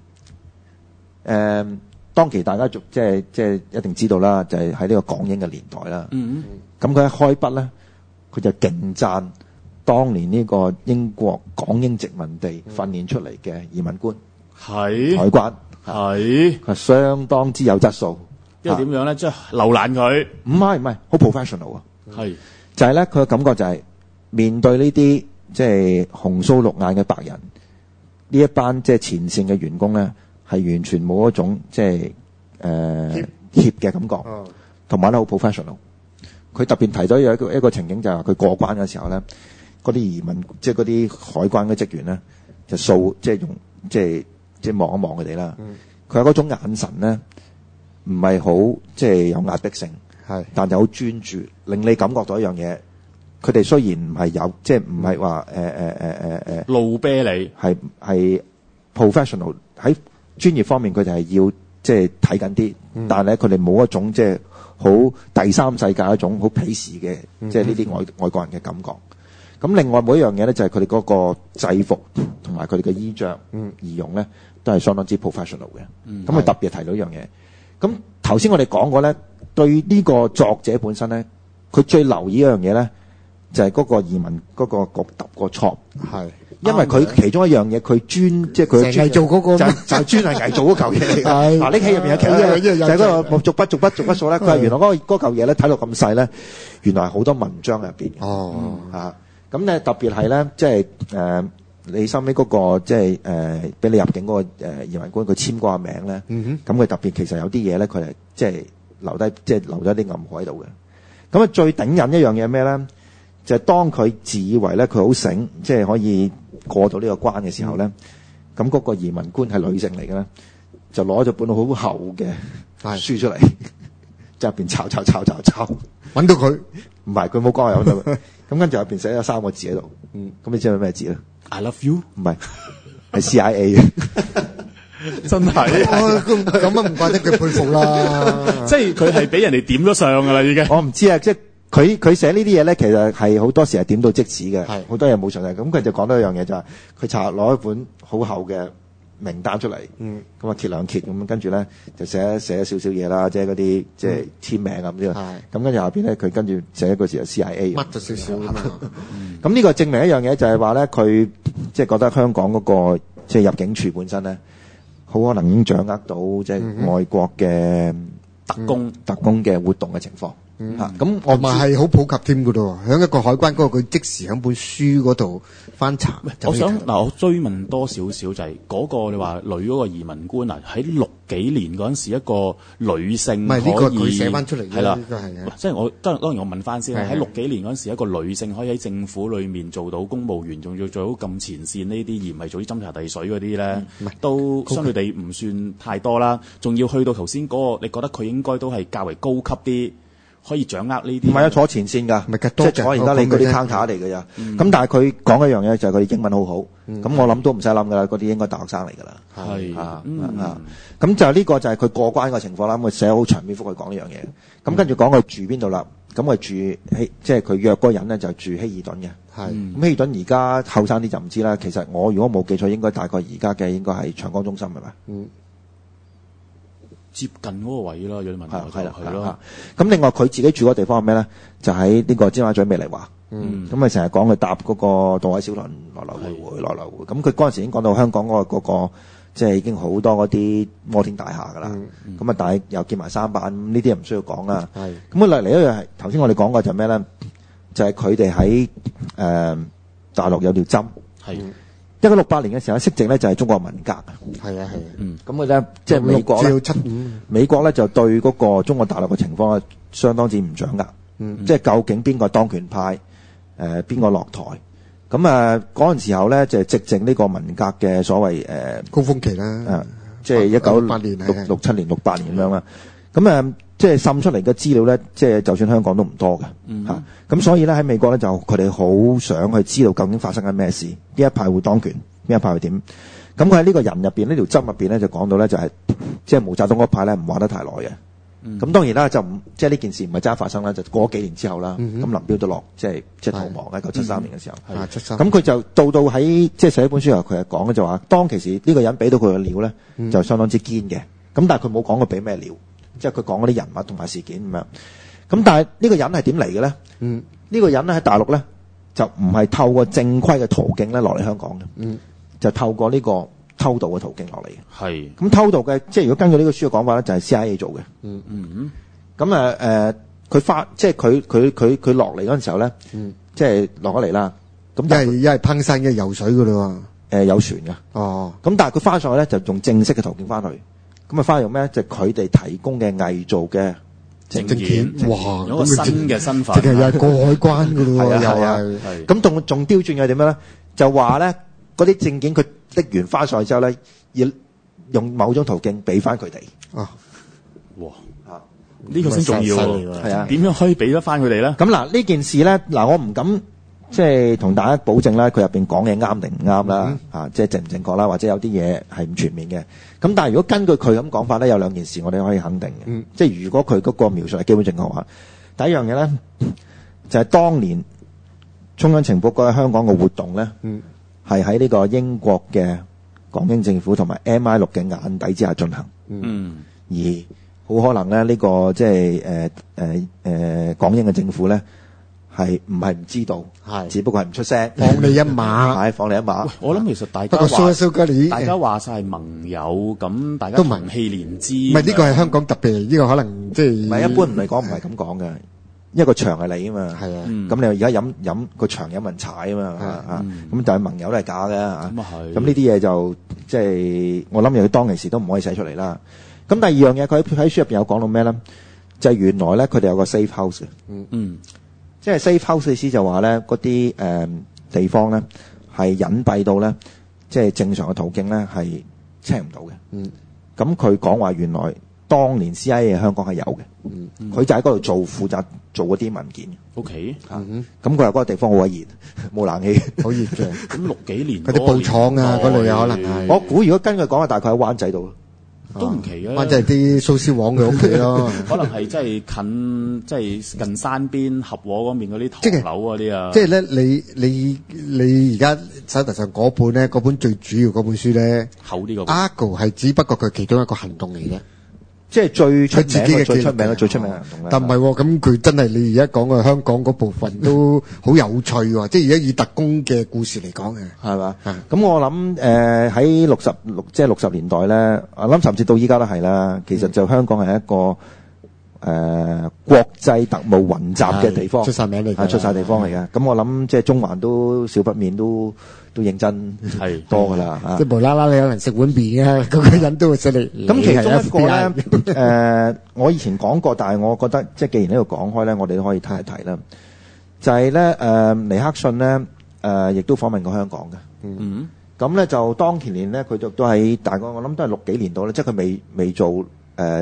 誒。當期大家就即係即係一定知道啦，就係喺呢個港英嘅年代啦。 嗯咁佢一開筆咧，佢就勁讚當年呢個英國港英殖民地訓練出嚟嘅移民官、 係海關， 係， 係相當之有質素。 因為點樣咧？即係留難佢唔係唔係好 professional 啊！ 係就係咧，佢嘅感覺就係面對呢啲即係紅鬚綠眼嘅白人，呢一班即係前線嘅員工咧，係完全冇一種即係誒怯嘅感覺， 哦同埋咧好 professional。佢特別提咗有一個一個情景，就係話佢過關嘅時候咧，嗰啲移民即係嗰啲海關嘅職員咧，就掃即係用即係即係望一望佢哋啦。佢有嗰種眼神咧，唔係好即係有壓迫性， 係但係好專注，令你感覺到一樣嘢。佢哋雖然唔係有即係唔係話誒誒誒誒誒路啤你係係 professional 喺專業方面，佢哋係要即係睇緊啲，但係咧佢哋冇一種即係好第三世界一種好鄙視嘅，即係呢啲外外國人嘅感覺。咁另外每一樣嘢咧，就係佢哋嗰個制服同埋佢哋嘅衣着、儀容咧，都係相當之 professional 嘅。咁佢特別提到一樣嘢。咁頭先我哋講過咧，對呢個作者本身咧，佢最留意一樣嘢咧，就係嗰個移民嗰個個揼個錯。 係因為佢其中一樣嘢，佢專即係佢成日做嗰個就就專係偽造嗰嚿嘢嚟㗎。 係嗱，呢戲入邊有其中一樣就係嗰個逐筆逐筆逐筆數咧。佢話原來嗰個嗰嚿嘢咧睇到咁細咧，原來係好多文章入邊。 哦啊，咁咧特別係咧，即係誒你收尾嗰個即係誒俾你入境嗰個誒移民官，佢簽嗰個名咧。 嗯咁佢特別其實有啲嘢咧，佢係即係留低即係留咗啲暗號喺度嘅。咁啊最頂癮一樣嘢咩咧？就係當佢自以為咧佢好醒，即係可以過到呢個關嘅時候咧，咁嗰個移民官係女性嚟嘅咧，就攞咗本好厚嘅書出嚟，即係入邊抄抄抄抄抄， 揾到佢， 唔係佢冇講係揾到佢，咁跟住入邊寫咗三個字喺度，嗯，咁你知係咩字咧？ I love you， 唔係係 C I A 嘅， 真係， 哦咁咁啊唔怪得佢佩服啦， 即係佢係俾人哋點咗上㗎啦，已經。 我唔知啊，即係。佢佢寫呢啲嘢咧，其實係好多時係點到即止嘅， 係好多嘢冇上嚟。咁佢就講到一樣嘢就係，佢查攞一本好厚嘅名單出嚟， 嗯， 咁啊揭兩揭咁，跟住咧就寫寫少少嘢啦，即係嗰啲即係簽名咁啲。 係咁跟住下邊咧，佢跟住寫一個字就 C I A。 乜咗少少咁啊， 咁呢個證明一樣嘢就係話咧，佢即係覺得香港嗰個即係入境處本身咧，好可能已經掌握到即係外國嘅特工特工嘅活動嘅情況。嚇咁我同埋係好普及添㗎咯，喺一個海關嗰個佢即時喺本書嗰度翻查。就我可以睇想嗱，我追問多少少就係嗰個你話女嗰個移民官啊，喺六幾年嗰陣時，一個女性唔係呢個可以佢寫翻出嚟嘅係啦呢個係嘅即係我當當然我問翻先啦， 係係喺六幾年嗰陣時，一個女性可以喺政府裏面做到公務員，仲要做到咁前線呢啲，而唔係做啲斟茶遞水嗰啲咧，都相對地唔算太多啦。仲要去到頭先嗰個，你覺得佢應該都係較為高級啲。 可以掌握呢啲？ 唔係啊，坐前線㗎， 唔係㗎即係坐而家你嗰啲 counter 嚟㗎咋。咁但係佢講一樣嘢就係佢哋英文好好，咁我諗都唔使諗㗎啦，嗰啲應該大學生嚟㗎啦。 係啊嗯啊，咁就呢個就係佢過關嘅情況啦。咁佢寫好長篇幅去講呢樣嘢。咁跟住講佢住邊度啦。咁佢住希，即係佢約嗰個人咧就住希爾頓嘅。 係咁希爾頓而家後生啲就唔知啦。其實我如果冇記錯，應該大概而家嘅應該係長江中心係咪？ 嗯。 接近嗰個位啦，有啲問題係啦， 係咯。 咁另外佢自己住嗰個地方係咩咧？就喺呢個尖沙咀美麗華。 嗯。 咁啊成日講佢搭嗰個渡海小輪來來回回，來來回。咁佢嗰陣時已經講到香港嗰個嗰個，即係已經好多嗰啲摩天大廈㗎啦。咁啊，但係又建埋三板，呢啲又唔需要講啦。 係。 咁啊，嚟嚟一樣係頭先我哋講過就係咩咧？就係佢哋喺誒大陸有條針。 係。 一九六八年嘅時候，息直咧就係中國文革。 係啊係。 嗯。 咁佢咧即係美國咧， 七五美國咧就對嗰個中國大陸嘅情況咧相當之唔掌握。嗯。即係究竟邊個當權派？誒邊個落台？咁啊嗰陣時候咧就係直正呢個文革嘅所謂誒、呃、 高峰期啦。 啊，即係一九六八年六六七年、六八年咁樣啦。咁啊，即係滲出嚟嘅資料咧，即係就算香港都唔多嘅嚇。咁所以咧喺美國咧就佢哋好想去知道究竟發生緊咩事，邊一派會當權，邊一派會點。咁佢喺呢個人入邊呢條針入邊咧就講到咧就係即係毛澤東嗰派咧唔玩得太耐嘅。咁、嗯、當然啦，就唔即係呢件事唔係真係發生啦，就過咗幾年之後啦。咁、嗯、林彪都落即係即係逃亡一九七三年嘅時候。 係七三。 咁佢就到到喺即係寫一本書時候，佢係講嘅就話，當其時呢個人俾到佢嘅料咧， 嗯、 就相當之堅嘅。咁但係佢冇講佢俾咩料，即係佢講嗰啲人物同埋事件咁樣。咁但係呢個人係點嚟嘅咧？嗯，呢個人咧喺大陸咧就唔係透過正規嘅途徑咧落嚟香港嘅。嗯，就透過呢個偷渡嘅途徑落嚟嘅。 係。咁偷渡嘅，即係如果根據呢個書嘅講法咧，就係 C I A 做嘅。 嗯嗯。 咁啊誒，佢發即係佢佢佢佢落嚟嗰陣時候咧，嗯、即係落咗嚟啦。咁一係一係攀山，一係游水噶啦喎。 誒有船㗎。哦。咁但係佢翻上去咧，就用正式嘅途徑翻去。咁啊翻去用咩？就佢、是、哋提供嘅偽造嘅證件。 哇！ 有個新嘅身份。 其實又係過海關㗎咯喎。 係啊係啊。咁仲仲刁鑽嘅點樣咧？就話咧嗰啲證件佢拎完翻上去之後咧，要用某種途徑俾翻佢哋。 啊！ 哇！呢、這個先重要喎， 係啊， 點樣可以俾得翻佢哋咧？ 咁嗱，呢件事咧，嗱，我唔敢即係同大家保證啦，佢入邊講嘢啱定唔啱啦，啊，即係正唔正確啦，或者有啲嘢係唔全面嘅。咁但係如果根據佢咁講法咧，有兩件事我哋可以肯定嘅，嗯、即係如果佢嗰個描述係基本正確嘅話，第一樣嘢咧就係、是、當年中央情報局喺香港嘅活動咧，係喺呢個英國嘅港英政府同埋 M I 六嘅眼底之下進行，嗯，而好可能咧，呢、這個即係誒誒誒港英嘅政府咧，係唔係唔知道？係，只不過係唔出聲， 放你一馬， 係放你一馬。 我諗其實大家話，大家話晒係盟友，咁大家都盟氣連枝。 唔係呢個係香港特別，呢、這個可能即係唔係一般嚟講唔係咁講嘅。一個場係你啊嘛，係啊，咁你而家飲飲個場有人踩啊嘛，啊，咁但係盟友都係假嘅嚇，咁呢啲嘢就即係我諗，佢當其時都唔可以寫出嚟啦。咁第二樣嘢，佢喺書入邊有講到咩咧？就係、是、原來咧，佢哋有個 safe house 嘅，嗯嗯，即係 safe house 意思就話咧，嗰啲誒地方咧係隱蔽到咧，即係正常嘅途徑咧係 check 唔到嘅，嗯，咁佢講話原來。當年 C I A 香港係有嘅，佢、嗯、就喺嗰度做負責做嗰啲文件。 O K， 嚇，咁佢話嗰個地方好鬼熱，冇冷氣， 好熱嘅。 咁六幾年嗰啲布廠啊，嗰類有可能係。 我估如果跟佢講話，大概喺灣仔度咯， 都唔奇啊。 灣仔係啲蘇絲黃嘅屋企咯， 可能係真係近，即係近山邊合和嗰邊嗰啲唐樓嗰啲啊。 即係咧，你你你而家手頭上嗰本咧，嗰本最主要嗰本書咧， 厚啲個。 Argo 係只不過佢其中一個行動嚟嘅。 即係最出名嘅最出名嘅最出名嘅行動啦。 但唔係喎，咁佢真係你而家講嘅香港嗰部分都好有趣喎，即係而家以特工嘅故事嚟講嘅， 係嘛？咁我諗誒喺六十六即係六十年代咧，我諗甚至到依家都係啦。其實就香港係一個誒、呃、國際特務雲集嘅地方， 出晒名嚟嘅， 出晒地方嚟嘅。咁我諗即係中環都少不免都。都認真係多噶啦， 即係無啦啦你有人食碗麵啊，嗰個人都會出嚟。 咁其中一個咧，誒，我以前講過，但係我覺得即係既然呢度講開咧，我哋都可以提一提啦。就係咧，誒，尼克遜咧，誒，亦都訪問過香港嘅。嗯，咁咧就當其年咧，佢就都喺大概我諗都係六幾年度咧，即係佢未未做誒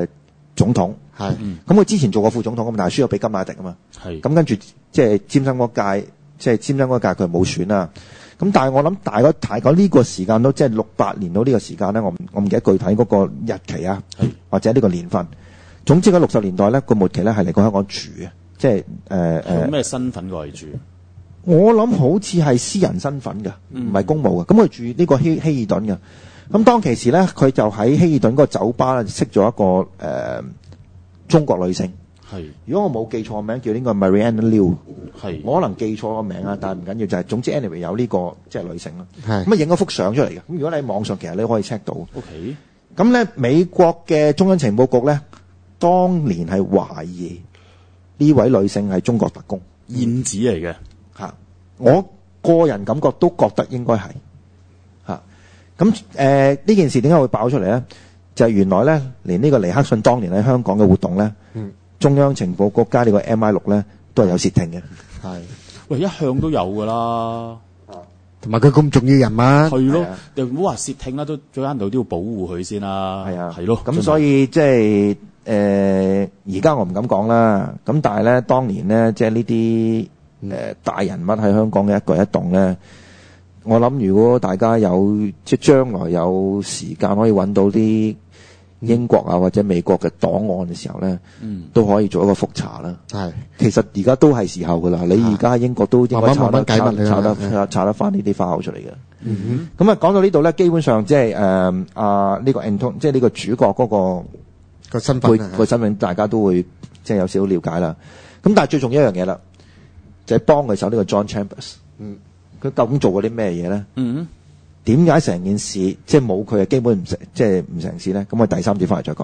總統。 係咁佢之前做過副總統咁，但係輸咗俾甘迺迪啊嘛。 係咁跟住即係詹森嗰屆，即係詹森嗰屆佢冇選啦。咁但係我諗大概大概呢個時間都即係六八年到呢個時間咧，我唔我唔記得具體嗰個日期啊，或者呢個年份。總之喺六十年代咧個末期咧係嚟過香港住嘅，即係誒誒。 用咩身份過嚟住？ 我諗好似係私人身份嘅，唔係公務嘅。咁佢住呢個希希爾頓嘅。咁當其時咧，佢就喺希爾頓嗰個酒吧咧識咗一個誒、呃、中國女性。 係。 如果我冇記錯名，叫呢個 Marianne Liu。 係。 我可能記錯個名啊，但係唔緊要，就係、是、總之 anyway 有呢、這個即係女性啦。 係。 咁啊影咗幅相出嚟嘅。咁如果你喺網上其實你可以 check 到。 OK。 咁咧美國嘅中央情報局咧，當年係懷疑呢位女性係中國特工。 燕子嚟嘅。 嚇，我個人感覺都覺得應該係嚇。咁誒呢件事點解會爆出嚟咧？就係、是、原來咧，連呢個尼克遜當年喺香港嘅活動咧，嗯、中央情報局加呢個 M I 六咧，都係有竊聽嘅。係， 喂，一向都有㗎啦。 同埋佢咁重要人物， 係咯，又唔好話竊聽啦，都最緊要都要保護佢先啦。 係啊， 係咯。 咁所以即係誒，而家我唔敢講啦。咁但係咧，當年咧，即係呢啲。誒、呃、大人物喺香港嘅一舉一動咧，我諗如果大家有即係將來有時間可以揾到啲英國啊或者美國嘅檔案嘅時候咧，嗯，都可以做一個復查啦。係，其實而家都係時候㗎啦。你而家喺英國都應該查得查得查查得翻呢啲花口出嚟嘅。嗯哼。咁啊講到呢度咧，基本上即係誒啊呢個 Anton 即係呢個主角嗰、那個個身份個身份，大家都會即係有少少了解啦。咁但係最重要一樣嘢啦。就係幫佢手呢個 John Chambers，嗯，佢究竟做過啲咩嘢咧？嗯，點解成件事即係冇佢，基本唔成，即係唔成事咧？咁我第三節翻嚟再講。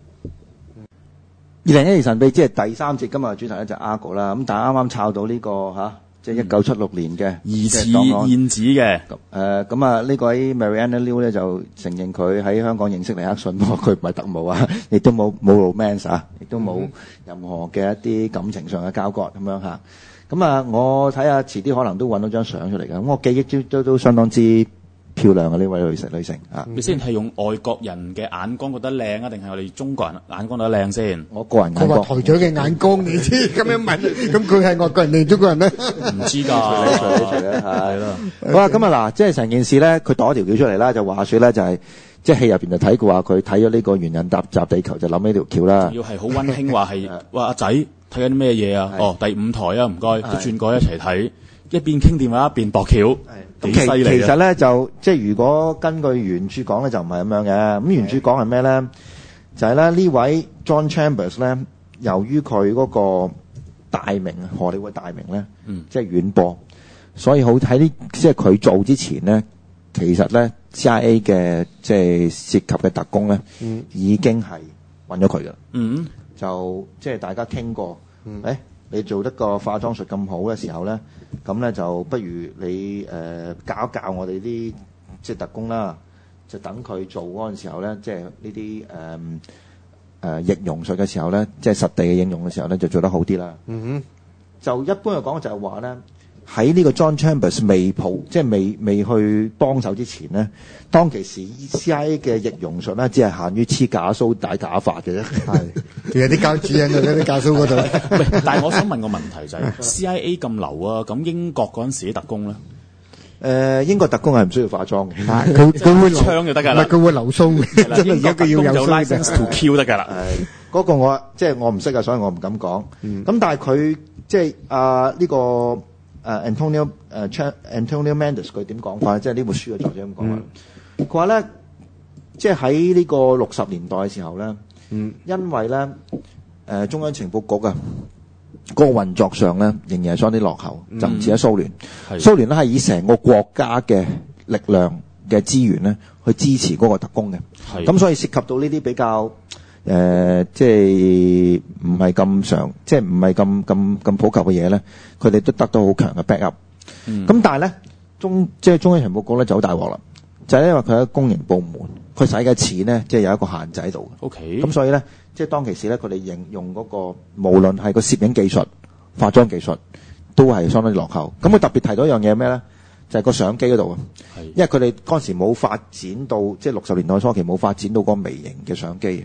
二零一二神秘即係第三節，今日嘅主題咧就 Argo 啦。咁但係啱啱抄到呢、這個吓、啊，即係一九七六年嘅疑似燕子嘅。 誒咁啊，呢位 Marianne Liu 咧就承認佢喺香港認識尼克遜，佢唔係特務啊，亦都冇冇 romance 啊，亦都冇任何嘅一啲感情上嘅交割咁樣嚇。咁啊，我睇下遲啲可能都揾到張相出嚟嘅。咁我記憶都都都相當之漂亮嘅呢位女性女性啊。 你先係用外國人嘅眼光覺得靚啊，定係我哋中國人眼光覺得靚先？ 我個人眼光。 佢話台長嘅眼光，你知咁樣問，咁佢係外國人定中國人咧？ 唔知㗎， 隨你隨你隨你係咯。好啦，咁啊嗱，即係成件事咧，佢度一條橋出嚟啦，就話説咧就係、是。即係戲入邊就睇過話佢睇咗呢個猿人踏踏地球就諗起條橋啦。 要係好溫馨話係，哇阿仔睇緊啲咩嘢啊？哦，第五台啊，唔該，都轉過一齊睇，一邊傾電話一邊度橋，幾犀利。 其實咧就即係如果根據原著講咧就唔係咁樣嘅。咁原著講係咩咧？就係咧呢位 John Chambers 咧，由於佢嗰個大名荷里活大名咧，嗯、即係遠播，所以好喺啲即係佢做之前咧。其實咧 C I A 嘅即係涉及嘅特工咧，嗯、已經係揾咗佢噶啦。嗯，就即係大家傾過，誒、嗯欸，你做得個化妝術咁好嘅時候咧，咁咧就不如你誒、呃、教一教我哋啲即係特工啦，就等佢做嗰陣時候咧，即係呢啲誒誒易容術嘅時候咧，即係實地嘅應用嘅時候咧，就做得好啲啦。嗯哼，就一般嚟講就係話咧。喺呢個 John Chambers 未抱，即係未未去幫手之前咧，當其時 C I A 嘅易容術咧，只係限於黐假鬚戴假髮嘅啫。係， 仲有啲膠紙喺度，喺啲假鬚嗰度。 但係我想問個問題就係、是、C I A 咁流啊，咁英國嗰陣時啲特工咧？誒、 呃，英國特工係唔需要化妝嘅， 佢佢會槍就得㗎啦， 唔係佢會留鬚嘅。真係而家佢要有 license to kill 得㗎啦。 係嗰個我即係我唔識啊，所以我唔敢講。咁、嗯、但係佢即係啊呢個。誒 Antonio 誒 Antonio Mendes 佢點講法？即係呢本書嘅作者咁講法。佢話咧，即係喺呢個六十年代嘅時候咧，嗯，因為咧誒、呃、中央情報局啊，嗰、那個運作上咧仍然係相當啲落後，嗯、就唔似喺蘇聯。蘇聯咧係以成個國家嘅力量嘅資源咧去支持嗰個特工嘅。咁所以涉及到呢啲比較。誒、呃，即係唔係咁常，即係唔係咁咁咁普及嘅嘢咧，佢哋都得到好強嘅 backup。咁、嗯、但係咧，中即係中央情報局咧就好大鑊啦，就係、是、因為佢喺公營部門，佢使嘅錢咧，即係有一個限制喺度。OK。咁所以咧，即係當其時咧，佢哋應用嗰、那個，無論係個攝影技術、化妝技術，都係相當落後。咁佢特別提到一樣嘢咩咧？就係、是、個相機嗰度啊。係。因為佢哋嗰陣時冇發展到，即係六十年代初期冇發展到個微型嘅相機。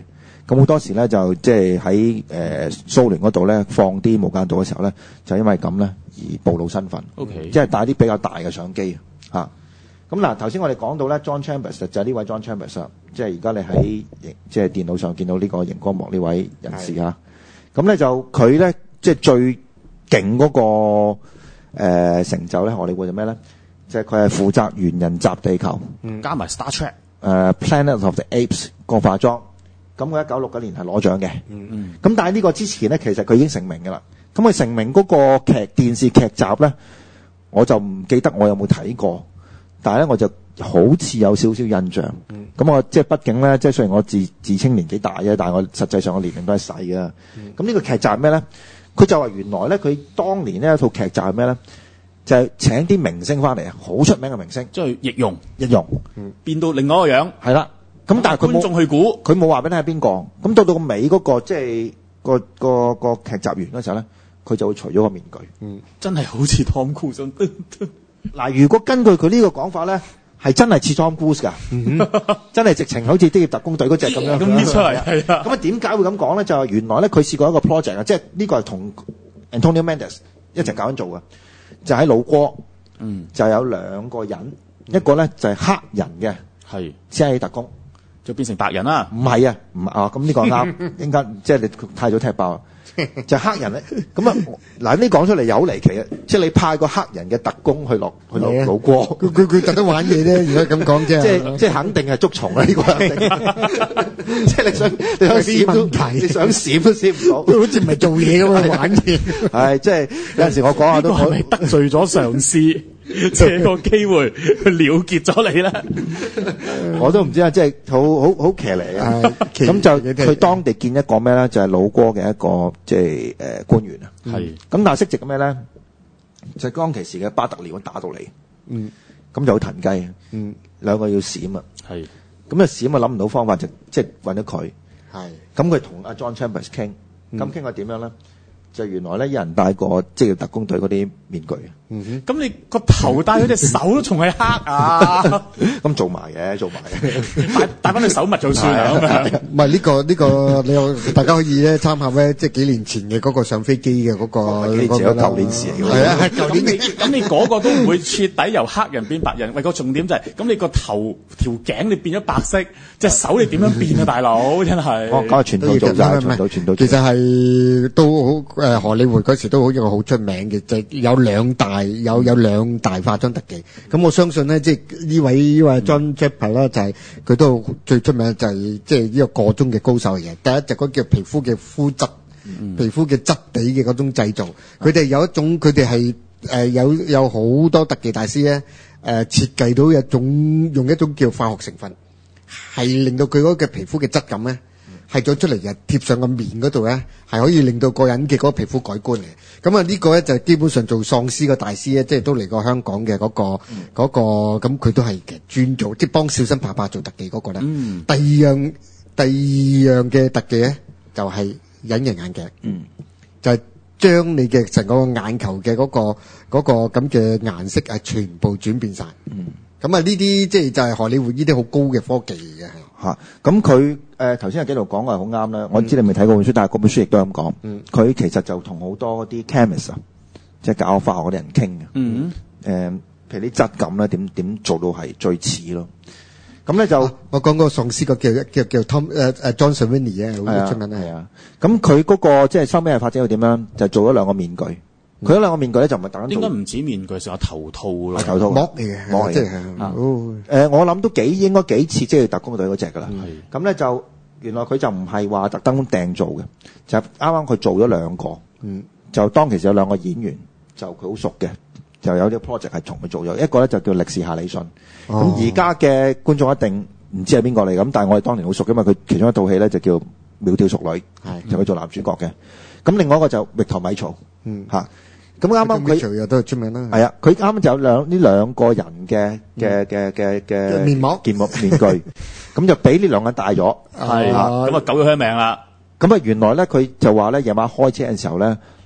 咁好多時咧就即係喺誒蘇聯嗰度咧放啲無間道嘅時候咧，就因為咁咧而暴露身份。 OK， 即係帶啲比較大嘅相機嚇。咁嗱，頭先我哋講到咧 ，John Chambers 就係呢位 John Chambers 啦，即係而家你喺即係電腦上見到呢個熒光幕呢位人士嚇。咁咧就佢咧即係最勁嗰個、呃、成就咧，荷里活就咩咧？即係佢係負責猿人襲地球， 加埋 Star Trek， 誒 Planet of the Apes 個化妝。咁佢一九六九年係攞獎嘅。 嗯嗯。 咁但係呢個之前咧，其實佢已經成名㗎啦。咁佢成名嗰個劇電視劇集咧，我就唔記得我有冇睇過。但係咧，我就好似有少少印象。咁、嗯、我即係畢竟咧，即係雖然我自自稱年紀大啫，但係我實際上我年齡都係細嘅。咁、嗯、呢個劇集係咩咧？佢就話原來咧，佢當年呢一套劇集係咩咧？就係、是、請啲明星翻嚟啊，好出名嘅明星， 即係易容， 易容、 嗯、變到另外一個樣。係啦。 咁但係佢冇觀眾去估， 佢冇話俾你係邊個。咁到到個尾嗰個即係個個個劇集完嗰時候咧，佢就會除咗個面具。 嗯，真係好似 Tom Cruise 咁。 嗱，如果根據佢呢個講法咧，係真係似 Tom Cruise 㗎，嗯、真係直情好似職業特工隊嗰隻咁樣。咁搣出嚟係啊。 咁啊點解會咁講咧？就係原來咧，佢試過一個 project 啊，即係呢個係同 Antonio Mendes 一齊搞緊做嘅，就喺老撾，嗯，就有兩個人，嗯、一個咧就係黑人嘅，係 C I A 特工。 就變成白人啦？ 唔係啊，唔啊，咁呢個啱，應該即係你太早踢爆，就係黑人咧。咁啊，嗱呢講出嚟有離奇啊！即係你派個黑人嘅特工去落去落老撾， 佢佢佢特登玩嘢咧。如果咁講啫， 即係即係肯定係捉蟲啦！呢個肯定，即係你想你想閃都你想閃都閃唔到， 好似唔係做嘢咁樣玩嘢。 係即係有陣時我講下都係咪得罪咗上司？借個機會去了結咗你啦， 我都唔知啊，即係好好好騎呢啊！咁就佢當地見一個咩咧，就係老撾嘅一個即係誒官員啊。係咁，但係識值嘅咩咧？就係當其時嘅巴特遼打到嚟，嗯，咁就好騰雞，嗯，兩個要閃啊，係咁啊閃啊諗唔到方法就即係揾咗佢，係咁佢同阿 John Chambers 傾，咁傾過點樣咧？就原來咧，有人戴過即係特工隊嗰啲面具。嗯哼，咁你個頭戴嗰隻手都仲係黑啊？咁做埋嘅，做埋嘅，戴戴翻對手襪就算啦。 唔係呢個呢個，你有大家可以咧參考咧，即係幾年前嘅嗰個上飛機嘅嗰個。 幾年前嗰舊年事嚟㗎。 係啊，係舊年。 咁你咁你嗰個都唔會徹底由黑人變白人。喂，個重點就係咁，你個頭條頸你變咗白色，隻手你點樣變啊，大佬？真係。 哦，講係全套做曬，全套全套。 其實係都好誒，荷里活嗰時都好一個好出名嘅，就有兩大。有有兩大化妝特技，咁我相信咧，即係呢位呢位 John Chambers 啦，就係佢都最出名就係即係呢個個中嘅高手嚟嘅。第一就嗰叫皮膚嘅膚質，嗯、皮膚嘅質地嘅嗰種製造，佢哋有一種，佢哋係誒有有好多特技大師咧，誒、呃、設計到一種用一種叫化學成分，係令到佢嗰個皮膚嘅質感咧。係咗出嚟嘅，貼上個面嗰度咧，係可以令到個人嘅嗰個皮膚改觀嘅。咁啊，呢個咧就基本上做喪屍嘅大師咧，即係都嚟過香港嘅嗰、嗰個嗰、嗯嗰個，咁佢都係其實專做，即係幫小新爸爸做特技嗰個咧、嗯。第二樣第二樣嘅特技咧，就係、是、隱形眼鏡，嗯、就係、是、將你嘅成個眼球嘅嗰、嗰個嗰、嗰個咁嘅顏色係全部轉變晒。咁、嗯、啊，呢啲即係就係荷里活呢啲好高嘅科技嚟嘅。 嚇，咁佢誒頭先阿紀陶講嘅係好啱啦。我知你未睇過本書，但係嗰本書亦都咁講。佢、嗯、其實就同好多啲 chemist 啊，即係教化學嗰啲人傾嘅。嗯，誒、呃，譬如啲質感咧，點點做到係最似咯。咁咧就、啊、我講個喪屍個叫叫叫 Tom 誒誒 John Savini 啊，好出名係啊。咁佢嗰個即係收尾係發展到點樣？就做咗兩個面具。佢嗰兩個面具咧就唔係特登做， 應該唔止面具，仲有頭套咯， 頭套膜嚟嘅，膜嚟嘅。誒、啊呃，我諗都幾應該幾似即係特工隊嗰隻噶啦。咁咧就原來佢就唔係話特登訂做嘅，就啱啱佢做咗兩個。嗯，就當其時有兩個演員，就佢好熟嘅，就有啲 project 係同佢做咗。一個咧就叫力士夏里遜。咁而家嘅觀眾一定唔知係邊個嚟咁，但係我哋當年好熟，因為佢其中一套戲咧就叫《苗條淑女》，就佢做男主角嘅。咁另外一個就域陀米曹。嗯，嚇。咁啱啱佢又都係出名啦。 係啊，佢啱啱就有兩呢兩個人嘅嘅嘅嘅嘅面膜、 面膜面具，咁就俾呢兩個人戴咗。 係啊，咁啊，狗咗佢命啦。 咁啊，原來咧佢就話咧夜晚開車嘅時候咧，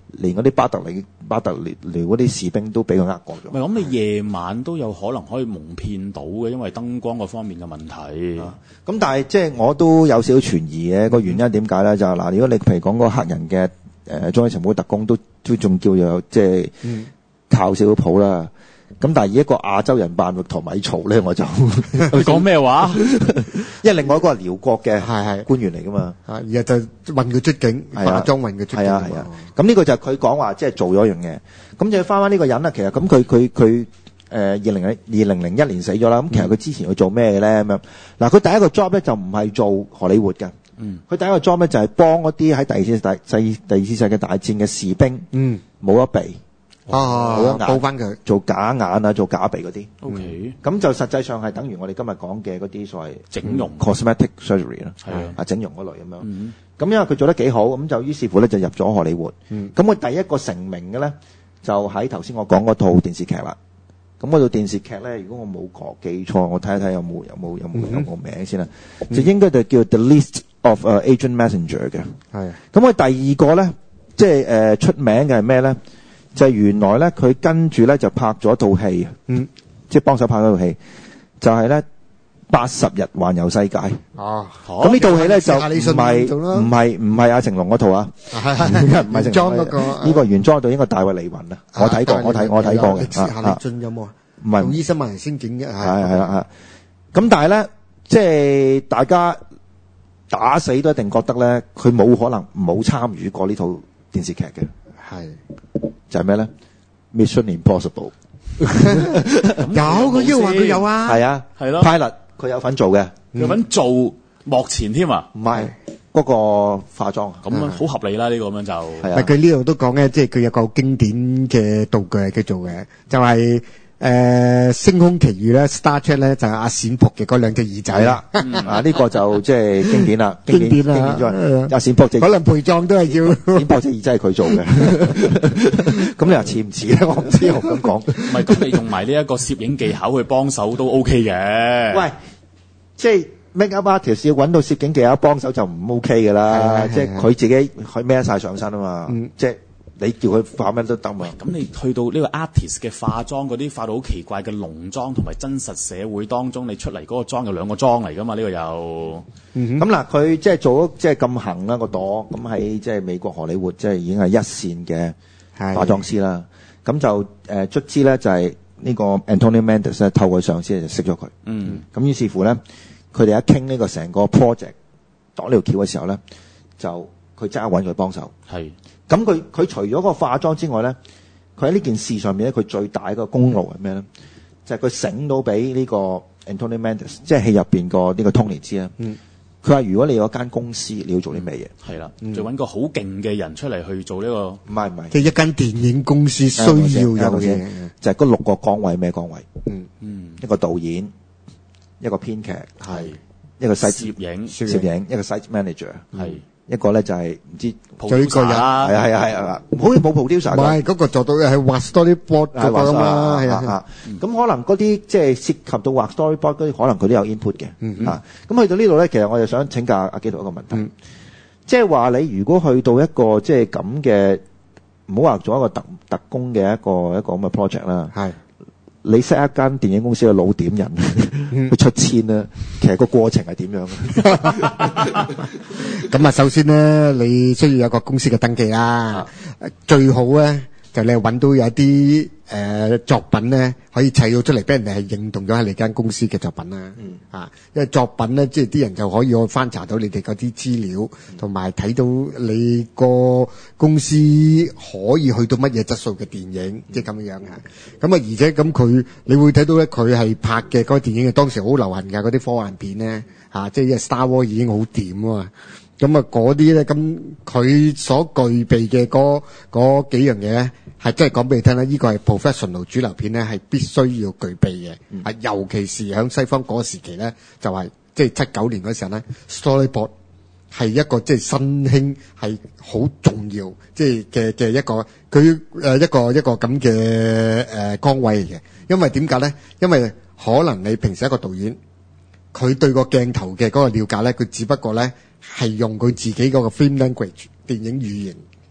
連嗰啲巴特里巴特里嗰啲士兵都俾佢呃過咗。 唔係咁，你夜晚都有可能可以蒙騙到嘅，因為燈光嗰方面嘅問題。 咁、啊、但係即係我都有少少存疑嘅，個原因點解咧？就係、是、嗱，如果你譬如講個黑人嘅誒中央情報特工都都仲叫有即係靠少少譜啦。咁但係以一個亞洲人扮域陀米曹咧，我就佢講咩話？ 因為另外一個係寮國嘅係係官員嚟噶嘛， 啊，而家就運佢出境，化妝運佢出境。 係啊係啊，咁呢個就係佢講話即係做咗一樣嘢。咁就翻翻呢個人啦，其實咁佢佢佢誒二零零二零零一年死咗啦。咁其實佢之前去做咩嘅咧？咁樣嗱，佢第一個 job 咧就唔係做荷里活嘅。嗯，佢第一個 job 咧就係幫嗰啲喺第二次大世第二次世界大戰嘅士兵，嗯，冇咗鼻。 啊， 冇得報翻佢做假眼啊，做假鼻嗰啲。 O K， 咁就實際上係等於我哋今日講嘅嗰啲所謂整容 cosmetic surgery 啦， 係啊， 啊整容嗰類咁樣。咁因為佢做得幾好，咁就於是乎咧就入咗荷里活。咁佢第一個成名嘅咧，就喺頭先我講嗰套電視劇啦。咁嗰套電視劇咧，如果我冇講記錯，我睇一睇有冇有冇有冇有冇名先啦。就應該就叫 The List of Agent Messenger 嘅。係。咁佢第二個咧，即係誒出名嘅係咩咧？就係原來咧，佢跟住咧就拍咗套戲，嗯，即係幫手拍咗套戲，就係咧八十日環遊世界。哦，咁呢套戲咧就唔係唔係唔係阿成龍嗰套啊，唔係成龍嗰個，呢個原裝嗰套應該大衛李雲啊，我睇過，我睇我睇過嘅。 夏利俊有冇啊？ 唔係， 同醫生萬人先景嘅，係係啦係。咁但係咧，即係大家打死都一定覺得咧，佢冇可能冇參與過呢套電視劇嘅。係。就係咩咧 ？Mission Impossible 有佢要話佢有啊， 係啊， 係咯 ，Pilot 佢有份做嘅， 有份做幕前添啊， 唔係嗰個化妝， 咁啊好合理啦，呢個咁樣就係啊。佢呢度都講咧，即係佢有個經典嘅道具係佢做嘅，就係誒星空奇遇咧 ，Star Trek 咧就係阿閃撲嘅嗰兩隻耳仔啦。 啊呢個就即係經典啦， 經典啦， 阿閃撲隻可能陪葬都係要閃撲隻耳仔係佢做嘅。咁你話似唔似咧？我唔知我咁講。 唔係，咁你用埋呢一個攝影技巧去幫手都 OK 嘅。 喂，即係 make up artist 要揾到攝影技巧幫手就唔 OK 㗎啦。即係佢自己佢孭晒上身啊嘛。即係你叫佢化咩都得嘛。 咁你去到呢個 artist 嘅化妝嗰啲化到好奇怪嘅濃妝，同埋真實社會當中你出嚟嗰個妝有兩個妝嚟㗎嘛？呢、呢個又咁嗱，佢即係做咗即係咁行啦個朵，咁喺即係美國荷里活即係已經係一線嘅化妝師啦。咁就誒卒之咧就係呢個 Antonio Mendes 咧透過上司就識咗佢。嗯。咁於是乎咧，佢哋一傾呢個成個 project 度呢條橋嘅時候咧，就佢即刻揾佢幫手。係。咁佢佢除咗個化妝之外咧，佢喺呢件事上面咧，佢最大一個功勞係咩咧？就係佢醒到俾呢個 Antonio Mendes，即係戲入邊個呢個 Tony 知啦。嗯。佢話：如果你有一間公司，你要做啲咩嘢？係啦，就揾個好勁嘅人出嚟去做呢個。唔係唔係， 即係一間電影公司需要有嘅， 就係嗰六個崗位咩崗位？嗯嗯，一個導演，一個編劇，係一個攝影攝影，一個 site manager，係。一個咧就係唔知做呢個人，係啊係啊係啊，好似冇 producer。唔係嗰個做到係畫 storyboard 嗰個嘛，係啊。 咁可能嗰啲即係涉及到畫 storyboard 嗰啲，可能佢都有 input 嘅。嚇，咁去到呢度咧，其實我就想請教阿紀陶一個問題，即係話你如果去到一個即係咁嘅，唔好話做一個特特工嘅一個一個咁嘅 project 啦。係。你 set 一間電影公司嘅老點人去出錢啦，其實個過程係點樣嘅？ 咁啊，首先咧，你需要有個公司嘅登記啦。最好咧，就你揾到有啲誒作品咧，可以砌到出嚟，俾人哋係認同咗係你間公司嘅作品啦。嗯。啊，因為作品咧，即係啲人就可以去翻查到你哋嗰啲資料，同埋睇到你個公司可以去到乜嘢質素嘅電影，即係咁樣樣啊。咁啊，而且咁佢，你會睇到咧，佢係拍嘅嗰個電影，當時好流行㗎，嗰啲科幻片咧，嚇，即係因為 Star Wars 已經好掂啊嘛。咁啊，嗰啲咧，咁佢所具備嘅嗰嗰幾樣嘢咧，係真係講俾你聽啦。呢個係 professional 主流片咧，係必須要具備嘅。啊，尤其是喺西方嗰個時期咧，就係即係七九年嗰時候咧 ，storyboard 係一個即係新興，係好重要，即係嘅嘅一個佢誒一個一個咁嘅誒崗位嚟嘅。因為點解咧？因為可能你平時一個導演，佢對個鏡頭嘅嗰個了解咧，佢只不過咧係用佢自己嗰個 film language 電影語言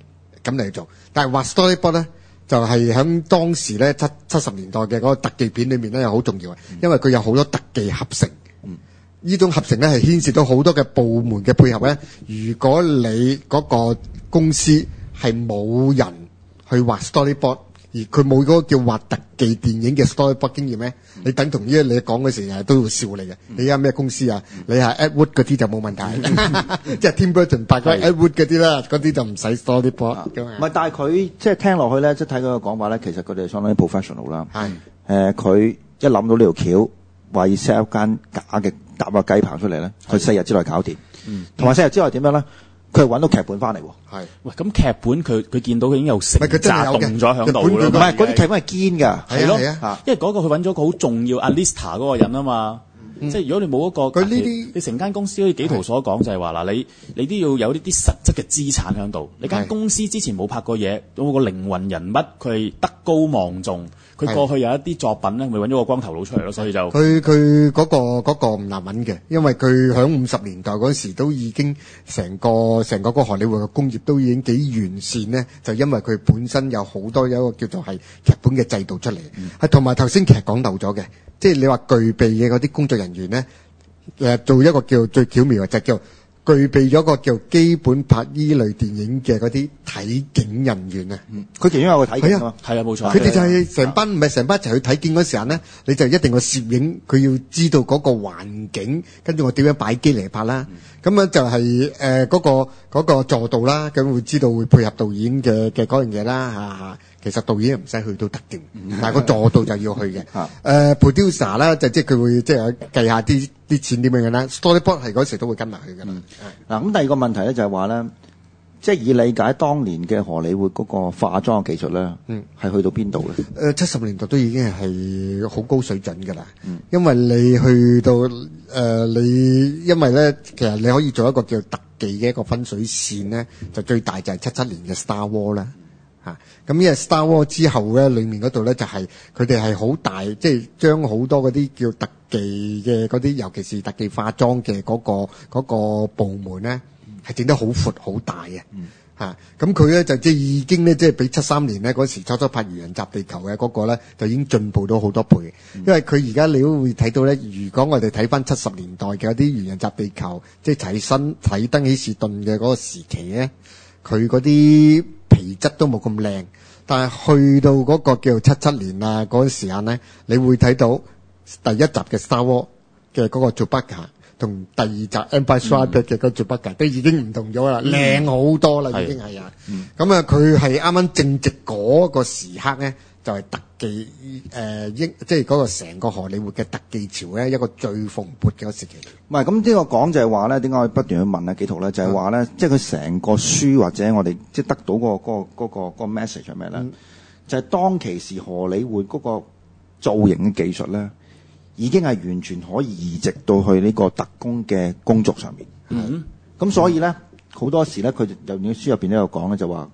咁嚟做。但係畫 storyboard 咧，就係喺當時咧七七十年代嘅嗰個特技片裏面咧，係好重要嘅，因為佢有好多特技合成。呢種合成咧係牽涉到好多嘅部門嘅配合咧。如果你嗰個公司係冇人去畫 storyboard，而佢冇嗰個叫畫特技電影嘅 storyboard 經驗咧，你等同於你講嗰時日都會笑你嘅。你而家咩公司啊？你係 Edward 嗰啲就冇問題，即係 Tim Burton 拍嗰 Edward 嗰啲啦，嗰啲就唔使 storyboard 咁啊。 唔係，但係佢即係聽落去咧，即係睇佢嘅講法咧，其實佢哋相當於 professional 啦。係誒，佢一諗到呢條橋，話要 set 一間假嘅搭個雞棚出嚟咧，佢四日之內搞掂。嗯，同埋四日之內點樣咧？佢係揾到劇本翻嚟喎。係， 喂，咁劇本佢佢見到佢已經有成佢真係有嘅紮動咗喺度啦。 唔係，嗰啲劇本係堅㗎。 係咯， 係啊， 因為嗰個佢揾咗個好重要 Alista 嗰個人啊嘛。即係如果你冇一個， 佢呢啲你成間公司好似紀陶所講就係話嗱，你你都要有呢啲實質嘅資產喺度。你間公司之前冇拍過嘢，有個靈魂人物，佢係德高望重。佢過去有一啲作品咧，咪揾咗個光頭佬出嚟咯，所以就佢佢嗰個嗰個唔難揾嘅，因為佢響五十年代嗰時都已經成個成個嗰個荷里活嘅工業都已經幾完善咧，就因為佢本身有好多有一個叫做係劇本嘅制度出嚟，係同埋頭先其實講漏咗嘅，即係你話具備嘅嗰啲工作人員咧，誒做一個叫最巧妙嘅就叫具備咗個叫基本拍依類電影嘅嗰啲睇景人員啊， 佢其中有個睇景啊， 係啊冇錯。 佢哋就係成班唔係成班一齊去睇景嗰時候咧，你就一定個攝影佢要知道嗰個環境，跟住我點樣擺機嚟拍啦。咁樣就係誒嗰個嗰個助導啦，咁會知道會配合導演嘅嘅嗰樣嘢啦嚇。其實導演唔使去到特定，但係個助導就要去嘅。誒 producer 啦，就即係佢會即係計下啲啲錢點樣樣啦。storyboard 係嗰時都會跟埋去㗎啦。 嗱咁第二個問題咧就係話咧，即係以理解當年嘅荷里活嗰個化妝嘅技術咧，嗯，係去到邊度咧？ 誒七十年代都已經係好高水準㗎啦。嗯，因為你去到誒、呃、你，因為咧其實你可以做一個叫特技嘅一個分水線咧，就最大就係七七年嘅 Star War 啦。咁因為 Star War 之後咧，裏面嗰度咧就係佢哋係好大，即係將好多嗰啲叫特技嘅嗰啲，尤其是特技化妝嘅嗰個嗰個部門咧，係整得好闊好大嘅。嚇，咁佢咧就即係已經咧，即係比七三年咧嗰時初初拍《猿人襲地球》嘅嗰個咧，就已經進步到好多倍。因為佢而家你都會睇到咧，如果我哋睇翻七十年代嘅嗰啲《猿人襲地球》，即係睇新睇登喜士頓嘅嗰個時期咧，佢嗰啲皮質都冇咁靚，但係去到嗰個叫七七年啊嗰陣時間咧，你會睇到第一集嘅 Star War 嘅嗰個 Chewbacca 同第二集 Empire Strikes Back 嘅嗰個 Chewbacca都已經唔同咗啦，靚好多啦，已經係啊。咁啊，佢係啱啱正值嗰個時刻咧，就係特技誒，英即係嗰個成個荷里活嘅特技潮咧，一個最蓬勃嘅時期。 唔係咁呢個講就係話咧，點解我不斷去問啊紀陶咧？就係話咧，即係佢成個書或者我哋即係得到嗰個嗰個嗰個嗰個 message 係咩咧？就係當其時荷里活嗰個造型嘅技術咧，已經係完全可以移植到去呢個特工嘅工作上面。嗯，咁所以咧好多時咧，佢入面書入邊都有講咧，就話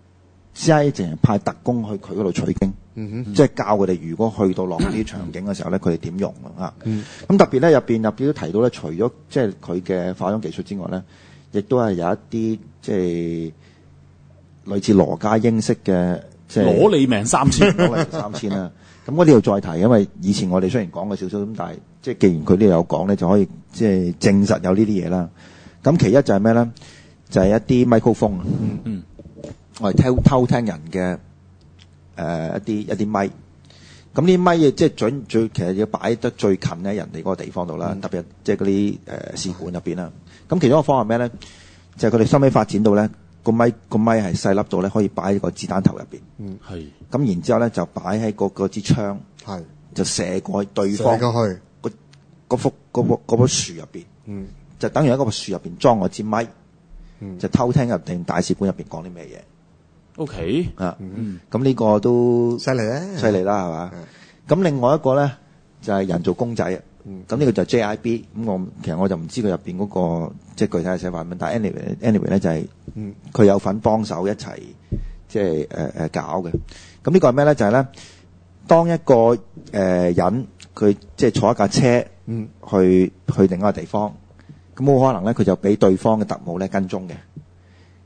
C I A 淨係派特工去佢嗰度取經。嗯哼，即係教佢哋如果去到落啲場景嘅時候咧，佢哋點用啊？嗯，咁特別咧入邊入邊都提到咧，除咗即係佢嘅化妝技術之外咧，亦都係有一啲即係類似羅家英式嘅，即係攞你命三千， 攞你命三千啦。咁我呢度再提，因為以前我哋雖然講過少少，咁但係即係既然佢呢度有講咧，就可以即係證實有呢啲嘢啦。咁其一就係咩咧？就係、是、一啲 microphone。嗯嗯，我係偷偷聽人嘅。誒、呃、一啲一啲咪，咁呢咪即係準最其實要擺得最近喺人哋嗰個地方度啦，嗯、特別即係嗰啲誒試管入邊啦。咁其中一個方法咩咧？就係佢哋收尾發展到咧個咪個咪係細粒到咧可以擺喺個子彈頭入邊。嗯，係。咁然之後咧就擺喺個嗰支槍，係就射過去對方射過去嗰嗰幅嗰棵嗰棵樹入邊。嗯，就等於喺嗰個樹入邊裝個支咪，嗯，就偷聽入定大使館入邊講啲咩嘢。 O K 啊，咁呢個都犀利咧， 犀利啦，係嘛？咁另外一個咧就係人造公仔，咁呢個就係 J I B。咁我其實我就唔知佢入邊嗰個即係具體嘅寫法點，但係 anyway anyway 咧就係佢有份幫手一齊即係誒誒搞嘅。咁呢個係咩咧？就係咧當一個誒人佢即係坐一架車去去另一個地方，咁好可能咧佢就俾對方嘅特務咧跟蹤嘅。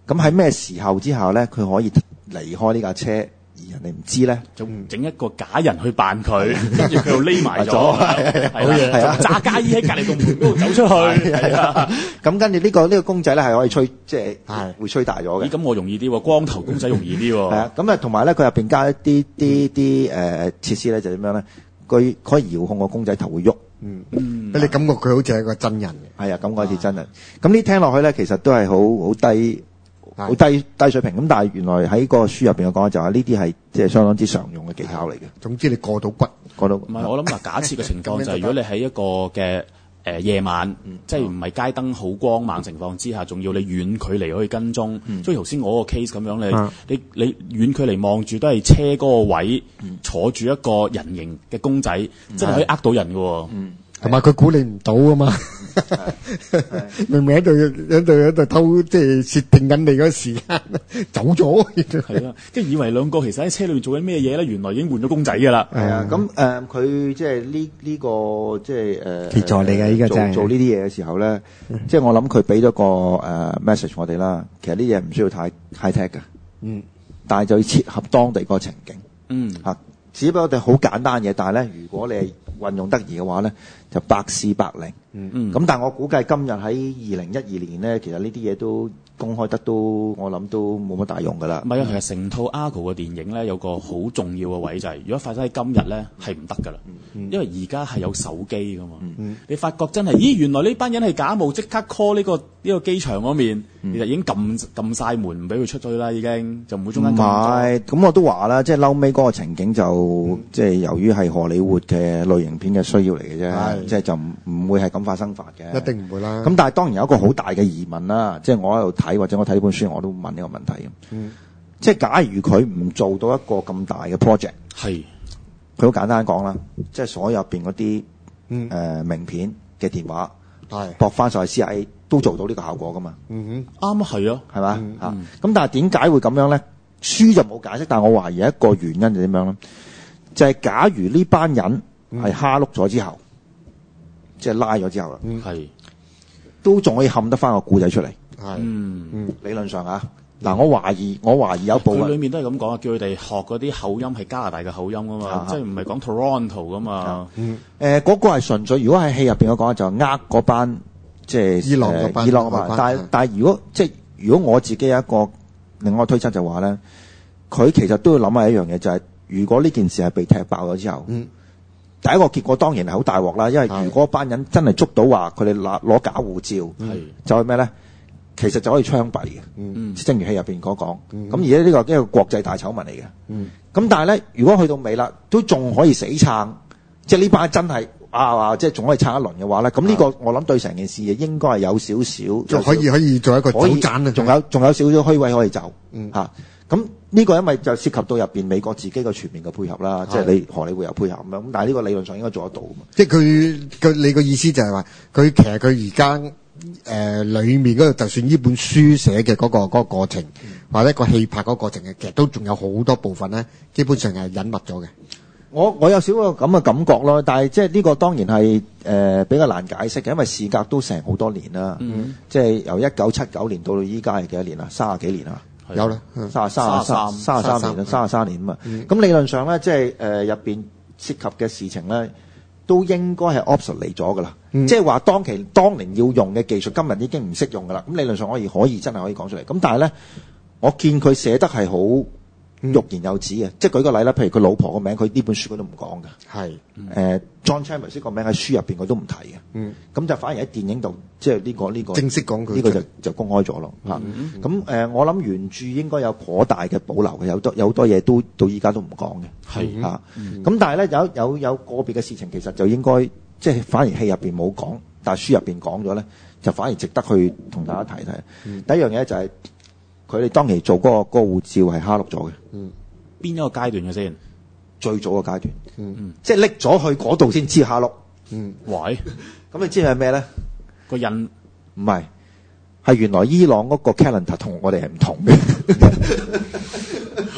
咁喺咩時候之後咧，佢可以離開呢架車，而人哋唔知咧？ 就整一個假人去扮佢，跟住佢又匿埋咗， 係好嘢， 係啊就揸家衣喺隔離個門嗰度走出去，係啊。 咁跟住呢個呢個公仔咧係可以吹，即係係會吹大咗嘅。 咦，咁我容易啲喎，光頭公仔容易啲喎。 係啊，咁啊同埋咧，佢入邊加一啲啲啲誒設施咧，就點樣咧？佢可以遙控個公仔頭會喐。 嗯嗯，俾你感覺佢好似係一個真人嘅。 係啊，感覺好似真人。咁呢聽落去咧，其實都係好好低。好低低水平咁，但係原來喺個書入邊嘅講就係呢啲係即係相當之常用嘅技巧嚟嘅。 總之你過到骨， 過到唔係我諗嗱，假設嘅情況就係如果你喺一個嘅誒夜晚，即係唔係街燈好光猛情況之下，仲要你遠距離去跟蹤，即係頭先我個 case 咁樣，你你你遠距離望住都係車嗰個位坐住一個人形嘅公仔，真係可以呃到人㗎喎。 同埋佢估你唔到啊嘛，明明喺度喺度喺度偷，即係竊聽緊你嗰時間走咗， 係啊，跟住以為兩個其實喺車裏面做緊咩嘢咧，原來已經換咗公仔㗎啦。 係啊，咁誒佢即係呢呢個即係誒奇才嚟嘅依家真係做做呢啲嘢嘅時候咧，即係我諗佢俾咗個誒 message 我哋啦。其實呢啲嘢唔需要太 high tech 嘅，嗯，但係就要切合當地個情景， 嗯嚇。只不過我哋好簡單嘅嘢，但係咧，如果你係運用得宜嘅話咧，就百試百靈。嗯，咁但係我估計今日喺二零一二年咧，其實呢啲嘢都公開得都，我諗都冇乜大用㗎啦。 唔係啊，其實成套 Argo 嘅電影咧，有個好重要嘅位就係、是，如果發生喺今日咧，係唔得㗎啦。嗯、因為而家係有手機㗎嘛。嗯、你發覺真係，咦，原來呢班人係假冒，即刻 call 呢、呢個呢、呢個機場嗰面，嗯、其實已經撳撳曬門，唔俾佢出去啦，已經就唔會中間撳。唔係， 咁我都話啦，即係嬲尾嗰個情景就，嗯、即係由於係荷里活嘅類型片嘅需要嚟嘅啫，嗯、即係就唔唔會係咁發生法嘅。 一定唔會啦。 咁但係當然有一個好大嘅疑問啦，即係我喺度睇或者我睇呢本書，我都問呢個問題。嗯，即係假如佢唔做到一個咁大嘅 project，係佢好簡單講啦，即係所有入邊嗰啲誒名片嘅電話，係駁翻上去 C I A 都做到呢個效果噶嘛。 嗯哼，啱啊，係啊， 係嘛嚇？咁但係點解會咁樣咧？書就冇解釋，但係我懷疑一個原因就點樣咧？就係假如呢班人係蝦碌咗之後。即係拉咗之後啦，係、嗯、都仲可以冚得翻個故仔出嚟，係嗯嗯理論上啊，嗱我懷疑我懷疑有部分佢裏面都係咁講啊，叫佢哋學嗰啲口音係加拿大嘅口音啊嘛，啊即係唔係講 Toronto 噶嘛， 嗯誒嗰個係純粹如果喺戲入邊嘅講就呃嗰班即係伊朗嗰班伊朗嗰班，班但係但係如果即係如果我自己有一個另外推測就話咧，佢其實都要諗下一樣嘢，就係、是、如果呢件事係被踢爆咗之後。嗯第一個結果當然係好大鑊啦，因為如果班人真係捉到話佢哋攞攞假護照，係就係咩咧？其實就可以槍斃嘅。嗯，正如戲入邊所講。咁而家呢個一個國際大醜聞嚟嘅。嗯。咁但係咧，如果去到尾啦，都仲可以死撐，即係呢班真係啊，即係仲可以撐一輪嘅話咧，咁呢個我諗對成件事應該係有少少， 就可以可以做一個走盞啊， 仲有仲有少少虛位可以走。嗯。嚇。咁呢個因為就涉及到入邊美國自己個全面嘅配合啦，即係你荷里活有配合咁樣，咁但係呢個理論上應該做得到㗎嘛。 即係佢佢你個意思就係話，佢其實佢而家誒裡面嗰度，就算呢本書寫嘅嗰個嗰個過程，嗯、或者個戲拍嗰個過程嘅，其實都仲有好多部分咧，基本上係隱密咗嘅。 我我有少個咁嘅感覺咯，但係即係呢個當然係誒、呃、比較難解釋嘅，因為事隔都成好多年啦，嗯、即係由一九七九年到到依家係幾多年啊？三十幾年啊！ 有啦， 三十三、三十三年啦，三十三年啊嘛。咁理論上咧，即係誒入邊涉及嘅事情咧，都應該係 obsolete 咗噶啦。即係話當期當年要用嘅技術，今日已經唔識用噶啦。咁理論上可以可以真係可以講出嚟。咁但係咧，我見佢寫得係好欲言又止嘅。即係舉個例啦，譬如佢老婆個名，佢呢本書佢都唔講嘅。係誒 John Chambers 個名喺書入邊佢都唔提嘅。嗯，咁就反而喺電影度，即係呢個呢個正式講佢呢個就就公開咗咯。嚇，咁誒我諗原著應該有頗大嘅保留嘅，有多有好多嘢都到依家都唔講嘅。係嚇，咁但係咧有有有個別嘅事情其實就應該即係反而戲入邊冇講，但係書入邊講咗咧，就反而值得去同大家提提。第一樣嘢就係佢哋當期做嗰個嗰個護照係蝦碌咗嘅。 嗯，邊一個階段嘅先？ 最早嘅階段。嗯嗯，即係拎咗去嗰度先知蝦碌。 嗯，喂， 咁你知係咩咧？ 個印唔係，係原來伊朗嗰個 calendar 同我哋係唔同嘅。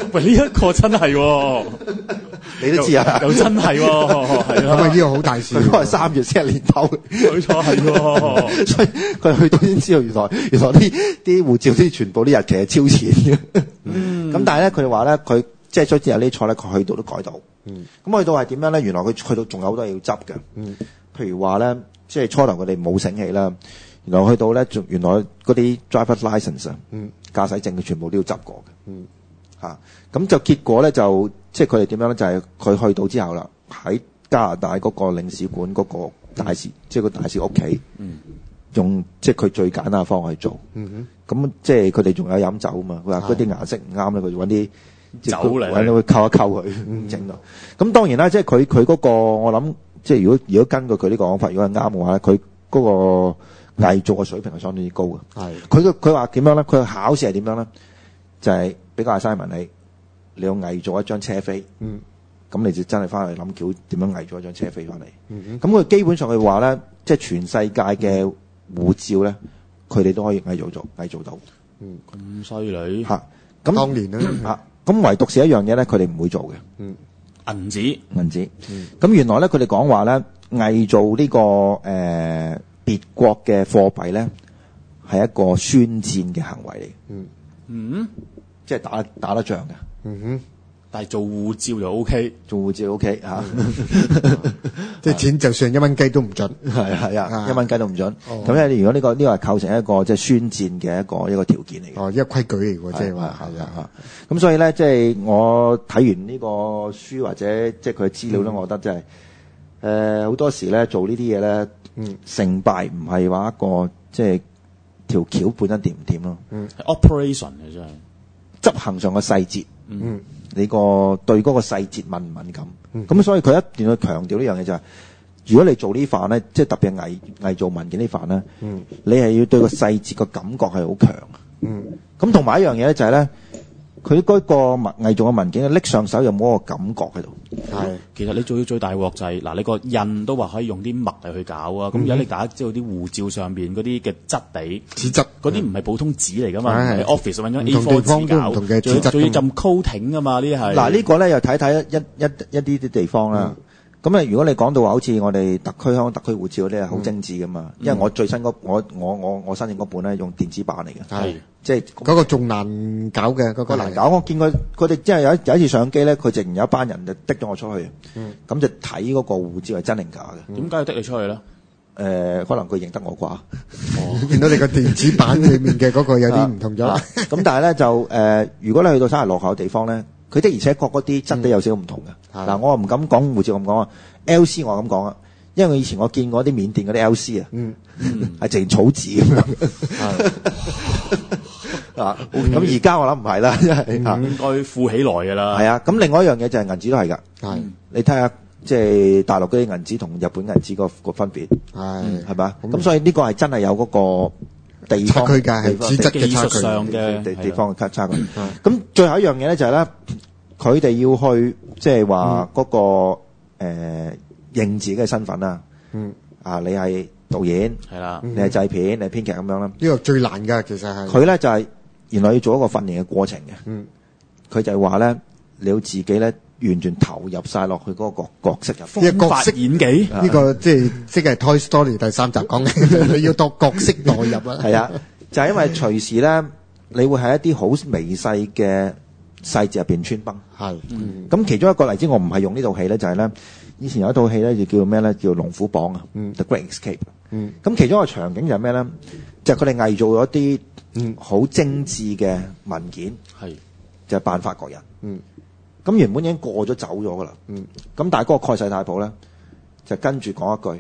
喂，呢、這、一個真係喎， 你都知啊， 又真係喎，係咁啊呢個好大事。 佢話三月先係年頭， 冇錯係喎。 所以佢去到先知道原來原來啲啲護照啲全部啲日期係超前嘅。 嗯， 咁但係咧，佢哋話咧，佢即係雖然有啲錯咧，佢去到都改到。 嗯， 咁去到係點樣咧？原來佢去到仲有好多嘢要執嘅。 嗯， 譬如話咧，即係初頭佢哋冇醒起啦。原來去到咧，仲原來嗰啲 driver license 啊， 嗯， 駕駛證佢全部都要執過嘅。 嗯， 嚇，咁就結果咧就即係佢哋點樣咧？就係、是、佢去到之後啦，喺加拿大嗰個領事館嗰個大使，即係個大使屋企， 嗯， 用即係佢最簡單嘅方法去做。 嗯咁即係佢哋仲有飲酒啊嘛。佢話嗰啲顏色唔啱咧，佢就揾啲酒嚟揾到佢溝一溝佢整到。咁當然啦，即係佢佢嗰個我諗，即係如果如果根據佢呢個講法，如果係啱嘅話咧，佢嗰個偽造嘅水平係相當之高嘅。 係佢嘅佢話點樣咧？佢嘅考試係點樣咧？就係俾個 assignment你，你要偽造一張車飛。 嗯， 咁你就真係翻去諗橋點樣偽造一張車飛翻嚟。 嗯咁佢基本上佢話咧，即係全世界嘅護照咧，佢哋都可以偽造做偽造到咁犀利， 嚇。咁當年咧嚇，咁唯獨是一樣嘢咧，佢哋唔會做嘅嗯銀紙銀紙。咁原來咧，佢哋講話咧，偽造呢個誒別國嘅貨幣咧，係一個宣戰嘅行為嚟嘅。 嗯嗯， 即係打打得仗嘅。 嗯哼， 但係做護照就 O K， 做護照 O K 嚇， 即係錢就算一蚊雞都唔準。 係係啊， 啊一蚊雞都唔準。 哦咁咧，如果呢個呢個係構成一個即係宣戰嘅一個一個條件嚟嘅。 哦，一個規矩嚟喎，即係話係啊嚇。咁所以咧，即係我睇完呢個書或者即係佢嘅資料咧，我覺得即係誒好多時咧做呢啲嘢咧， 嗯成敗唔係話一個即係條橋本身掂唔掂咯， 係 operation 嘅真係。 執行上嘅細節， 嗯你個對嗰個細節敏唔敏感？ 嗯咁所以佢一段去強調呢樣嘢就係，如果你做呢範咧，即係特別係偽偽造文件呢範咧， 嗯你係要對個細節個感覺係好強。 嗯咁同埋一樣嘢咧就係咧，佢嗰個文偽造嘅文件拎上手有冇一個感覺喺度？ 係其實你做到最大鑊就係、嗱，你個印都話可以用啲墨嚟去搞啊。咁而家你大家知道啲護照上邊嗰啲嘅質地， 紙質嗰啲唔係普通紙嚟噶嘛，唔係係 office 揾張 A 唔同 four 地方紙搞， 都唔同嘅仲要紙質㗎嘛仲要浸 coating 噶嘛，呢啲係。 嗱呢個咧又睇睇一一一一啲啲地方啦。咁啊，如果你講到話好似我哋特區香港特區護照嗰啲係好精緻噶嘛，因為我最新嗰我我我我申請嗰本咧用電子版嚟嘅， 係即係嗰個仲難搞嘅嗰個個難搞。我見佢佢哋即係有一有一次上機咧，佢淨有一班人就滴咗我出去，咁就睇嗰個護照係真定假嘅。 點解要滴你出去咧？ 誒，可能佢認得我啩。 見到你個電子版裏面嘅嗰個有啲唔同咗啦。 咁但係咧就誒，如果你去到稍為落後嘅地方咧，佢的而且確嗰啲質地有少少唔同嘅。 係嗱，我唔敢講護照咁講啊 ，L C 我咁講啊，因為以前我見過啲緬甸嗰啲 L C 啊， 嗯係淨草紙咁樣。啊，咁而家我諗唔係啦，真係嚇。 應該富起來㗎啦。 係啊，咁另外一樣嘢就係銀紙都係㗎。 係你睇下，即係大陸嗰啲銀紙同日本銀紙個個分別係係咪？咁所以呢個係真係有嗰個地方差距㗎，係地方紙質嘅技差距。 術上嘅地地係啦方嘅差距。咁最後一樣嘢咧就係咧，佢哋要去即係話嗰個誒認自己嘅身份啦。 嗯， 啊，你係導演， 係啦， 你係製片，你係編劇咁樣啦。 呢個最難㗎，其實係佢咧就係原來要做一個訓練嘅過程嘅。 嗯佢就係話咧，你要自己咧完全投入晒落去嗰個角色入邊。 呢個角色發演技。 呢個即係即係 Toy Story 第三集講嘅，你要當角色代入啊。 係啊，就係因為隨時咧，你會喺一啲好微細嘅細節入邊穿崩。 係，嗯咁其中一個例子，我唔係用呢套戲咧，就係咧，以前有一套戲咧，就叫咩咧？叫《龍虎榜》啊， 嗯 《The Great Escape》。 嗯咁其中一個場景就係咩咧？就係佢哋偽造咗啲嗯好精緻嘅文件， 係就係扮法國人。 嗯咁原本已經過咗走咗噶啦。 嗯咁但係嗰個蓋世太保咧，就跟住講一句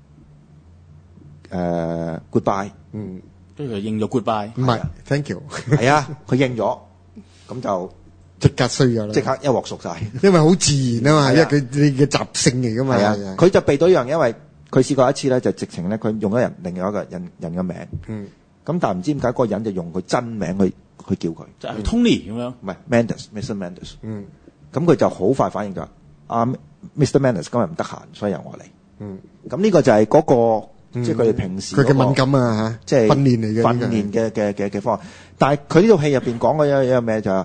誒 goodbye。 嗯， 跟住佢應咗 goodbye。 唔係，thank you， 係啊，佢應咗，咁就即刻衰咗啦。 即刻一鑊熟晒。 因為好自然啊嘛， 係啊因為佢你嘅習性嚟噶嘛。 係啊係啊， 佢就避到一樣，因為佢試過一次咧，就直情咧，佢用咗人另外一個人人嘅名， 嗯咁但係唔知點解嗰個人就用佢真名去去叫佢， 就係 Tony 咁樣。 唔係 Mendes，Mister Mendes。 嗯咁佢就好快反應咗，啊 Mister Mendes 今日唔得閒，所以由我嚟。 嗯， 咁呢個就係嗰個，即係佢哋平時嗰個佢嘅敏感啊嚇， 即係訓練嚟嘅。 訓練嘅嘅嘅嘅方法。但係佢呢套戲入邊講嘅有有咩就係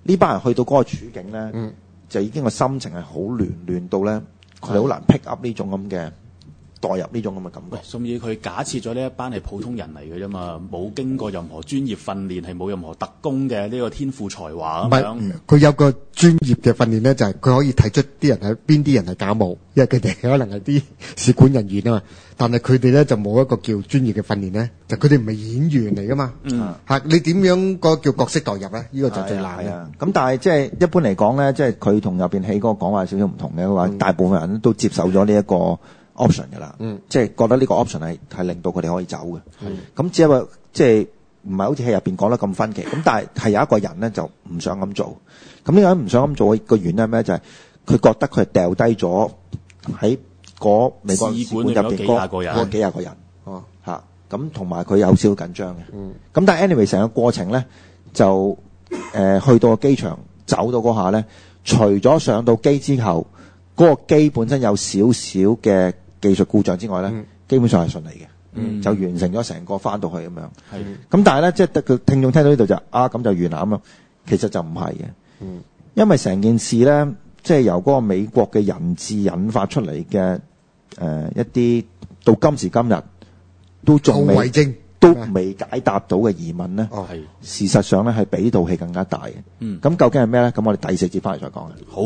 呢班人去到嗰個處境咧， 嗯就已經個心情係好亂，亂到咧佢哋好難 pick up 呢種咁嘅代入呢種咁嘅感覺。 喂，甚至佢假設咗呢一班係普通人嚟嘅啫嘛，冇經過任何專業訓練，係冇任何特工嘅呢個天賦才華唔咁樣。 係，佢有個專業嘅訓練咧，就係佢可以睇出啲人係邊啲人係假冒，因為佢哋可能係啲使館人員啊嘛。但係佢哋咧就冇一個叫專業嘅訓練咧，就佢哋唔係演員嚟噶嘛。 嗯， 嚇你點樣個叫角色代入咧？呢個就最難嘅。 係啊，咁但係即係一般嚟講咧，即係佢同入邊戲嗰個講話少少唔同嘅，佢話大部分人都接受咗呢一個 option 㗎啦， 嗯即係覺得呢個 option 係係令到佢哋可以走嘅。咁只係話即係唔係好似戲入邊講得咁分歧。咁但係係有一個人咧就唔想咁做。咁呢個人唔想咁做嘅個原因係咩？就係佢覺得佢係掉低咗喺嗰美國使館使館入邊幾廿個人嗰幾廿個人。 哦， 嚇，咁同埋佢有少少緊張嘅。 嗯咁但係 anyway 成個過程咧，就誒、呃、去到個機場走到嗰下咧，除咗上到機之後，嗰、個機本身有少少嘅技術故障之外咧， 嗯基本上係順利嘅， 嗯就完成咗成個翻到去咁樣。 係咁但係咧，即係得個聽眾聽到呢度就啊咁就完啦咁樣，其實就唔係嘅， 嗯因為成件事咧，即係由嗰個美國嘅人質引發出嚟嘅誒一啲到今時今日都仲未後遺症都未解答到嘅疑問咧， 哦係事實上咧係比呢套戲更加大嘅。 嗯咁究竟係咩咧？咁我哋第四節翻嚟再講嘅。 好。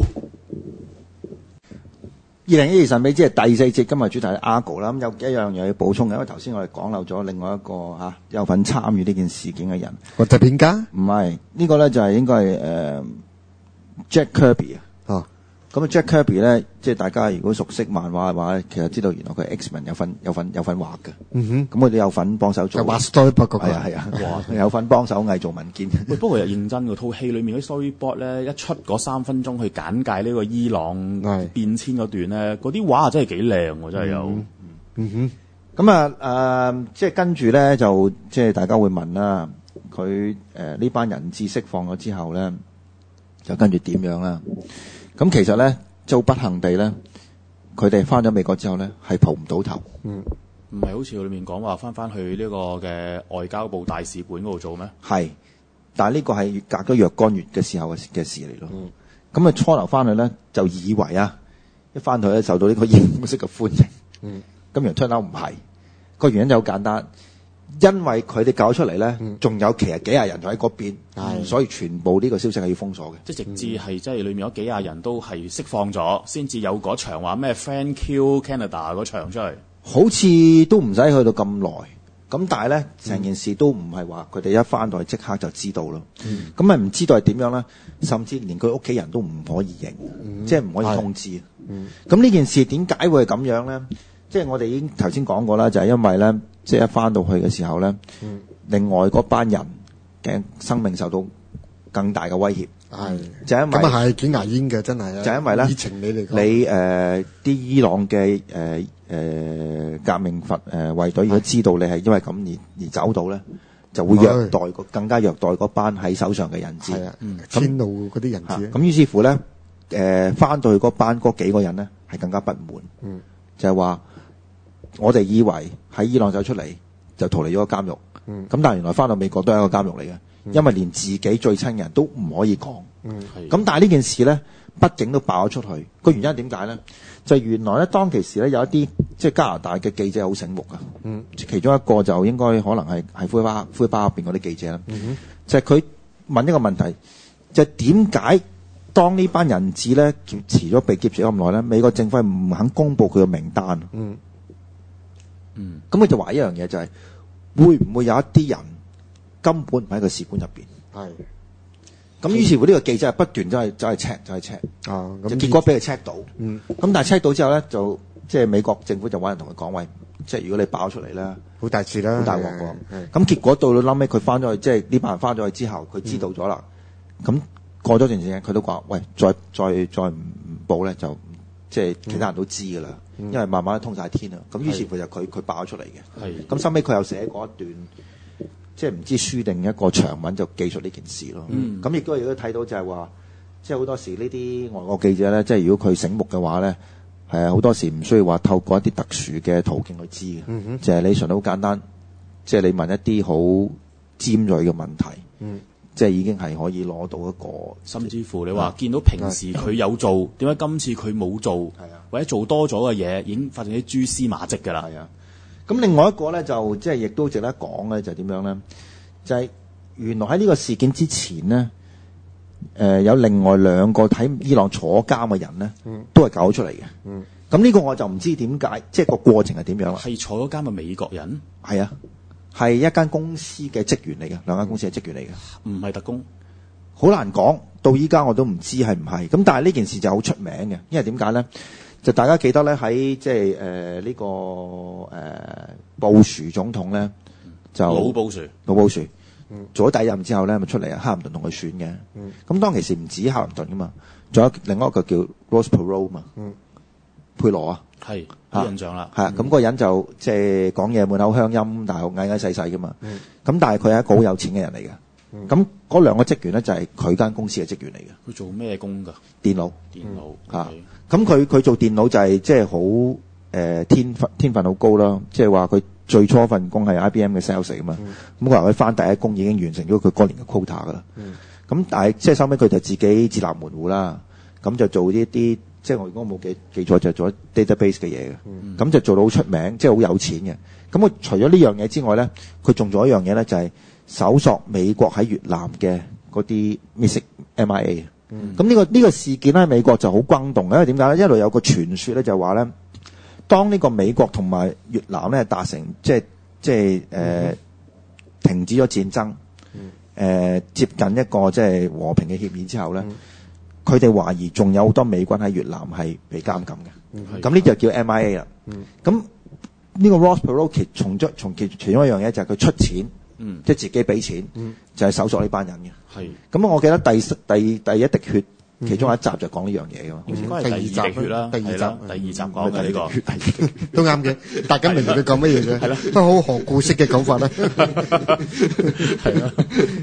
二零一二神秘之夜第四節，今日主題係 Argo 啦。咁有一樣嘢要補充嘅，因為頭先我哋講漏咗另外一個嚇、啊、有份參與呢件事件嘅人， 國際片家唔係呢個咧就係、是、應該係誒、呃、Jack Kirby 啊。 哦， 咁啊 Jack Kirby 咧，即係大家如果熟悉漫畫嘅話，其實知道原來佢係 X-Men 有份有份有份畫嘅。 嗯咁佢哋有份幫手做。 就畫 storyboard 嗰個係啊係啊，哇！有份幫手偽造文件。 喂，不過又認真喎，套戲裏面嗰啲 storyboard 咧，一出嗰三分鐘去簡介呢個伊朗係變遷嗰段咧，嗰啲畫啊真係幾靚喎，真係有。 嗯哼， 咁啊誒，即係跟住咧就即係大家會問啦，佢誒呢班人質釋放咗之後咧，就跟住點樣啦？咁其實咧，就不幸地咧，佢哋翻咗美國之後咧，係蒲唔到頭。 嗯， 唔係好似裏面講話翻翻去呢個嘅外交部大使館嗰度做咩？ 係，但係呢個係隔咗若干月嘅時候嘅嘅事嚟咯。咁啊、初頭翻去咧，就以為啊，一翻去咧受到呢個英式嘅歡迎。 嗯， 咁原來聽到唔係，個原因就好簡單，因為佢哋搞出嚟咧，仲、有其實幾廿人就喺嗰邊， 係所以全部呢個消息係要封鎖嘅。 即係直至係即係裏面有幾廿人都係釋放咗，先至有嗰場話咩 Friend Kill Canada 嗰場出嚟。 好似都唔使去到咁耐，咁但係咧成件事都唔係話佢哋一翻到去即刻就知道咯。咁咪唔知道係點樣咧？甚至連佢屋企人都唔可以認， 嗯即係唔可以通知。咁呢件事點解會係咁樣咧？即係我哋已經頭先講過啦，就係因為咧，即係一翻到去嘅時候咧， 嗯另外嗰班人嘅生命受到更大嘅威脅， 係就係因為咁啊係幾牙煙嘅，真係啊！ 就因為咧以情理嚟講， 你誒啲伊朗嘅誒誒革命佛誒衛隊，如果知道你係因為咁而而走到咧，就會虐待個更加虐待嗰班喺手上嘅人質。 係啊，遷怒嗰啲人嚇質， 咁於是乎咧，誒翻到去嗰班嗰幾個人咧係更加不滿， 嗯就係話我哋以為喺伊朗走出嚟就逃離咗個監獄， 嗯咁但係原來翻到美國都係一個監獄嚟嘅，因為連自己最親嘅人都唔可以講。 嗯係咁但係呢件事咧，畢竟都爆咗出去。個原因點解咧？就係原來咧，當其時咧有一啲即係加拿大嘅記者好醒目㗎。 嗯， 其中一個就應該可能係係灰巴灰巴入邊嗰啲記者啦。 嗯就係佢問一個問題，就係點解當呢班人質咧劫持咗被劫持咗咁耐咧，美國政府係唔肯公佈佢嘅名單？ 嗯嗯咁佢就話一樣嘢就係、會唔會有一啲人根本唔喺個使館入邊？ 係咁於是乎呢個記者係不斷走去走去 check 走去 check。 啊， 就咁結果俾佢 check 到，咁、 嗯但係 check 到之後咧，就即係美國政府就揾人同佢講，喂，即係如果你爆出嚟咧， 好大事啦， 好大鑊係喎。 係咁結果到到後尾佢翻咗去，即係呢班人翻咗去之後，佢知道咗啦。咁、過咗段時間，佢都話，喂，再再再唔報咧，就即係其他人都知㗎啦，因為慢慢通晒天啦。咁於是乎就佢佢爆出嚟嘅。 係咁收尾佢又寫過一段，即係唔知書定一個長文就記述呢件事咯。咁亦都亦都睇到就係話，即係好多時呢啲外國記者咧，即係如果佢醒目嘅話咧，係好多時唔需要話透過一啲特殊嘅途徑去知嘅， 嗯就係你純好簡單，即係你問一啲好尖鋭嘅問題， 嗯即係已經係可以攞到一個， 甚至乎你話見到平時佢有做，點解今次佢冇做？ 係啊， 或者做多咗嘅嘢，已經發現啲蛛絲馬跡㗎啦。 係啊，咁另外一個咧就即係亦都值得講咧，就係點樣咧？就係、是、原來喺呢個事件之前咧，誒、呃、有另外兩個喺伊朗坐監嘅人咧， 嗯、 都係搞出嚟嘅。 嗯， 咁呢個我就唔知點解，即係個過程係點樣啦？ 係坐咗監嘅美國人， 係啊，係一間公司嘅職員嚟嘅，兩間公司嘅職員嚟嘅， 唔係特工。 好難講，到依家我都唔知係唔係。咁但係呢件事就好出名嘅，因為點解咧？就大家記得咧，喺即係誒呢個誒、呃、布殊總統咧，就老布殊， 老布殊、 嗯、 做咗第一任之後咧，咪出嚟啊，克林頓同佢選嘅。咁、 嗯、 當其時唔止克林頓噶嘛，仲有另外一個叫 Ross Perot 嘛， 嗯、 佩羅啊， 係有印象啦。 係啊，咁、嗯、嗰個人就即係講嘢滿口鄉音，但係矮矮細細噶嘛。咁、 嗯、 但係佢係一個好有錢嘅人嚟嘅。咁嗰、嗯、兩個職員咧就係佢間公司嘅職員嚟嘅。 佢做咩工㗎？ 電腦。 電腦。 嚇、嗯。咁佢佢做電腦就係即係好誒天分天分好高啦。即係話佢最初份工係 I B M 嘅 sales 嚟㗎嘛。咁佢話佢翻第一工已經完成咗佢嗰年嘅 quota 㗎啦。咁、嗯、但係即係收尾佢就自己自立門戶啦。咁就做呢啲即係我如果冇記記錯就係做 database 嘅嘢嘅。咁、嗯、就做到好出名，即係好有錢嘅。咁佢除咗呢樣嘢之外咧，佢仲做一樣嘢咧就係、是。搜索美國喺越南嘅嗰啲 missing M I A，咁、嗯、呢、這個呢、這個事件喺美國就好轟動，因為點解咧？一路有個傳說咧，就話咧，當呢個美國同埋越南咧達成即係即係誒、呃嗯、停止咗戰爭，誒、嗯呃、接近一個即係和平嘅協議之後咧，佢哋懷疑仲有好多美軍喺越南係被監禁嘅，咁呢就叫 M I A 啦。咁、嗯、呢個 Ross Perot 從咗從其其中一樣嘢就係佢出錢。嗯，即係自己俾錢，嗯、就係、是、搜索呢班人嘅。係，咁我記得第第第一滴血、嗯、其中一集就講呢樣嘢嘅嘛。好似應該係第二集血啦，第二集第二集講嘅呢個血都啱嘅，大家明唔明佢講乜嘢嘅？係啦，不過好學故式嘅講法啦。 係咯。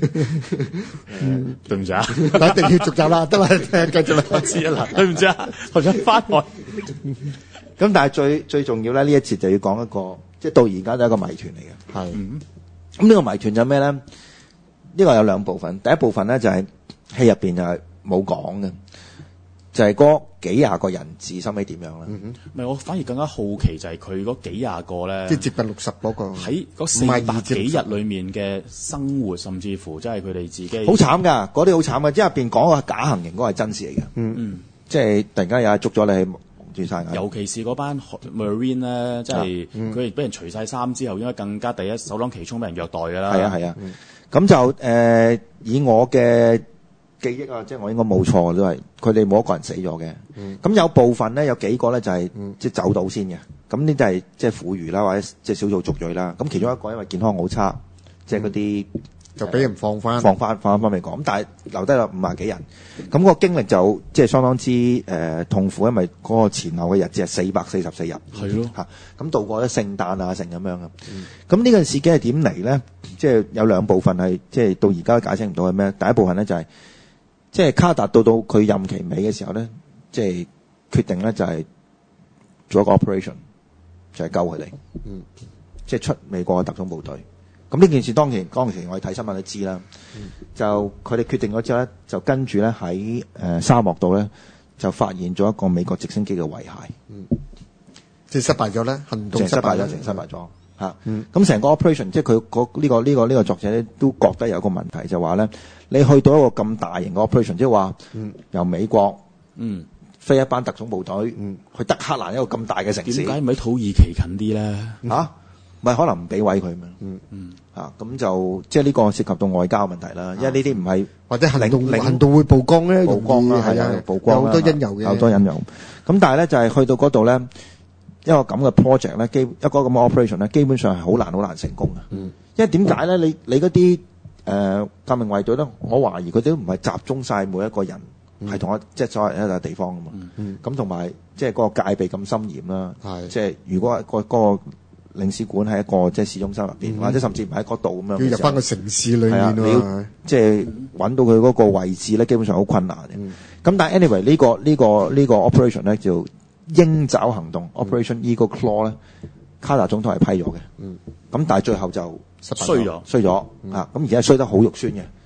對唔住啊， 一定要續集啦，得啦，繼續啦， 我知啦，對唔住啊，我想翻來。 咁但係最最重要咧，呢一節就要講一個，即係到而家都係一個謎團嚟嘅。係。嗯咁呢個謎團就咩咧？呢、這個有兩部分，第一部分咧就係戲入邊就係冇講嘅，就係、是、嗰幾廿個人質收尾點樣啦。唔、 嗯、係，我反而更加好奇就係佢嗰幾廿個咧， 即係接近六十嗰個喺嗰四百幾日裏面嘅生活，甚至乎即係佢哋自己好慘㗎，嗰啲好慘嘅，即係入邊講個假行刑嗰個係真事嚟嘅。嗯嗯，即係突然間有人捉咗你係。 尤其是嗰班 Marine 咧，即係佢哋俾人除晒衫之後，應該更加第一首當其衝俾人虐待㗎啦。 係啊係啊，咁、嗯、就誒、呃、以我嘅記憶啊，即係我應該冇錯都係，佢哋冇一個人死咗嘅。咁、嗯、有部分咧，有幾個咧就係、是嗯、即係走到先嘅。咁呢啲係即係婦孺啦，或者即係少數族裔啦。咁其中一個因為健康好差，嗯、即係嗰啲。 就俾人放翻， 放翻放翻嚟講，咁但係留低咗五廿幾人，咁、那個經歷就即係相當之誒、呃、痛苦，因為嗰個前後嘅日子係四百四十四日， 係咯嚇，咁度過咗聖誕啊，成咁樣啊，咁、嗯、呢個事件係點嚟咧？即係有兩部分係即係到而家都解釋唔到係咩？第一部分咧就係、是、即係卡達到到佢任期尾嘅時候咧，即係決定咧就係做一個 operation，就係救佢哋，嗯，即係出美國嘅特種部隊。咁呢件事當然當時我哋睇新聞都知啦、嗯，就佢哋決定咗之後咧，就跟住咧喺誒沙漠度咧就發現咗一個美國直升機嘅遺骸，嗯， 即係失敗咗咧，行動失敗咗， 成失敗咗嚇。咁、嗯、成個 operation 即係佢嗰呢個呢、呢個呢、呢個作者咧都覺得有個問題，就話咧你去到一個咁大型嘅 operation，即係話由美國嗯飛一班特種部隊、嗯、去德黑蘭一個咁大嘅城市， 點解唔喺土耳其近啲咧嚇？啊咪可能唔俾位佢嘛？嗯嗯，啊咁就即係呢個涉及到外交問題啦，因為呢啲唔係或者行動行動會曝光咧， 曝光啦係啊，曝光有好多因由嘅， 好多因由。咁但係咧就係、是、去到嗰度咧，一個咁嘅 project 咧，基一個咁嘅 operation 咧，基本上係好難好難成功嘅。嗯，因為點解咧？你你嗰啲誒革命衛隊咧，我懷疑佢哋都唔係集中晒每一個人係同一即係所謂一個地方噶嘛。嗯，咁同埋即係嗰個戒備咁森嚴啦。係，即係如果個嗰個。領事館喺一個即係市中心入邊、嗯，或者甚至唔喺嗰度咁樣。 要入翻個城市裏面你要即係揾到佢嗰個位置咧，基本上好困難嘅。咁、嗯、但係 anyway 呢、呢個呢、呢個呢、呢個 operation 咧叫鷹爪行動、嗯、，Operation Eagle Claw 咧，卡達總統係批咗嘅。咁、嗯、但係最後就衰咗， 衰咗啊！咁而家衰得好肉酸嘅。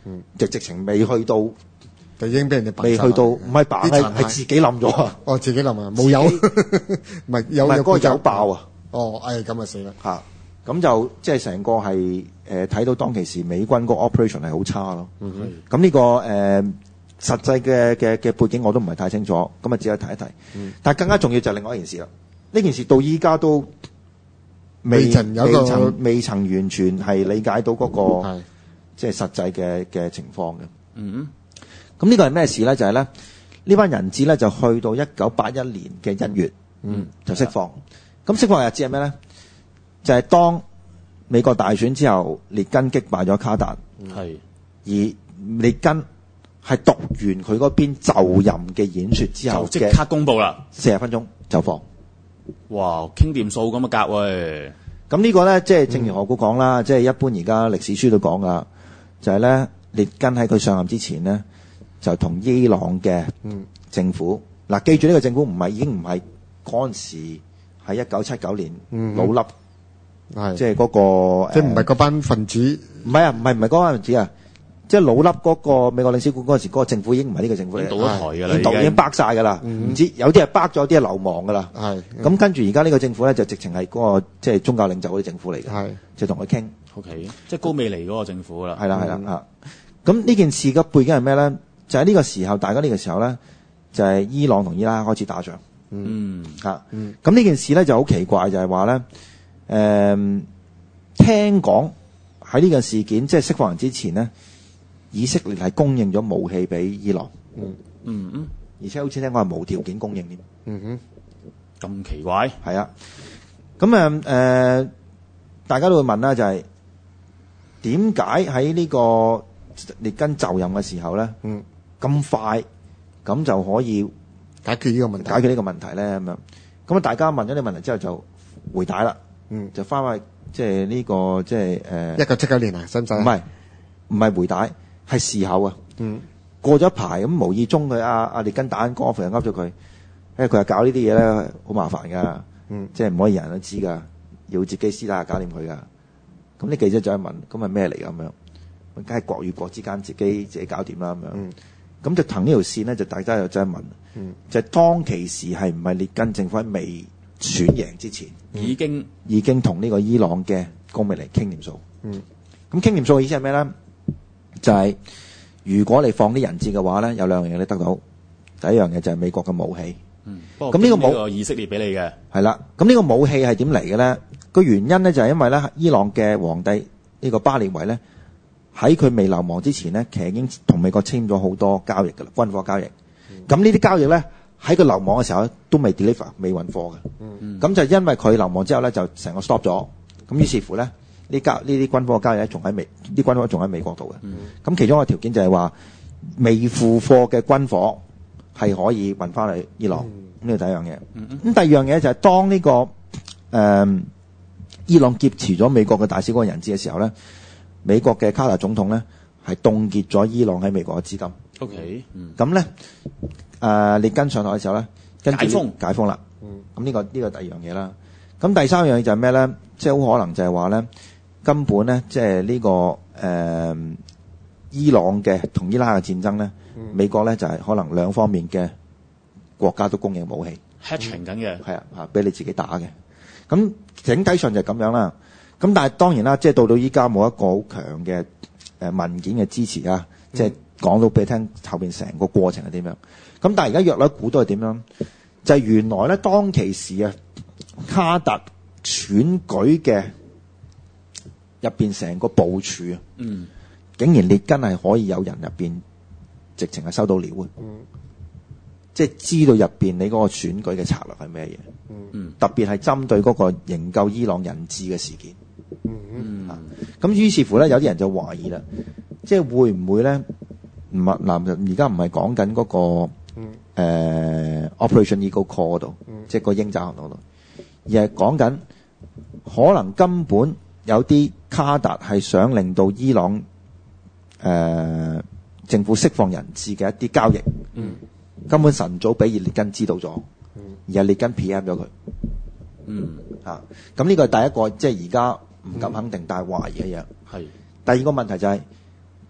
嗯就直情未去到， 就已經俾人哋擺未去到，唔係擺係啲殘骸係自己冧咗啊！ 哦，自己冧啊，冇油，唔係有唔係嗰個有油爆啊！ 哦，誒咁啊死啦！ 嚇，咁就即係成個係誒睇到當其時美軍嗰個 operation 係好差咯。 嗯咁呢、個誒、呃、實際嘅嘅嘅背景我都唔係太清楚，咁啊只係提一提。 嗯但係更加重要就係另外一件事啦。呢件事到依家都未未曾有一個未曾未曾完全係理解到嗰、個係即係實際嘅嘅情況嘅。 嗯， 咁呢個係咩事咧？就係咧呢班人質咧就去到一九八一年嘅一月， 嗯， 就釋放。咁釋放嘅日子係咩咧？就係、當美國大選之後，列根擊敗咗卡達， 係而列根係讀完佢嗰邊就任嘅演說之後嘅就即刻公佈啦！ 四十分鐘就放。 哇，傾掂數咁嘅格喂！ 咁呢個咧，即係正如何故講啦，即係一般而家歷史書都講噶，就係咧列根喺佢上任之前呢，就同伊朗嘅政府嗱、記住呢個政府唔係已經唔係嗰陣時喺一九七九年嗯老笠， 係即係嗰個即係唔係嗰班分子唔係啊，唔係唔係嗰班分子啊，即係老笠嗰個美國領事館嗰陣時，嗰、個政府已經唔係呢個政府嚟已經倒咗台㗎啦已經倒已經已經崩晒㗎啦，唔知有啲係崩咗，有啲係流亡㗎啦。 係咁跟住而家呢個政府咧，就直情係嗰個即係宗教領袖嗰啲政府嚟嘅， 係就同佢傾。 OK，即係高美尼嗰個政府啦。 係啦係啦啊！咁呢件事嘅背景係咩咧？就喺呢個時候，大家呢個時候咧，就係伊朗同伊拉克開始打仗嗯， 啊！咁呢件事咧就好奇怪，就係話咧，誒聽講喺呢個事件即係釋放人之前咧，以色列係供應咗武器俾伊朗， 嗯嗯， 而且好似聽講係無條件供應添。 嗯哼咁奇怪。 係啊，咁誒誒，大家都會問啦，就係點解喺呢個列根就任嘅時候咧， 嗯咁快咁就可以解決呢個問題解決呢個問題咧？咁樣咁啊，大家問咗啲問題之後就回帶啦， 嗯就翻去即係呢個即係誒， 一九七九年啊，使唔使啊？ 唔係唔係回帶，係事後啊。 嗯過咗一排咁，無意中佢阿阿列根打緊歌，佢又噏咗佢，因為佢又搞呢啲嘢咧，好麻煩噶， 嗯即係唔可以人人都知噶，要自己私底下搞掂佢噶。咁啲記者就去問，咁係咩嚟㗎咁樣？咁梗係國與國之間自己自己搞掂啦咁樣。 嗯咁就騰呢條線咧，就大家又再問， 嗯就係當其時係唔係列根政府喺未選贏之前， 已經已經同呢個伊朗嘅高美尼傾掂數？ 嗯咁傾掂數嘅意思係咩咧？就係、如果你放啲人質嘅話咧，有兩樣嘢你得到。第一樣嘢就係美國嘅武器， 嗯，不過咁呢個冇經個以色列俾你嘅。 係啦。咁呢個武器係點嚟嘅咧？個原因咧就係因為咧，伊朗嘅皇帝呢個巴列維咧，喺佢未流亡之前咧，其實已經同美國簽咗好多交易㗎啦，軍火交易。咁呢啲交易咧喺佢流亡嘅時候咧，都未 deliver 未運貨嘅。 嗯咁就因為佢流亡之後咧，就成個 stop 咗。咁於是乎咧，呢交呢啲軍火交易咧，仲喺美啲軍火仲喺美國度嘅。咁、其中一個條件就係話未付貨嘅軍火係可以運翻去伊朗。呢個第一樣嘢。咁、第二樣嘢就係當呢、個誒、呃伊朗劫持咗美國嘅大使館人質嘅時候咧，美國嘅卡特總統咧係凍結咗伊朗喺美國嘅資金。 OK，嗯， 咁咧誒列根上台嘅時候咧，跟住解封解封啦。咁呢、個呢、個第二樣嘢啦。咁第三樣嘢就係咩咧？即係好可能就係話咧，根本咧即係呢個誒、呃伊朗嘅同伊拉克嘅戰爭咧，美國咧就係、可能兩方面嘅國家都供應武器， hatching 緊嘅。 係啊嚇俾你自己打嘅。咁整體上就係咁樣啦。咁但係當然啦，即係到到依家冇一個好強嘅誒文件嘅支持啊，即係講到俾你聽後邊成個過程係點樣。咁但係而家約略估到係點樣？就係、原來咧當其時啊，卡特選舉嘅入邊成個部署啊， 嗯， 竟然列根係可以有人入邊直情係收到料嘅，即係知道入邊你嗰個選舉嘅策略係咩嘢。 嗯特別係針對嗰個營救伊朗人質嘅事件。 嗯啊咁於是乎咧，有啲人就懷疑啦，即係會唔會咧？唔係嗱，而家唔係講緊嗰個、呃、Operation Eagle Call 嗰度，即係個鷹爪行動嗰度，而係講緊可能根本有啲卡達係想令到伊朗誒、呃、政府釋放人質嘅一啲交易， 嗯根本晨早俾列根知道咗，而係列根 P M 咗佢。 嗯， 啊，咁呢個係第一個，即係而家唔敢肯定，但係懷疑嘅嘢。 係第二個問題就係、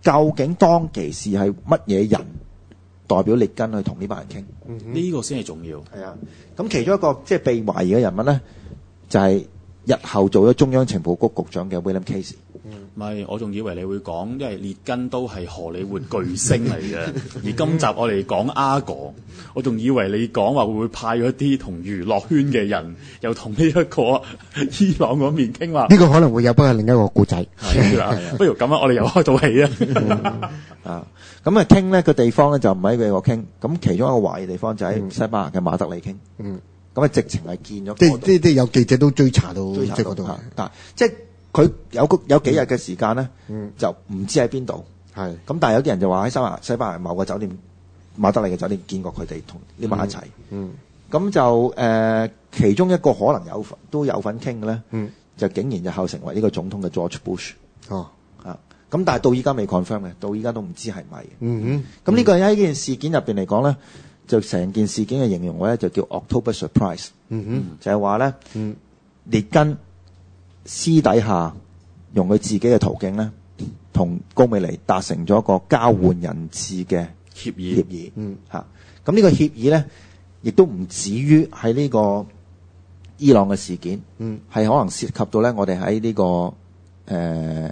究竟當其時係乜嘢人代表列根去同呢班人傾？ 呢個先係重要。 係啊，咁其中一個即係被懷疑嘅人物咧，就係、日後做咗中央情報局局長嘅 William Casey。 唔係，我仲以為你會講，因為列根都係荷里活巨星嚟嘅。而今集我哋講阿哥，我仲以為你講話會唔會派咗啲同娛樂圈嘅人，又同呢一個伊朗嗰邊傾話。 呢個可能會有，不過係另一個故仔。 係啦，不如咁啊，我哋又開套戲啊。 啊，咁啊傾咧個地方咧就唔喺美國傾，咁其中一個懷疑地方就喺西班牙嘅馬德里傾。 嗯， 咁啊直情係見咗。 即係即係有記者都追查到， 追查到即係嗰度。 但即係佢有個有幾日嘅時間咧，嗯、就唔知喺邊度。 係咁，但係有啲人就話喺西班牙西班牙某個酒店馬德里嘅酒店見過佢哋同呢班一齊。 嗯， 咁就誒、呃、其中一個可能有份都有份傾嘅咧， 嗯， 就竟然日後成為呢個總統嘅 George Bush。 哦， 啊，咁但係到依家未 confirm 嘅，到依家都唔知係咪。 嗯咁呢個喺呢件事件入邊嚟講咧，就成件事件嘅形容咧就叫 October Surprise。 嗯哼， 就係話咧， 嗯， 列根私底下用佢自己嘅途徑咧，同高美尼達成咗一個交換人質嘅協議協議。 嗯， 嚇，咁呢個協議咧，亦都唔止於喺呢個伊朗嘅事件， 嗯， 係可能涉及到咧，我哋喺呢個誒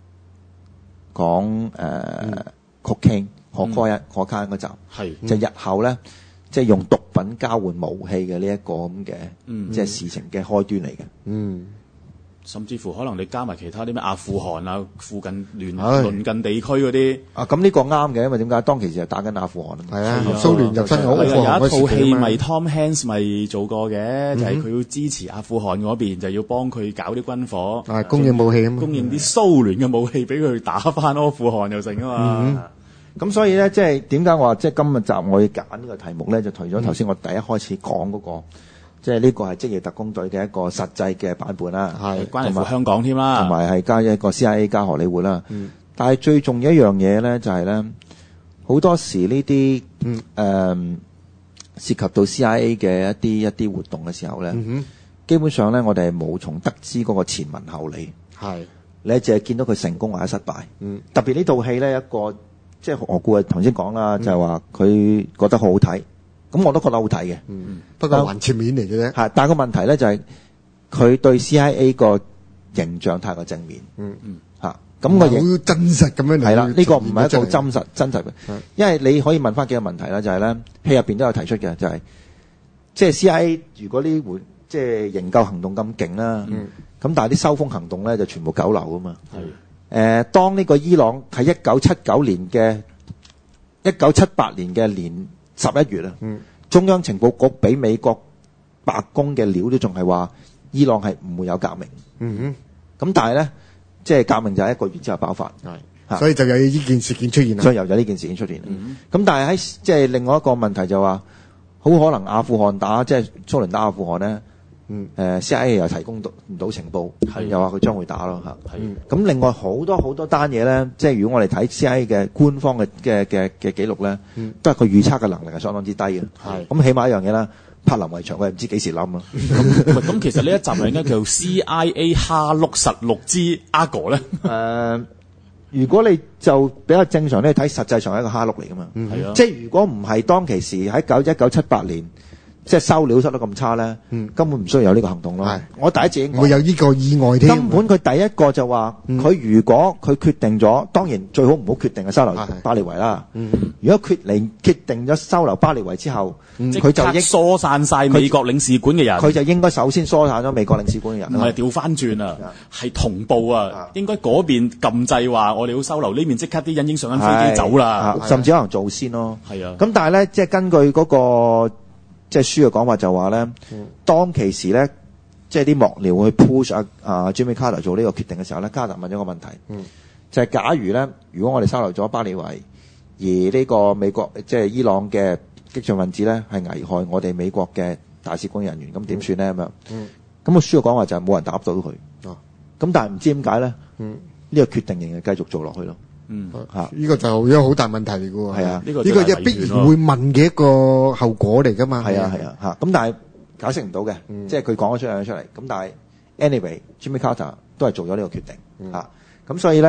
講誒 cocaine 可卡因可卡因嗰集， 係就日後咧，即係用毒品交換武器嘅呢一個咁嘅， 嗯即係事情嘅開端嚟嘅。 嗯， 甚至乎可能你加埋其他啲咩阿富汗啊、附近聯唉鄰近地區嗰啲。 啊，咁呢個啱嘅，因為點解當其時係打緊阿富汗啊嘛。 係啊係啊， 蘇聯入侵阿富係啊汗嗰有一套戲時期啊嘛咪 Tom Hanks 咪做過嘅，就係佢要支持阿富汗嗰邊，就要幫佢搞啲軍火， 啊供應武器啊嘛供應啲蘇聯嘅武器俾佢打翻阿富汗又成啊嘛。 咁所以咧，即係點解我話即係今日集我要揀呢個題目咧，就除咗頭先我第一開始講嗰個，即係呢個係職業特工隊嘅一個實際嘅版本啦， 係關乎香港添啦， 同埋係加一個 C I A 加荷里活啦。 嗯但係最重要一樣嘢咧，就係咧好多時呢啲嗯誒涉及到 C I A 嘅一啲一啲活動嘅時候咧， 嗯基本上咧我哋係無從得知嗰個前文後理， 哼，係你淨係見到佢成功或者失敗。 嗯特別呢套戲咧一個。即係我估啊，頭先講啦，就係話佢覺得好好睇，咁我都覺得好睇嘅。 嗯，不過還切面嚟嘅啫。 係，但係個問題咧就係佢對 C I A 個形象太過正面。 嗯嗯， 嚇，咁個好形真實咁樣嚟。 係啦，呢個唔係一個真真實真實嘅，因為你可以問翻幾個問題啦，就係咧戲入邊都有提出嘅，就係即係 C I A 如果呢回即係營救行動咁勁啦，咁但係啲收風行動咧就全部九流啊嘛。 係。 誒、呃，當呢個伊朗喺一九七九年嘅一九七八年嘅年十一月啊， 嗯、 中央情報局俾美國白宮嘅料都仲係話伊朗係唔會有革命。 嗯咁但係咧，即係革命就係一個月之後爆發， 係，所以就有呢件事件出現啦。 所以又有呢件事件出現。咁、 嗯、 但係喺即係另外一個問題就話，好可能阿富汗打即係蘇聯打阿富汗咧。 嗯， 誒、呃、C I A 又提供到唔到情報，又話佢將會打咯嚇。 係， 咁另外好多好多單嘢咧，即係如果我哋睇 C I A 嘅官方嘅嘅嘅嘅記錄咧， 嗯、 都係佢預測嘅能力係相當之低嘅。 係， 咁起碼一樣嘢啦，柏林圍牆佢唔知幾時冧啊。 咁咁其實呢一集係應該叫 C I A 哈碌實錄之阿哥咧。 誒，如果你就比較正常咧睇，實際上係一個哈碌嚟噶嘛。 嗯係啊， 即係如果唔係當其時喺九一九七八年。即係收料收得咁差咧， 嗯、 根本唔需要有呢個行動咯。 係， 我第一次已經講會有呢個意外添。 根本佢第一個就話，佢、嗯、如果佢決定咗，當然最好唔好決定係收留巴利維啦。 嗯、 如果決定決定咗收留巴利維之後，佢、嗯、就應疏散晒美國領事館嘅人。 佢就應該首先疏散咗美國領事館嘅人。 唔係調翻轉啊，係同步啊。應該嗰邊撳掣話我哋要收留，呢邊即刻啲人已經上緊飛機走啦， 甚至可能做先咯。 係啊。 咁但係咧，即係根據嗰、那個。即係書嘅講法就話咧，嗯、當其時咧，即係啲幕僚去 push 阿、啊、阿 Jimmy Carter 做呢個決定嘅時候咧，卡特問咗個問題， 嗯、 就係假如咧，如果我哋收留咗巴利維，而呢個美國即係伊朗嘅激進分子咧係危害我哋美國嘅大使館人員，咁點算咧咁樣？咁、嗯、個書嘅講話就係冇人答到佢。咁、哦、但係唔知點解咧？呢、嗯、個決定仍然繼續做落去咯。 嗯， 嚇，呢個就一個好大問題嚟嘅喎。 係啊， 呢個呢個就必然會問嘅一個後果嚟㗎嘛。 係啊係啊嚇，咁但係解釋唔到嘅，即係佢講咗出嚟出嚟。咁但係 anyway，Jimmy Carter 都係做咗呢個決定嚇。咁所以咧，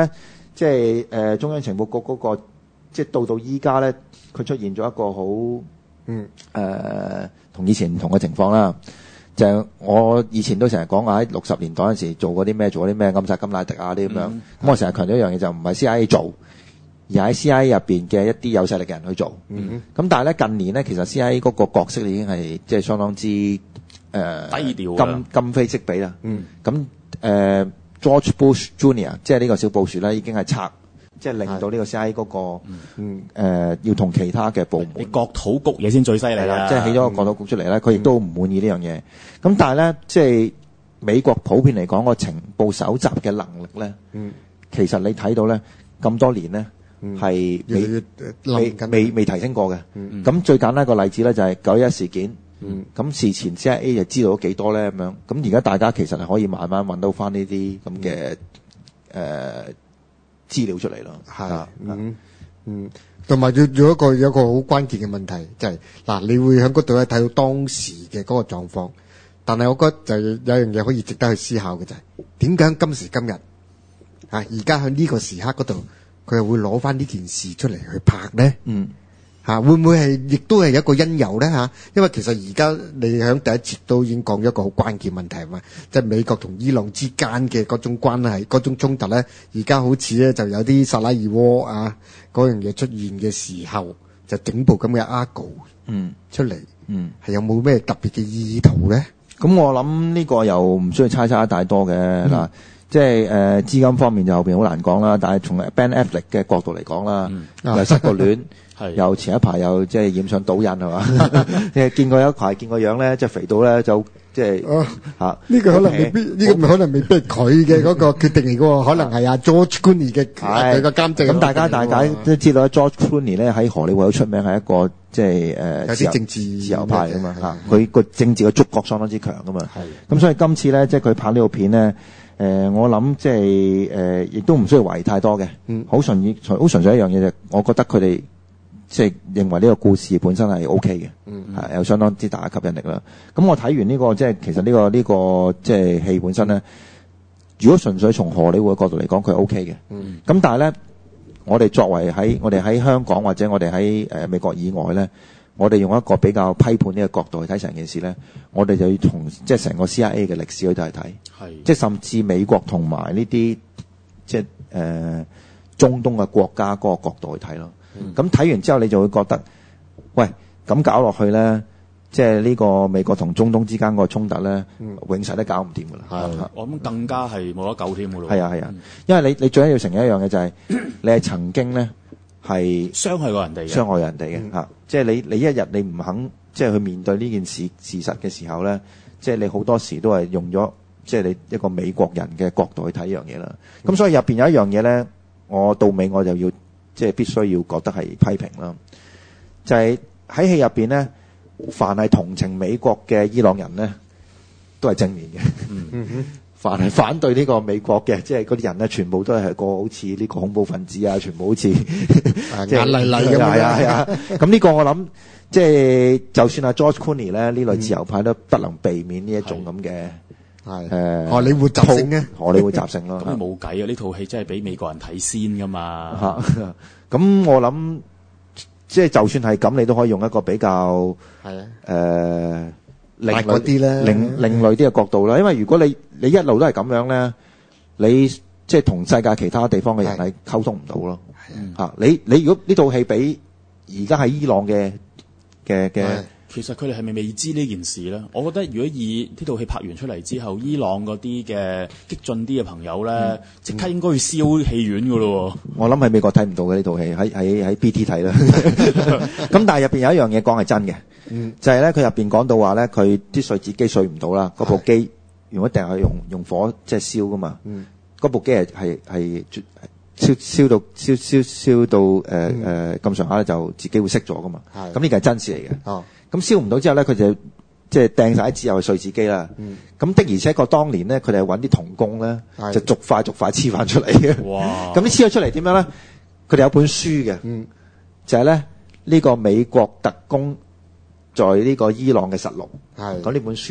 即係誒、呃、中央情報局嗰、那個，即係到到依家咧，佢出現咗一個好嗯誒同以前唔同嘅情況啦。就係我以前都成日講話喺六十年代嗰陣時做過啲咩，做過啲咩暗殺甘迺迪啊啲咁樣。咁、嗯、我成日強調一樣嘢就唔係 C I A 做，而係喺 C I A 入邊嘅一啲有勢力嘅人去做。咁、嗯、但係咧近年咧，其實 C I A 嗰個角色已經係即係相當之誒、呃、 低調今今非昔比啦。咁、 嗯、 誒、呃、George Bush Junior 即係呢個小布殊咧，已經係拆。即係令到呢個 C I A 嗰、那個誒、嗯呃、要同其他嘅部門， 你國土局嘢先最犀利啦， 即係起咗個國土局出嚟咧，佢亦都唔滿意呢樣嘢。咁、嗯、但係咧，即係美國普遍嚟講個情報搜集嘅能力咧、嗯，其實你睇到咧咁多年咧係、嗯、未未未未提升過嘅。咁、嗯、最簡單一個例子咧就係九一一事件。咁、嗯、事前 C I A 就知道咗幾多咧咁樣。咁而家大家其實係可以慢慢揾到翻呢啲咁嘅誒。呃資料出嚟咯， 係，嗯嗯，同埋要有一個有一個好關鍵嘅問題，就係、是、嗱，你會喺嗰度咧睇到當時嘅嗰個狀況，但係我覺得就有一樣嘢可以值得去思考嘅就係、是，點解今時今日啊，而家喺呢個時刻嗰度，佢又會攞翻呢件事出嚟去拍咧？嗯。嚇，會唔會係亦都係一個因由咧嚇？因為其實而家你喺第一節都已經講咗一個好關鍵問題嘛，即係美國同伊朗之間嘅嗰種關係、嗰種衝突咧，而家好似咧就有啲薩拉熱窩啊嗰樣嘢出現嘅時候，就整部咁嘅 Argo 嗯出嚟，嗯係有冇咩特別嘅意圖咧？ 咁我諗呢個又唔需要猜測得太多嘅嗱、嗯，即係誒、呃、資金方面就後邊好難講啦，但係從 Ben Affleck 嘅角度嚟講啦，又、嗯、失過戀。又前一排又即係染上賭癮係嘛？即係見過有一排見個樣咧，即係肥到咧就即係嚇。呢個可能未必，呢個可能未必係佢嘅嗰個決定嚟嘅喎，可能係阿 George Clooney 嘅佢個監製。咁大家大家都知道 George Clooney 咧喺荷里活好出名係一個即係誒有啲政治自由派㗎嘛嚇。佢個政治嘅觸覺相當之強㗎嘛。係。咁所以今次咧，即係佢拍呢套片咧，誒我諗即係誒亦都唔需要懷疑太多嘅。嗯。好純意，好純粹一樣嘢就，我覺得佢哋。即係認為呢個故事本身係 O K 嘅，係、嗯嗯、有相當之大嘅吸引力啦。咁我睇完呢、這個即係其實呢、這個呢、這個即係戲本身咧，如果純粹從荷里活嘅角度嚟講，佢係 O K 嘅。咁、嗯、但係咧，我哋作為喺我哋喺香港或者我哋喺誒美國以外咧，我哋用一個比較批判呢個角度去睇成件事咧，我哋就要從即係成個 C I A 嘅歷史去睇睇，即係甚至美國同埋呢啲即係誒、呃、中東嘅國家嗰個角度去睇咯。咁、嗯、睇完之後，你就會覺得，喂，咁搞落去咧，即係呢個美國同中東之間個衝突咧、嗯，永世都搞唔掂噶啦。係， 我諗更加係冇得救添噶咯。 係啊係啊、嗯，因為你你最緊要承認一樣嘢就係、是，你係曾經咧係傷害過人哋嘅，傷害人哋嘅嚇。即係你你一日你唔肯即係去面對呢件事事實嘅時候咧，即係你好多時都係用咗即係你一個美國人嘅角度去睇呢樣嘢啦。咁、嗯、所以入邊有一樣嘢咧，我到尾我就要。即係必須要覺得係批評啦，就係喺戲入邊咧，凡係同情美國嘅伊朗人咧，都係正面嘅。嗯嗯，凡係反對呢個美國嘅，即係嗰啲人咧，全部都係個好似呢個恐怖分子啊，全部好似眼厲厲咁樣。係啊係啊，咁呢個我諗，即係就算阿 George Clooney 咧，呢類自由派都不能避免呢一種咁嘅。係誒，荷里活習性咧，荷里活習性咯。咁冇計啊！呢套戲真係俾美國人睇先噶嘛。 嚇，咁我諗，即係就算係咁，你都可以用一個比較係啊誒另類啲咧，另另類啲嘅角度啦。因為如果你你一路都係咁樣咧，你即係同世界其他地方嘅人係溝通唔到咯。嚇，你你如果呢套戲俾而家喺伊朗嘅嘅嘅。 其實佢哋係咪未知呢件事咧？我覺得如果以呢套戲拍完出嚟之後，伊朗嗰啲嘅激進啲嘅朋友咧，即、嗯、刻應該要燒戲院噶咯。 我諗喺美國睇唔到嘅呢套戲，喺喺喺 B T 睇啦。咁但係入邊有一樣嘢講係真嘅、嗯，就係咧佢入邊講到話咧，佢啲碎紙機碎唔到啦，嗰部機如果一定係用用火即係燒噶嘛，嗰、嗯、部機係係係燒燒到燒燒燒到誒誒咁上下咧，就自己會熄咗噶嘛。咁呢個係真事嚟嘅。哦咁燒唔到之後咧，佢就即係掟晒啲紙入去碎紙機啦。咁、嗯、的而且確當年咧，佢哋係揾啲童工咧，就逐塊逐塊黐翻出嚟嘅。哇！咁啲黐咗出嚟點樣咧？佢哋有本書嘅、嗯，就係咧呢、這個美國特工在呢個伊朗嘅實錄。咁呢本書咧，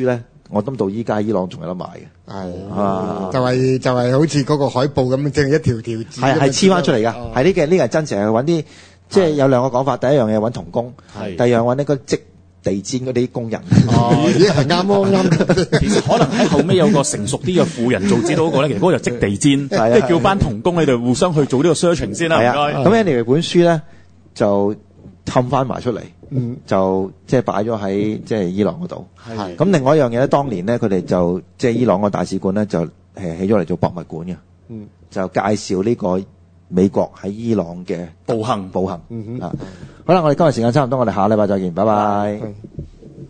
我諗到依家伊朗仲有得賣嘅。 係啊就係就係好似嗰個海報咁，即係一條條字。 係係黐翻出嚟㗎， 哦係呢個呢個係真實，係揾啲即係有兩個講法。第一樣嘢揾童工， 係第二樣揾呢個織地氈嗰啲工人。 哦，咦係啱喎啱。 其實可能喺後尾有個成熟啲嘅婦人做指導嗰個咧，其實嗰個就織地氈，即係啊係叫班童工喺度互相去做呢個 searching 先啦。唔係啊， 該。 咁 anyway 本書咧就氹翻埋出嚟， 嗯就即係擺咗喺即係伊朗嗰度。 係咁另外一樣嘢咧，當年咧佢哋就即係伊朗個大使館咧就誒起咗嚟做博物館嘅， 嗯就介紹呢個美國喺伊朗嘅步行步行嗯哼啊。好啦，我哋今日時間差唔多，我哋下禮拜再見，拜拜。 嗯